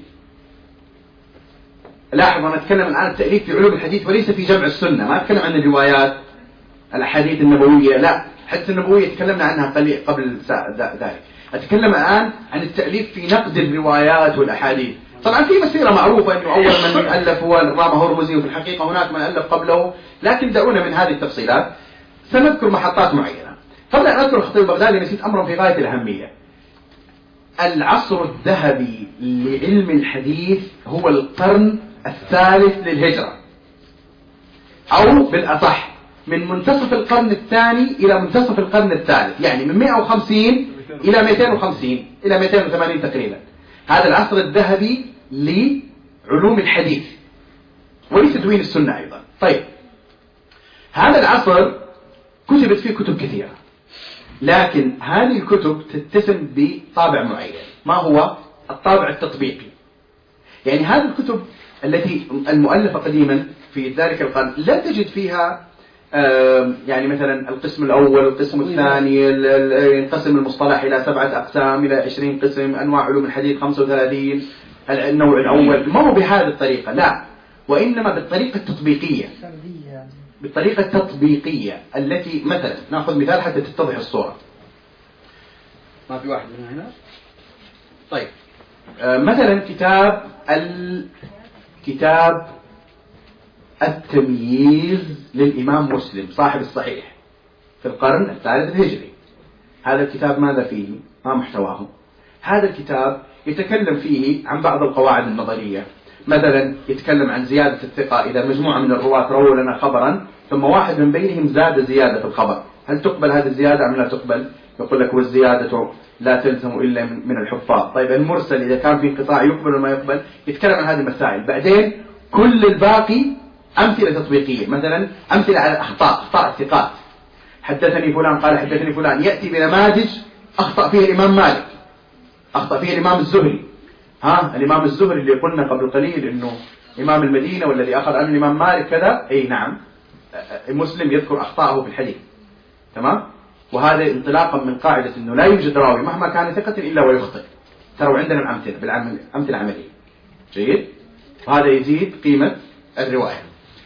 لاحظ أنا أتكلم الآن التأليف في علوم الحديث وليس في جمع السنة، ما أتكلم عن الروايات الأحاديث النبوية، لا، حتى النبوية تكلمنا عنها قبل ذلك. أتكلم الآن عن التأليف في نقد الروايات والأحاديث. طبعا في مسيرة معروفة أنه أول من ألف هو الرامة هرمزي، وفي الحقيقة هناك من ألف قبله، لكن دعونا من هذه التفصيلات. سنذكر محطات معينة. قبل أن أذكر الخطيب البغدادي نسيت أمرا في غاية الأهمية. العصر الذهبي لعلم الحديث هو القرن الثالث للهجرة، أو بالأصح من منتصف القرن الثاني إلى منتصف القرن الثالث، يعني من 150 إلى 250 إلى 280 تقريبا. هذا العصر الذهبي لعلوم الحديث ولتدوين السنة أيضا. طيب، هذا العصر كتبت فيه كتب كثيرة، لكن هذه الكتب تتسم بطابع معين. ما هو الطابع التطبيقي؟ يعني هذه الكتب التي المؤلفة قديما في ذلك القرن لا تجد فيها يعني مثلا القسم الأول، القسم الثاني، ينقسم المصطلح إلى 7 أقسام، إلى 20 قسم، أنواع علوم الحديث 35، النوع الأول. ما هو بهذه الطريقة، لا، وإنما بالطريقة التطبيقية. بالطريقة التطبيقية التي مثلا نأخذ مثال حتى تتضح الصورة. ما في واحد من هنا. طيب، مثلا كتاب التمييز للإمام مسلم صاحب الصحيح في القرن الثالث الهجري. هذا الكتاب ماذا فيه؟ ما محتواه؟ هذا الكتاب يتكلم فيه عن بعض القواعد النظرية. مثلا يتكلم عن زيادة الثقة. إذا مجموعة من الرواة رووا لنا خبرا ثم واحد من بينهم زاد زيادة في الخبر، هل تقبل هذه الزيادة أم لا تقبل؟ يقول لك والزيادة لا تلزم إلا من الحفاظ. طيب، المرسل إذا كان في انقطاع يقبل ولا ما يقبل؟ يتكلم عن هذه المسائل. بعدين كل الباقي أمثلة تطبيقية، مثلا أمثلة على أخطاء الثقات. حدثني فلان قال حدثني فلان، يأتي بنماذج أخطأ فيها الإمام مالك، أخطأ فيها الإمام الزهري. الإمام الزهري اللي قلنا قبل قليل إنه إمام المدينة والذي أخذ عنه الإمام مالك كذا، أي نعم، مسلم يذكر أخطاءه في الحديث. تمام؟ وهذا انطلاقا من قاعدة إنه لا يوجد راوي مهما كان ثقة إلا ويخطئ. ترى عندنا الأمثلة أمثلة عملية. جيد؟ وهذا يزيد قيمة الرواية.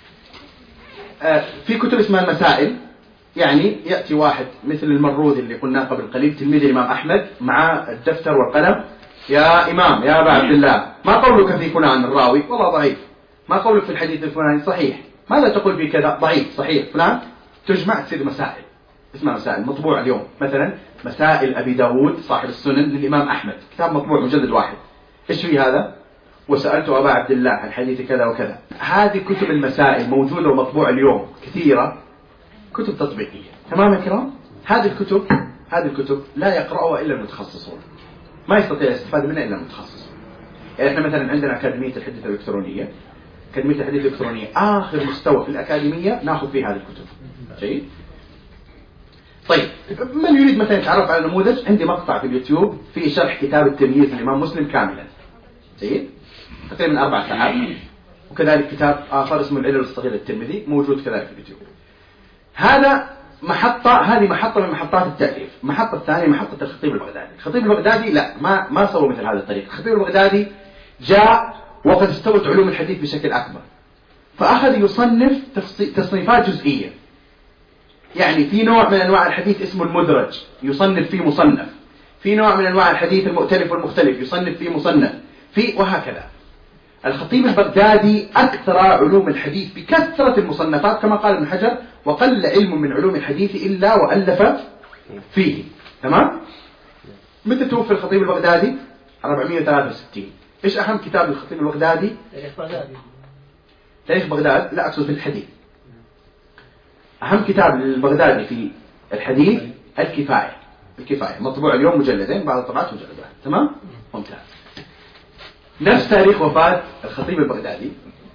في كتب اسمها المسائل، يعني يأتي واحد مثل المروذي اللي قلناه قبل قليل تلميذ الإمام أحمد مع الدفتر والقلم، يا إمام يا أبا عبد الله، ما قولك في فلان الراوي؟ والله ضعيف. ما قولك في الحديث الفلاني؟ صحيح. ماذا تقول في كذا؟ ضعيف. صحيح. فلان تجمع تصير مسائل، اسمها مسائل، مطبوع اليوم. مثلا مسائل أبي داود صاحب السنن للإمام أحمد، كتاب مطبوع مجلد واحد. إيش في هذا؟ وسألت أبا عبد الله عن حديث كذا وكذا. هذه كتب المسائل موجودة ومطبوعة اليوم كثيرة، كتب تطبيقية. تمام يا كرام؟ هذه الكتب لا يقرأها إلا المتخصصون، ما يستطيع الاستفادة منها إلا المتخصص. يعني إحنا مثلا عندنا أكاديمية الحديث الإلكترونية. أكاديمية الحديث الإلكترونية آخر مستوى في الأكاديمية نأخذ فيه هذه الكتب. جيد؟ طيب، من يريد مثلا يتعرف على نموذج، عندي مقطع في اليوتيوب في شرح كتاب التمييز للإمام مسلم كاملا. جيد؟ تقريبا 4 ساعات. وكذلك كتاب آخر اسمه العلل الصغير الترمذي موجود كذلك في اليوتيوب. هذه محطة من محطات التأليف. المحطة الثانية محطة الخطيب البغدادي. الخطيب البغدادي لا ما سوى مثل هذا الطريق. الخطيب البغدادي جاء وقد استوت علوم الحديث بشكل أكبر، فأخذ يصنف تصنيفات جزئية. يعني في نوع من أنواع الحديث اسمه المدرج يصنف فيه مصنف، في نوع من أنواع الحديث المؤتلف والمختلف يصنف فيه مصنف، وهكذا. الخطيب البغدادي أكثر علوم الحديث بكثرة المصنفات كما قال ابن حجر، وقل علم من علوم الحديث إلا وألف فيه. تمام؟ متى توفي الخطيب البغدادي؟ 463. إيش أهم كتاب للخطيب البغدادي؟ تاريخ بغداد. لا، أقصد في الحديث. أهم كتاب للبغدادي في الحديث الكفاية مطبوع اليوم مجلدين، بعض الطبعات مجلد واحد. تمام؟ ممتاز. نفس تاريخ وفاة الخطيب البغدادي.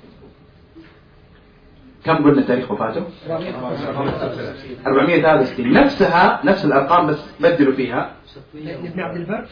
كم قلنا تاريخ وفاته؟ 463. نفس الأرقام بس بدلوا فيها. ابن عبد البر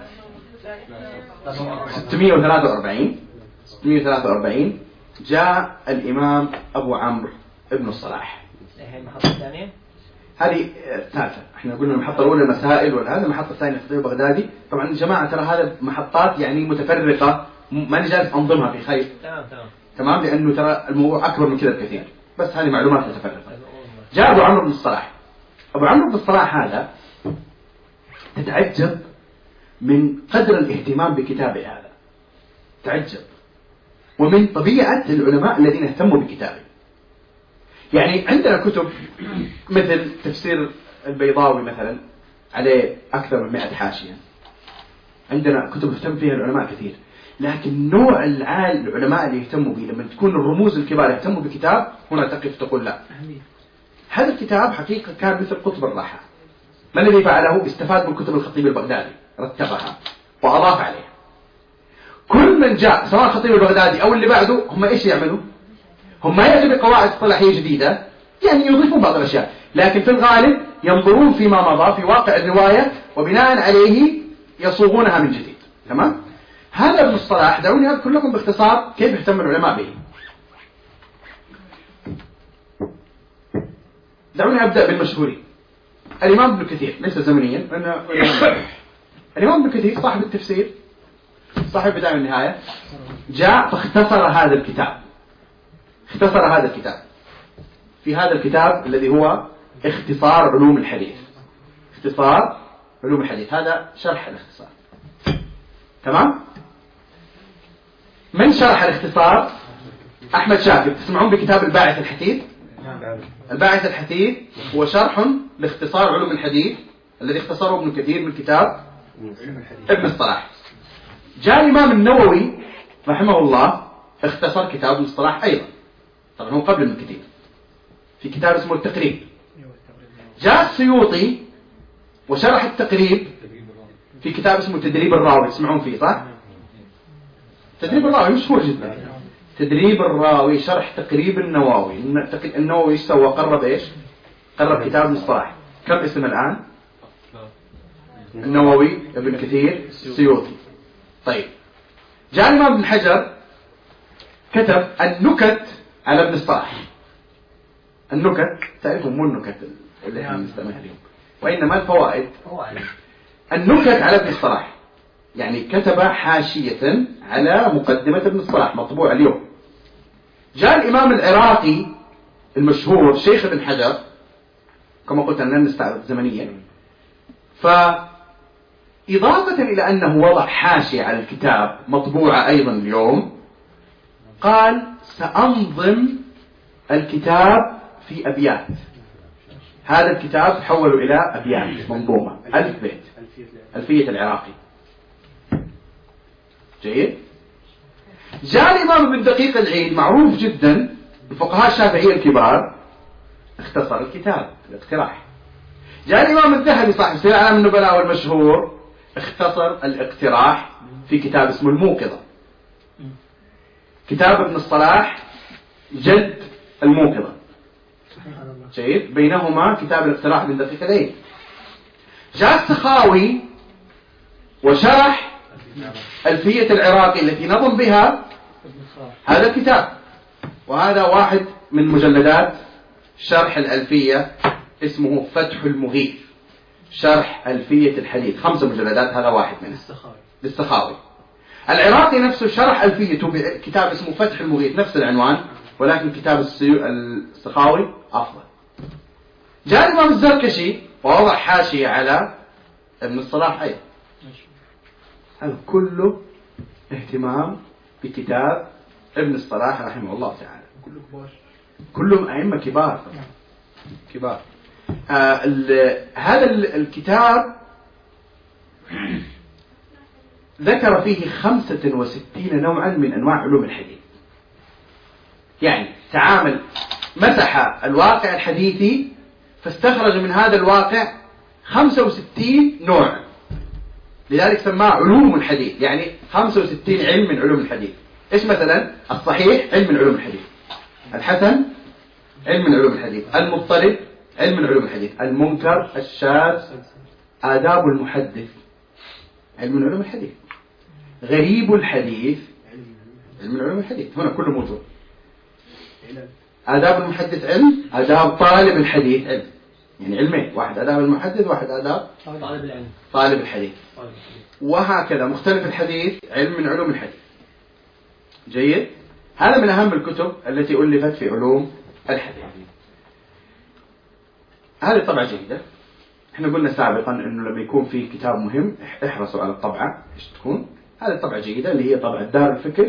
643 جاء الإمام أبو عمرو ابن الصلاح. هي المحطة الثانية؟ هذه الثالثة. احنا قلنا المحطة الأولى مسائل، وهذا المحطة الثانية الخطيب البغدادي. طبعا الجماعة ترى هذا محطات يعني متفرقة، ماني جالس أنظمها في خير. تمام، لأنه ترى الموضوع أكبر من كذا بكثير، بس هذه معلومات متفرقة. جاء أبو عمرو بن الصلاح. أبو عمرو بن الصلاح هذا تتعجب من قدر الاهتمام بكتابه هذا، تعجب، ومن طبيعة العلماء الذين اهتموا بكتابه. يعني عندنا كتب مثل تفسير البيضاوي مثلا عليه أكثر من 100 حاشية، عندنا كتب يهتم فيها العلماء كثير، لكن نوع العلماء اللي يهتموا به لما تكون الرموز الكبار يهتموا بكتاب، هنا تقف تقول لا، هذا الكتاب حقيقة كان مثل قطب الراحة. ما الذي فعله؟ استفاد من كتب الخطيب البغدادي، رتبها وأضاف عليها. كل من جاء سواء الخطيب البغدادي أو اللي بعده، هم إيش يعملوا؟ هم ما يأتوا بقواعد اصطلاحية جديدة، يعني يضيفون بعض الأشياء، لكن في الغالب ينظرون فيما مضى في واقع الرواية وبناء عليه يصوغونها من جديد. تمام؟ هذا ابن الصلاح دعوني أذكر لكم باختصار كيف يهتم العلماء به. دعوني أبدأ بالمشهورين. الإمام ابن كثير، ليس زمنيا، الإمام ابن كثير صاحب التفسير، صاحب بداية والنهاية، جاء فاختصر هذا الكتاب. اختصر هذا الكتاب في هذا الكتاب الذي هو اختصار علوم الحديث. اختصار علوم الحديث، هذا شرح الاختصار. تمام؟ من شرح الاختصار؟ أحمد شاكر. تسمعون بكتاب الباعث الحثيث؟ الباعث الحثيث هو شرح لاختصار علوم الحديث الذي اختصره ابن كثير من كتاب ابن الصلاح. جاء الإمام النووي رحمه الله اختصر كتاب ابن الصلاح أيضا، طبعا هو قبل ابن كثير، في كتاب اسمه التقريب. جاء السيوطي وشرح التقريب في كتاب اسمه تدريب الراوي، تسمعون فيه صح؟ تدريب الراوي مشهور جدا. تدريب الراوي شرح تقريب النووي. النووي ايش سوى؟ قرب ايش؟ قرب كتاب المصطلح. كم اسم الآن؟ النووي، ابن كثير، السيوطي. طيب جاء الإمام ابن حجر كتب النكت على ابن الصلاح. النكت تعرفون مو النكت اللي احنا نستمع اليوم، وإنما الفوائد. النكت على ابن الصلاح، يعني كتب حاشية على مقدمة ابن الصلاح مطبوع اليوم. جاء الإمام العراقي المشهور شيخ ابن حجر، كما قلت أننا نستعرض زمنيا، فإضافة إلى أنه وضع حاشية على الكتاب مطبوعة أيضا اليوم، قال سأنظم الكتاب في أبيات. هذا الكتاب حولوا إلى أبيات منظومة 1000 بيت، ألفية العراقي. جيد. جاء الإمام ابن دقيق العيد معروف جدا بفقهاء الشافعية الكبار، اختصر الكتاب الاقتراح. جاء الإمام الذهبي صاحب سير أعلام النبلاء والمشهور، اختصر الاقتراح في كتاب اسمه الموقظة. كتاب ابن الصلاح جد الموقظة. جيد. بينهما كتاب الاقتراح ابن دقيق العيد. جاء السخاوي وشرح ألفية العراقي التي نظم بها هذا الكتاب، وهذا واحد من مجلدات شرح الألفية، اسمه فتح المغيث، شرح ألفية الحديث، 5 مجلدات، هذا واحد منه للسخاوي. العراقي نفسه شرح ألفيته بكتاب اسمه فتح المغيث، نفس العنوان، ولكن كتاب السخاوي أفضل. جاء الإمام الزركشي ووضع حاشية على ابن الصلاح أيضا. هذا كله اهتمام بكتاب ابن الصلاح رحمه الله تعالى. كلهم أئمة كبار كبار. هذا الكتاب ذكر فيه 65 نوعا من أنواع علوم الحديث، يعني تعامل، مسح الواقع الحديثي فاستخرج من هذا الواقع 65 نوع، لذلك سماه علوم الحديث، يعني 65 علم من علوم الحديث. إيش مثلا؟ الصحيح علم من علوم الحديث، الحسن علم من علوم الحديث، المضطرب علم من علوم الحديث، المنكر، الشاذ، آداب المحدث علم من علوم الحديث، غريب الحديث علم من علوم الحديث، هنا كله موجود. آداب المحدث علم، آداب طالب الحديث علم، يعني علمين، واحد آداب المحدث، واحد آداب طالب الحديث، وهكذا مختلف الحديث علم من علوم الحديث. جيد. هذا من أهم الكتب التي ألفت في علوم الحديث. هذه طبعة جيدة. احنا قلنا سابقا انه لما يكون في كتاب مهم احرصوا على الطبعة ايش تكون. هذه طبعة جيدة اللي هي طبعة دار الفكر،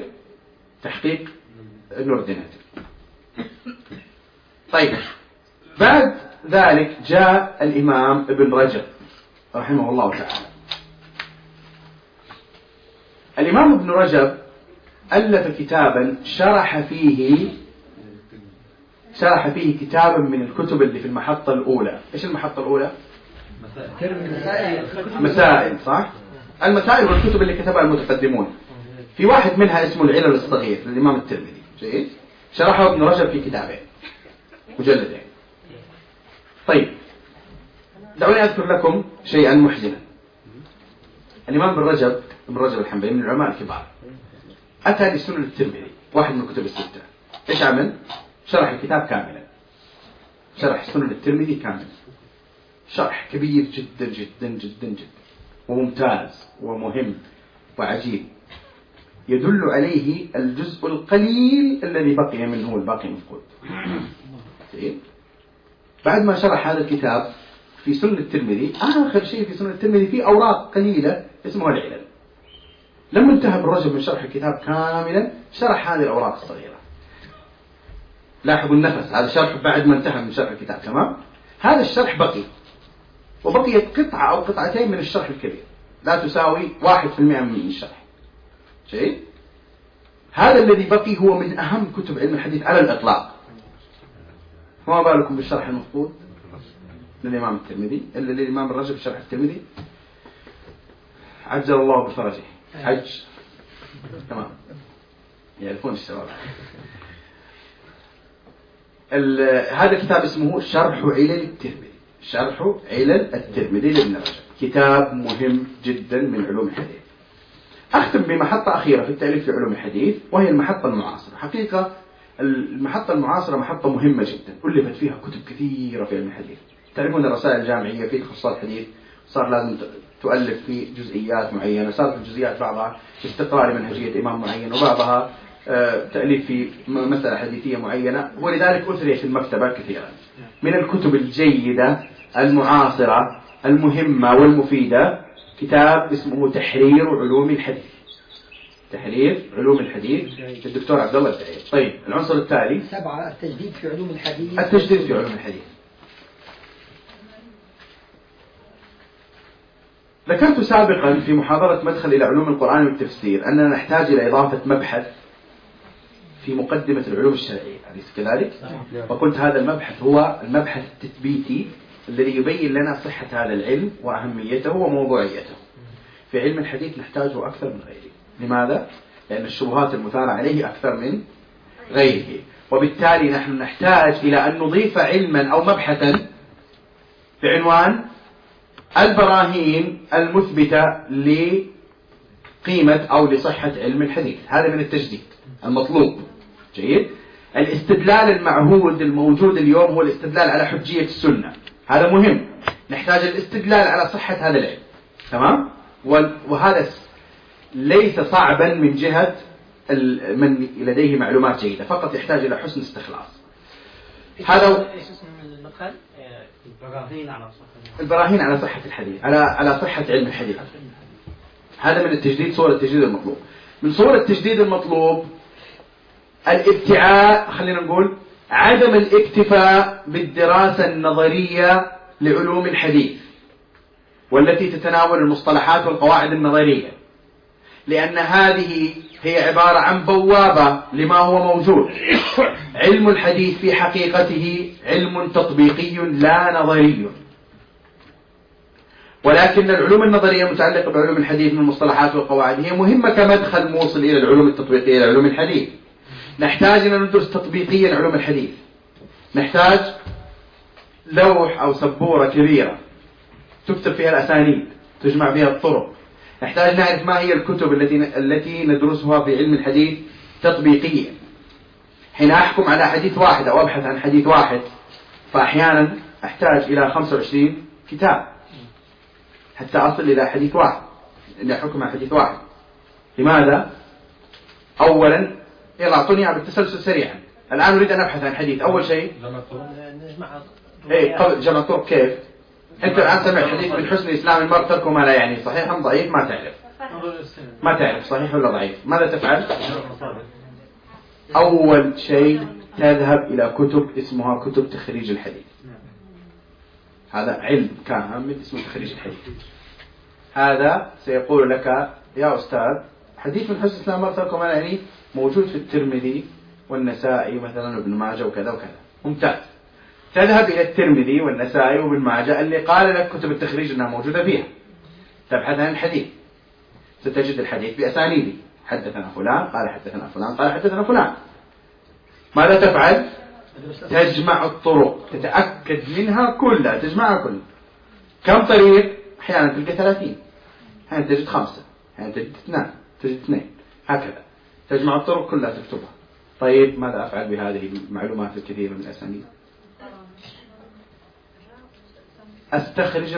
تحقيق نور الدين. طيب بعد ذلك جاء الإمام ابن رجب رحمه الله تعالى. الإمام ابن رجب ألف كتابا شرح فيه كتابا من الكتب اللي في المحطة الأولى. إيش المحطة الأولى؟ مسائل، صح؟ المسائل والكتب اللي كتبها المتقدمون. في واحد منها اسمه العلل الصغير للإمام الترمذي، جيد؟ شرحه ابن رجب في كتابين مجلدين. طيب، دعوني أذكر لكم شيئا محزنا. الإمام ابن رجب الحنبلي من العلماء الكبار، أتى لسنن الترمذي، واحد من الكتب الستة. إيش عمل؟ شرح الكتاب كاملا، شرح سنن الترمذي كاملا، شرح كبير جدا جدا جدا جدا وممتاز ومهم وعجيب، يدل عليه الجزء القليل الذي بقي منه والباقي مفقود. بعد ما شرح هذا الكتاب في سنن الترمذي، آخر شيء في سنن الترمذي في أوراق قليلة اسمها العلل. لما انتهى ابن رجب من شرح الكتاب كاملا، شرح هذه الأوراق الصغيرة. لاحظوا النفس، هذا شرح بعد ما انتهى من شرح الكتاب، تمام؟ هذا الشرح بقي، وبقيت قطعة أو قطعتين من الشرح الكبير لا تساوي 1% من الشرح. شيء هذا الذي بقي هو من أهم كتب علم الحديث على الإطلاق. فما بالكم بالشرح المفقود للإمام الترمذي، إلا للإمام الرجب شرح الترمذي عجل الله بفرجه. حج، تمام، يعرفون الشباب. هذا الكتاب اسمه شرح علل الترمذي، شرح علل الترمذي لابن رجب، كتاب مهم جدا من علوم الحديث. أختم بمحطة أخيرة في التأليف في علوم الحديث، وهي المحطة المعاصرة. حقيقة المحطة المعاصرة محطة مهمة جدا، ألفت فيها كتب كثيرة في علم الحديث. تعرفون الرسائل الجامعية في تخصصات الحديث صار لازم تؤلف في جزئيات معينة، صارت الجزئيات بعضها استقراء لمنهجية إمام معين، وبعضها تأليف في مسألة حديثية معينة، ولذلك أثريت المكتبة كثيرا. من الكتب الجيدة المعاصرة المهمة والمفيدة كتاب اسمه تحرير علوم الحديث، تحرير علوم الحديث للدكتور عبد الله الدعير. طيب، العنصر التالي 7 التجديد في علوم الحديث. التجديد في علوم الحديث. ذكرت سابقا في محاضرة مدخل إلى علوم القرآن والتفسير أننا نحتاج إلى إضافة مبحث في مقدمة العلوم الشرعية، أليس كذلك؟ وقلت هذا المبحث هو المبحث التثبيتي الذي يبين لنا صحة هذا العلم وأهميته وموضوعيته. في علم الحديث نحتاجه أكثر من غيره. لماذا؟ لأن الشبهات المثارة عليه أكثر من غيره، وبالتالي نحن نحتاج إلى أن نضيف علما أو مبحثا بعنوان البراهين المثبتة لقيمة أو لصحة علم الحديث. هذا من التجديد المطلوب. جيد. الاستدلال المعهود الموجود اليوم هو الاستدلال على حجية السنة، هذا مهم. نحتاج الاستدلال على صحة هذا العلم، تمام؟ وهذا ليس صعبا من جهة من لديه معلومات جيدة، فقط يحتاج إلى حسن استخلاص. هذا البراهين على صحة الحديث، على صحة علم الحديث. هذا من التجديد، صور التجديد المطلوب. من صور التجديد المطلوب الابتعاء، خلينا نقول عدم الاكتفاء بالدراسة النظرية لعلوم الحديث والتي تتناول المصطلحات والقواعد النظرية، لأن هذه هي عبارة عن بوابة لما هو موجود. علم الحديث في حقيقته علم تطبيقي لا نظري، ولكن العلوم النظرية المتعلقة بعلوم الحديث من المصطلحات والقواعد هي مهمة كمدخل موصل إلى العلوم التطبيقية لعلوم الحديث. نحتاج أن ندرس تطبيقيا علوم الحديث، نحتاج لوح أو سبورة كبيرة تكتب فيها الأسانيد، تجمع فيها الطرق. نحتاج نعرف ما هي الكتب التي ندرسها في علم الحديث تطبيقيا. حين أحكم على حديث واحد أو أبحث عن حديث واحد، فأحيانا أحتاج إلى 25 كتاب حتى أصل إلى حديث واحد، إلى حكم على حديث واحد. لماذا؟ أولا، يلا أعطوني بالتسلسل سريعا. الآن أريد أن أبحث عن حديث. أول شيء قبل جمع الطرق. كيف؟ أنت الآن سمعت حديث من حسن إسلام المرء تركه ما لا يعني، صحيح أم ضعيف؟ ما تعرف صحيح ولا ضعيف. ماذا تفعل؟ أول شيء تذهب إلى كتب اسمها كتب تخريج الحديث. هذا علم كامل اسمه تخريج الحديث. هذا سيقول لك يا أستاذ حديث من حسن الإسلام مرتبكم يعني موجود في الترمذي والنسائي مثلا وابن ماجه وكذا وكذا، ممتاز. تذهب إلى الترمذي والنسائي وابن ماجه اللي قال لك كتب التخريج أنها موجودة فيها، تبحث عن الحديث ستجد الحديث بأسانيده، حدثنا فلان قال حدثنا فلان قال حدثنا فلان. ماذا تفعل؟ تجمع الطرق، تتأكد منها كلها، تجمعها كلها. كم طريق؟ أحيانا تلقى 30، أحيانا تجد 5، أحيانا تجد 2، تجد 2، هكذا تجمع الطرق كلها تكتبها. طيب ماذا أفعل بهذه المعلومات الكثيرة من الأسانيد؟ أستخرج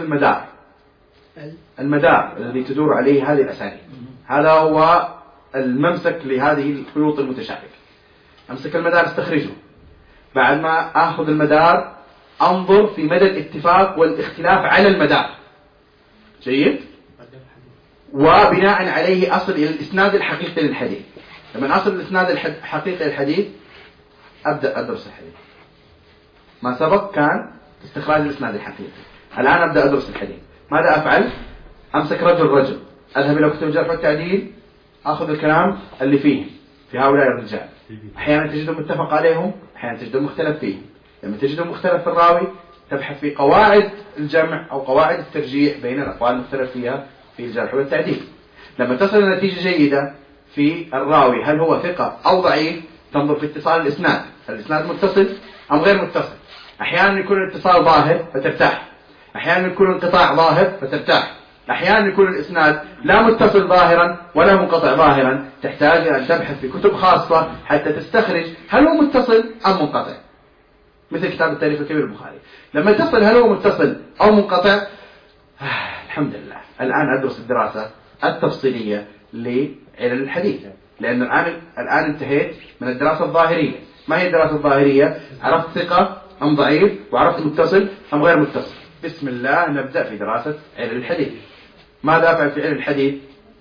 المدار الذي تدور عليه هذه الأسانيد. هذا هو الممسك لهذه الخيوط المتشابكة. أمسك المدار استخرجه، بعد ما أخذ المدار أنظر في مدى الاتفاق والاختلاف على المدار. جيد؟ وبناء عليه أصل إلى الإسناد الحقيقي للحديث. لما أصل الإسناد الحقيقي للحديث أبدأ أدرس الحديث. ما سبق كان استخراج الإسناد الحقيقي، الآن أبدأ أدرس الحديث. ماذا أفعل؟ أمسك رجل، أذهب إلى كتب الجرح والتعديل، أخذ الكلام اللي فيه في هؤلاء الرجال. أحيانا تجدهم متفق عليهم، أحيانا تجدهم مختلف فيه. لما تجدهم مختلف في الراوي تبحث في قواعد الجمع أو قواعد الترجيح بين الأقوال المختلف فيها في الجرح والتعديل. لما تصل إلى نتيجة جيدة في الراوي هل هو ثقة أو ضعيف، تنظر في اتصال الإسناد، الإسناد متصل أم غير متصل. أحيانا يكون الاتصال ظاهر فترتاح، أحيانا يكون انقطاع ظاهر فترتاح، أحيانا يكون الإسناد لا متصل ظاهرا ولا منقطع ظاهرا. تحتاج أن تبحث في كتب خاصة حتى تستخرج هل هو متصل أم منقطع، مثل كتاب التاريخ الكبير البخاري. لما تصل هل هو متصل أو منقطع، الحمد لله الآن أدرس الدراسة التفصيلية لعلل الحديث، لأن الآن انتهيت من الدراسة الظاهرية. ما هي الدراسة الظاهرية؟ عرفت ثقة أم ضعيف، وعرفت متصل أم غير متصل. بسم الله نبدأ في دراسة علل الحديث. ماذا أفعل في علل الحديث؟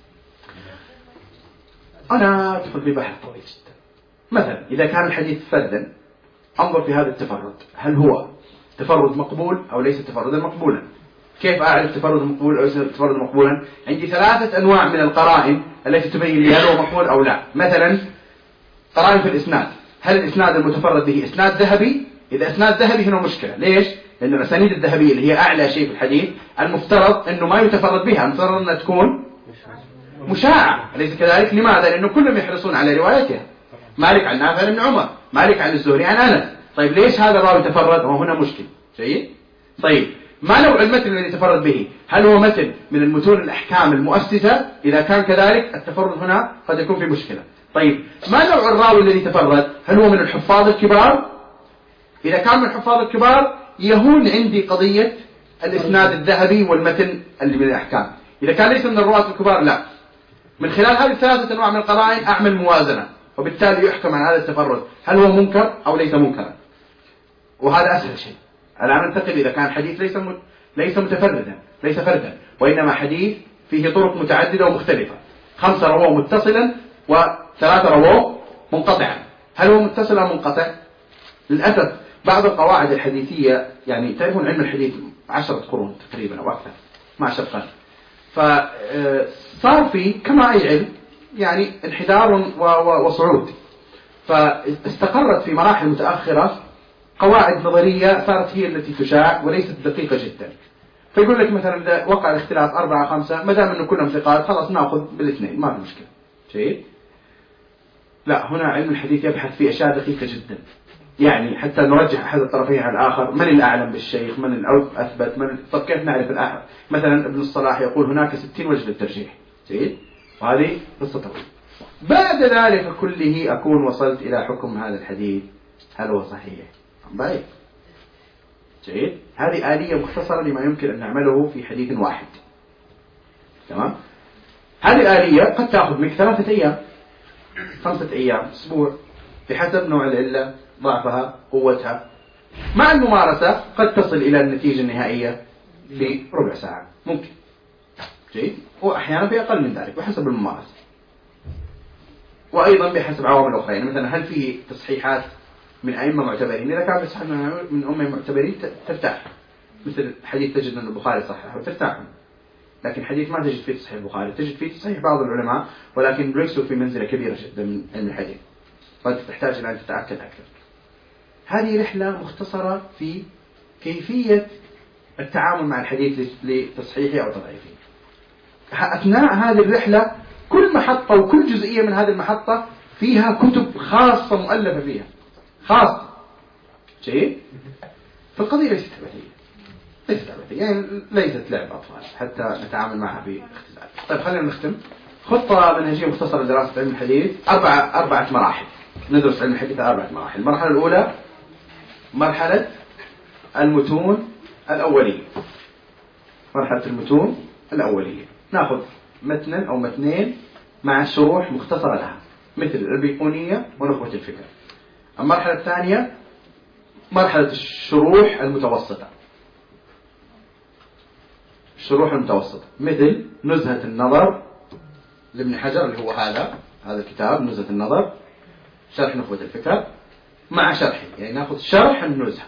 أنا أدخل في بحث طويل جدا. مثلا إذا كان الحديث فردا أنظر في هذا التفرد، هل هو تفرد مقبول أو ليس تفردا مقبولا. كيف أعرف تفرد مقبول أو ليس تفرد مقبولا؟ عندي 3 أنواع من القرائن التي تبين لي هل هو مقبول أو لا. مثلا قرائن في الإسناد، هل الإسناد المتفرد به إسناد ذهبي؟ إذا إسناد ذهبي هنا مشكلة. ليش؟ لأن الأسانيد الذهبية اللي هي أعلى شيء في الحديث المفترض أنه ما يتفرد بها، المفترض أنها تكون مشاعة، أليس كذلك؟ لماذا؟ لأنه كلهم يحرصون على روايتها. مالك عن نافع بن عمر، مالك عن الزهري عن أنس. طيب ليش هذا الراوي تفرد؟ وهنا مشكل. جيد؟ طيب ما نوع المتن الذي تفرد به؟ هل هو متن من المتون الأحكام المؤسسة؟ إذا كان كذلك التفرد هنا قد يكون في مشكلة. طيب ما نوع الراوي الذي تفرد؟ هل هو من الحفاظ الكبار؟ إذا كان من الحفاظ الكبار يهون عندي قضية الإسناد الذهبي والمتن اللي من الأحكام. إذا كان ليس من الرواة الكبار لا. من خلال هذه 3 أنواع من القرائن أعمل موازنة، وبالتالي يحكم على هذا التفرد هل هو منكر أو ليس منكرا. وهذا أسهل شيء. الآن ننتقل إذا كان حديث ليس متفردا، ليس فردا، وإنما حديث فيه طرق متعددة ومختلفة. 5 رواه متصلا و3 رواه منقطعا. هل هو متصل أو منقطع؟ للأسف بعض القواعد الحديثية، يعني تعرفون علم الحديث 10 قرون تقريبا أو أكثر، 12 قرن، فصار في كما أي علم يعني انحدار وصعود. فاستقرت في مراحل متأخرة قواعد نظرية صارت هي التي تشاع وليست دقيقة جدا. فيقول لك مثلا إذا وقع الاختلاف 4 5 ما دام أنه كلهم ثقات خلاص نأخذ بالاثنين ما في مشكلة. شيء لا، هنا علم الحديث يبحث في أشياء دقيقة جدا، يعني حتى نرجح أحد الطرفين على الآخر. من الأعلم بالشيخ؟ من الأثبت؟ طب كيف نعرف الأعلم؟ مثلا ابن الصلاح يقول هناك 60 وجه للترجيح. جيد؟ وهذه قصة طويلة. بعد ذلك كله أكون وصلت إلى حكم هذا الحديث هل هو صحيح أم ضعيف. جيد؟ هذه آلية مختصرة لما يمكن أن نعمله في حديث واحد. تمام؟ هذه الآلية قد تأخذ منك 3 أيام، 5 أيام، أسبوع، بحسب نوع العلة، ضعفها، قوتها. مع الممارسة قد تصل إلى النتيجة النهائية في ربع ساعة ممكن. جيد؟ وأحيانا في أقل من ذلك بحسب الممارسة، وأيضا بحسب عوامل أخرى. يعني مثلا هل فيه تصحيحات من أئمة معتبرين؟ إذا كان بصحيح من أئمة معتبرين ترتاح. مثل حديث تجد أن البخاري صححه وترتاح، لكن حديث ما تجد فيه صحيح البخاري، تجد فيه صحيح بعض العلماء، ولكن ليسوا في منزلة كبيرة جدا من علم الحديث، فأنت تحتاج إلى أن تتأكد أكثر. هذه رحلة مختصرة في كيفية التعامل مع الحديث لتصحيحه أو تضعيفه. أثناء هذه الرحلة كل محطة وكل جزئية من هذه المحطة فيها كتب خاصة مؤلفة فيها خاصة. شيء فالقضية ليست عبثية، يعني ليست لعب أطفال حتى نتعامل معها باختزال. طيب خلينا نختم. خطة منهجية مختصرة لدراسة علم الحديث، أربعة مراحل. ندرس علم الحديث 4 مراحل. المرحلة الأولى مرحلة المتون الأولية. مرحلة المتون الأولية نأخذ متنا أو متنين مع شروح مختصرة لها مثل البيقونية ونخبة الفكر. المرحلة الثانية مرحلة الشروح المتوسطة. الشروح المتوسطة مثل نزهة النظر لابن حجر اللي هو هذا الكتاب نزهة النظر، شرح نخبة الفكر مع شرحه، يعني نأخذ شرح النزهة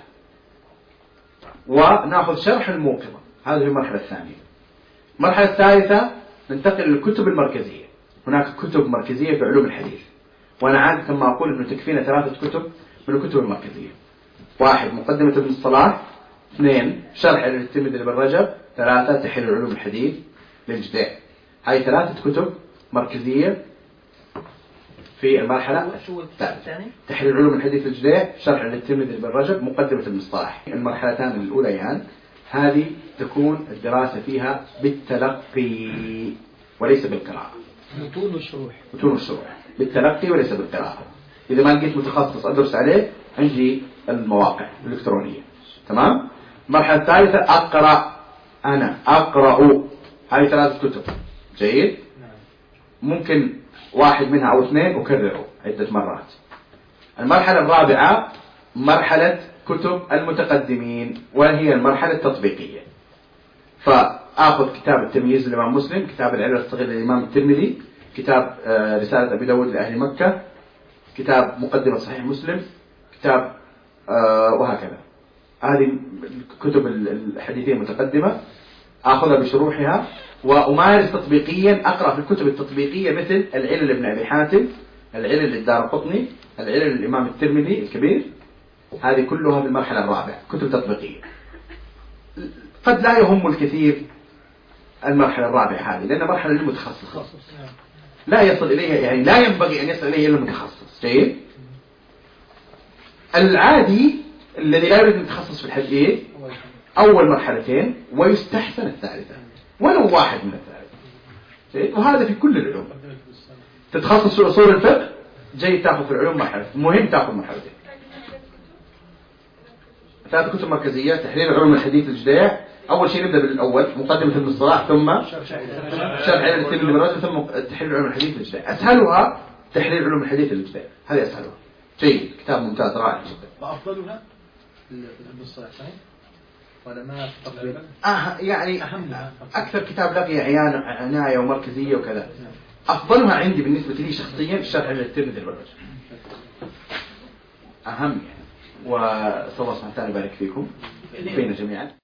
ونأخذ شرح الموقظة. هذه المرحلة الثانية. المرحلة الثالثة ننتقل للكتب المركزية. هناك كتب مركزية في علوم الحديث، وأنا عادة ما أقول أنه تكفينا 3 كتب من الكتب المركزية. 1 مقدمة ابن الصلاح، 2 شرح الترمذي لابن رجب، 3 تحليل علوم الحديث للجديع. هاي 3 كتب مركزية في المرحلة الثالثة. تحليل علوم الحديث للجديع، شرح الترمذي لابن رجب، مقدمة ابن الصلاح. المرحلتان الأوليان هذه تكون الدراسة فيها بالتلقي وليس بالقراءة. متون والشروح بالتلقي وليس بالقراءة. إذا ما لقيت متخصص أدرس عليه عندي المواقع الإلكترونية. تمام. المرحلة الثالثة أقرأ هذه 3 كتب. جيد. ممكن 1 منها أو 2 أكرره عدة مرات. المرحلة الرابعة مرحلة كتب المتقدمين، وهي المرحلة التطبيقية. فآخذ كتاب التمييز للإمام مسلم، كتاب العلل الصغير للإمام الترمذي، كتاب رسالة أبي داود لأهل مكة، كتاب مقدمة صحيح مسلم، كتاب وهكذا. هذه الكتب الحديثية المتقدمة آخذها بشروحها وأمارس تطبيقيا. أقرأ في الكتب التطبيقية مثل العلل لابن أبي حاتم، العلل للدارقطني، العلل للإمام الترمذي الكبير. هذه كلها في المرحلة الرابعة كتب تطبيقية. قد لا يهم الكثير المرحلة الرابعة هذه، لأن مرحلة للمتخصص لا يصل إليها، يعني لا ينبغي أن يصل إليها إلا المتخصص. جيد. العادي الذي لا يريد أن يتخصص في الحديث أول مرحلتين ويستحسن الثالثة ولو 1 من الثالثة. جيد. وهذا في كل العلوم. تتخصص في أصول الفقه جيد تأخذ في العلوم مرحلة، مهم تأخذ مرحلتين. 3 كتب مركزية. تحليل علوم الحديث الجديع. أول شيء نبدأ بالأول مقدمة ابن الصلاح، ثم شرح علل الترمذي لابن رجب، ثم تحليل علوم الحديث الجديع. أسهلها تحليل علوم الحديث الجديع، هذه أسهلها. جيد. كتاب ممتاز رائع جدا. وأفضلها ابن الصلاح صحيح ولا ما تقريبا؟ يعني أكثر كتاب لقي عناية ومركزية وكذا. أفضلها عندي بالنسبة لي شخصيا شرح علل الترمذي لابن رجب، أهم يعني. وصلى الله سبحانه وتعالى يبارك فيكم فينا جميعا.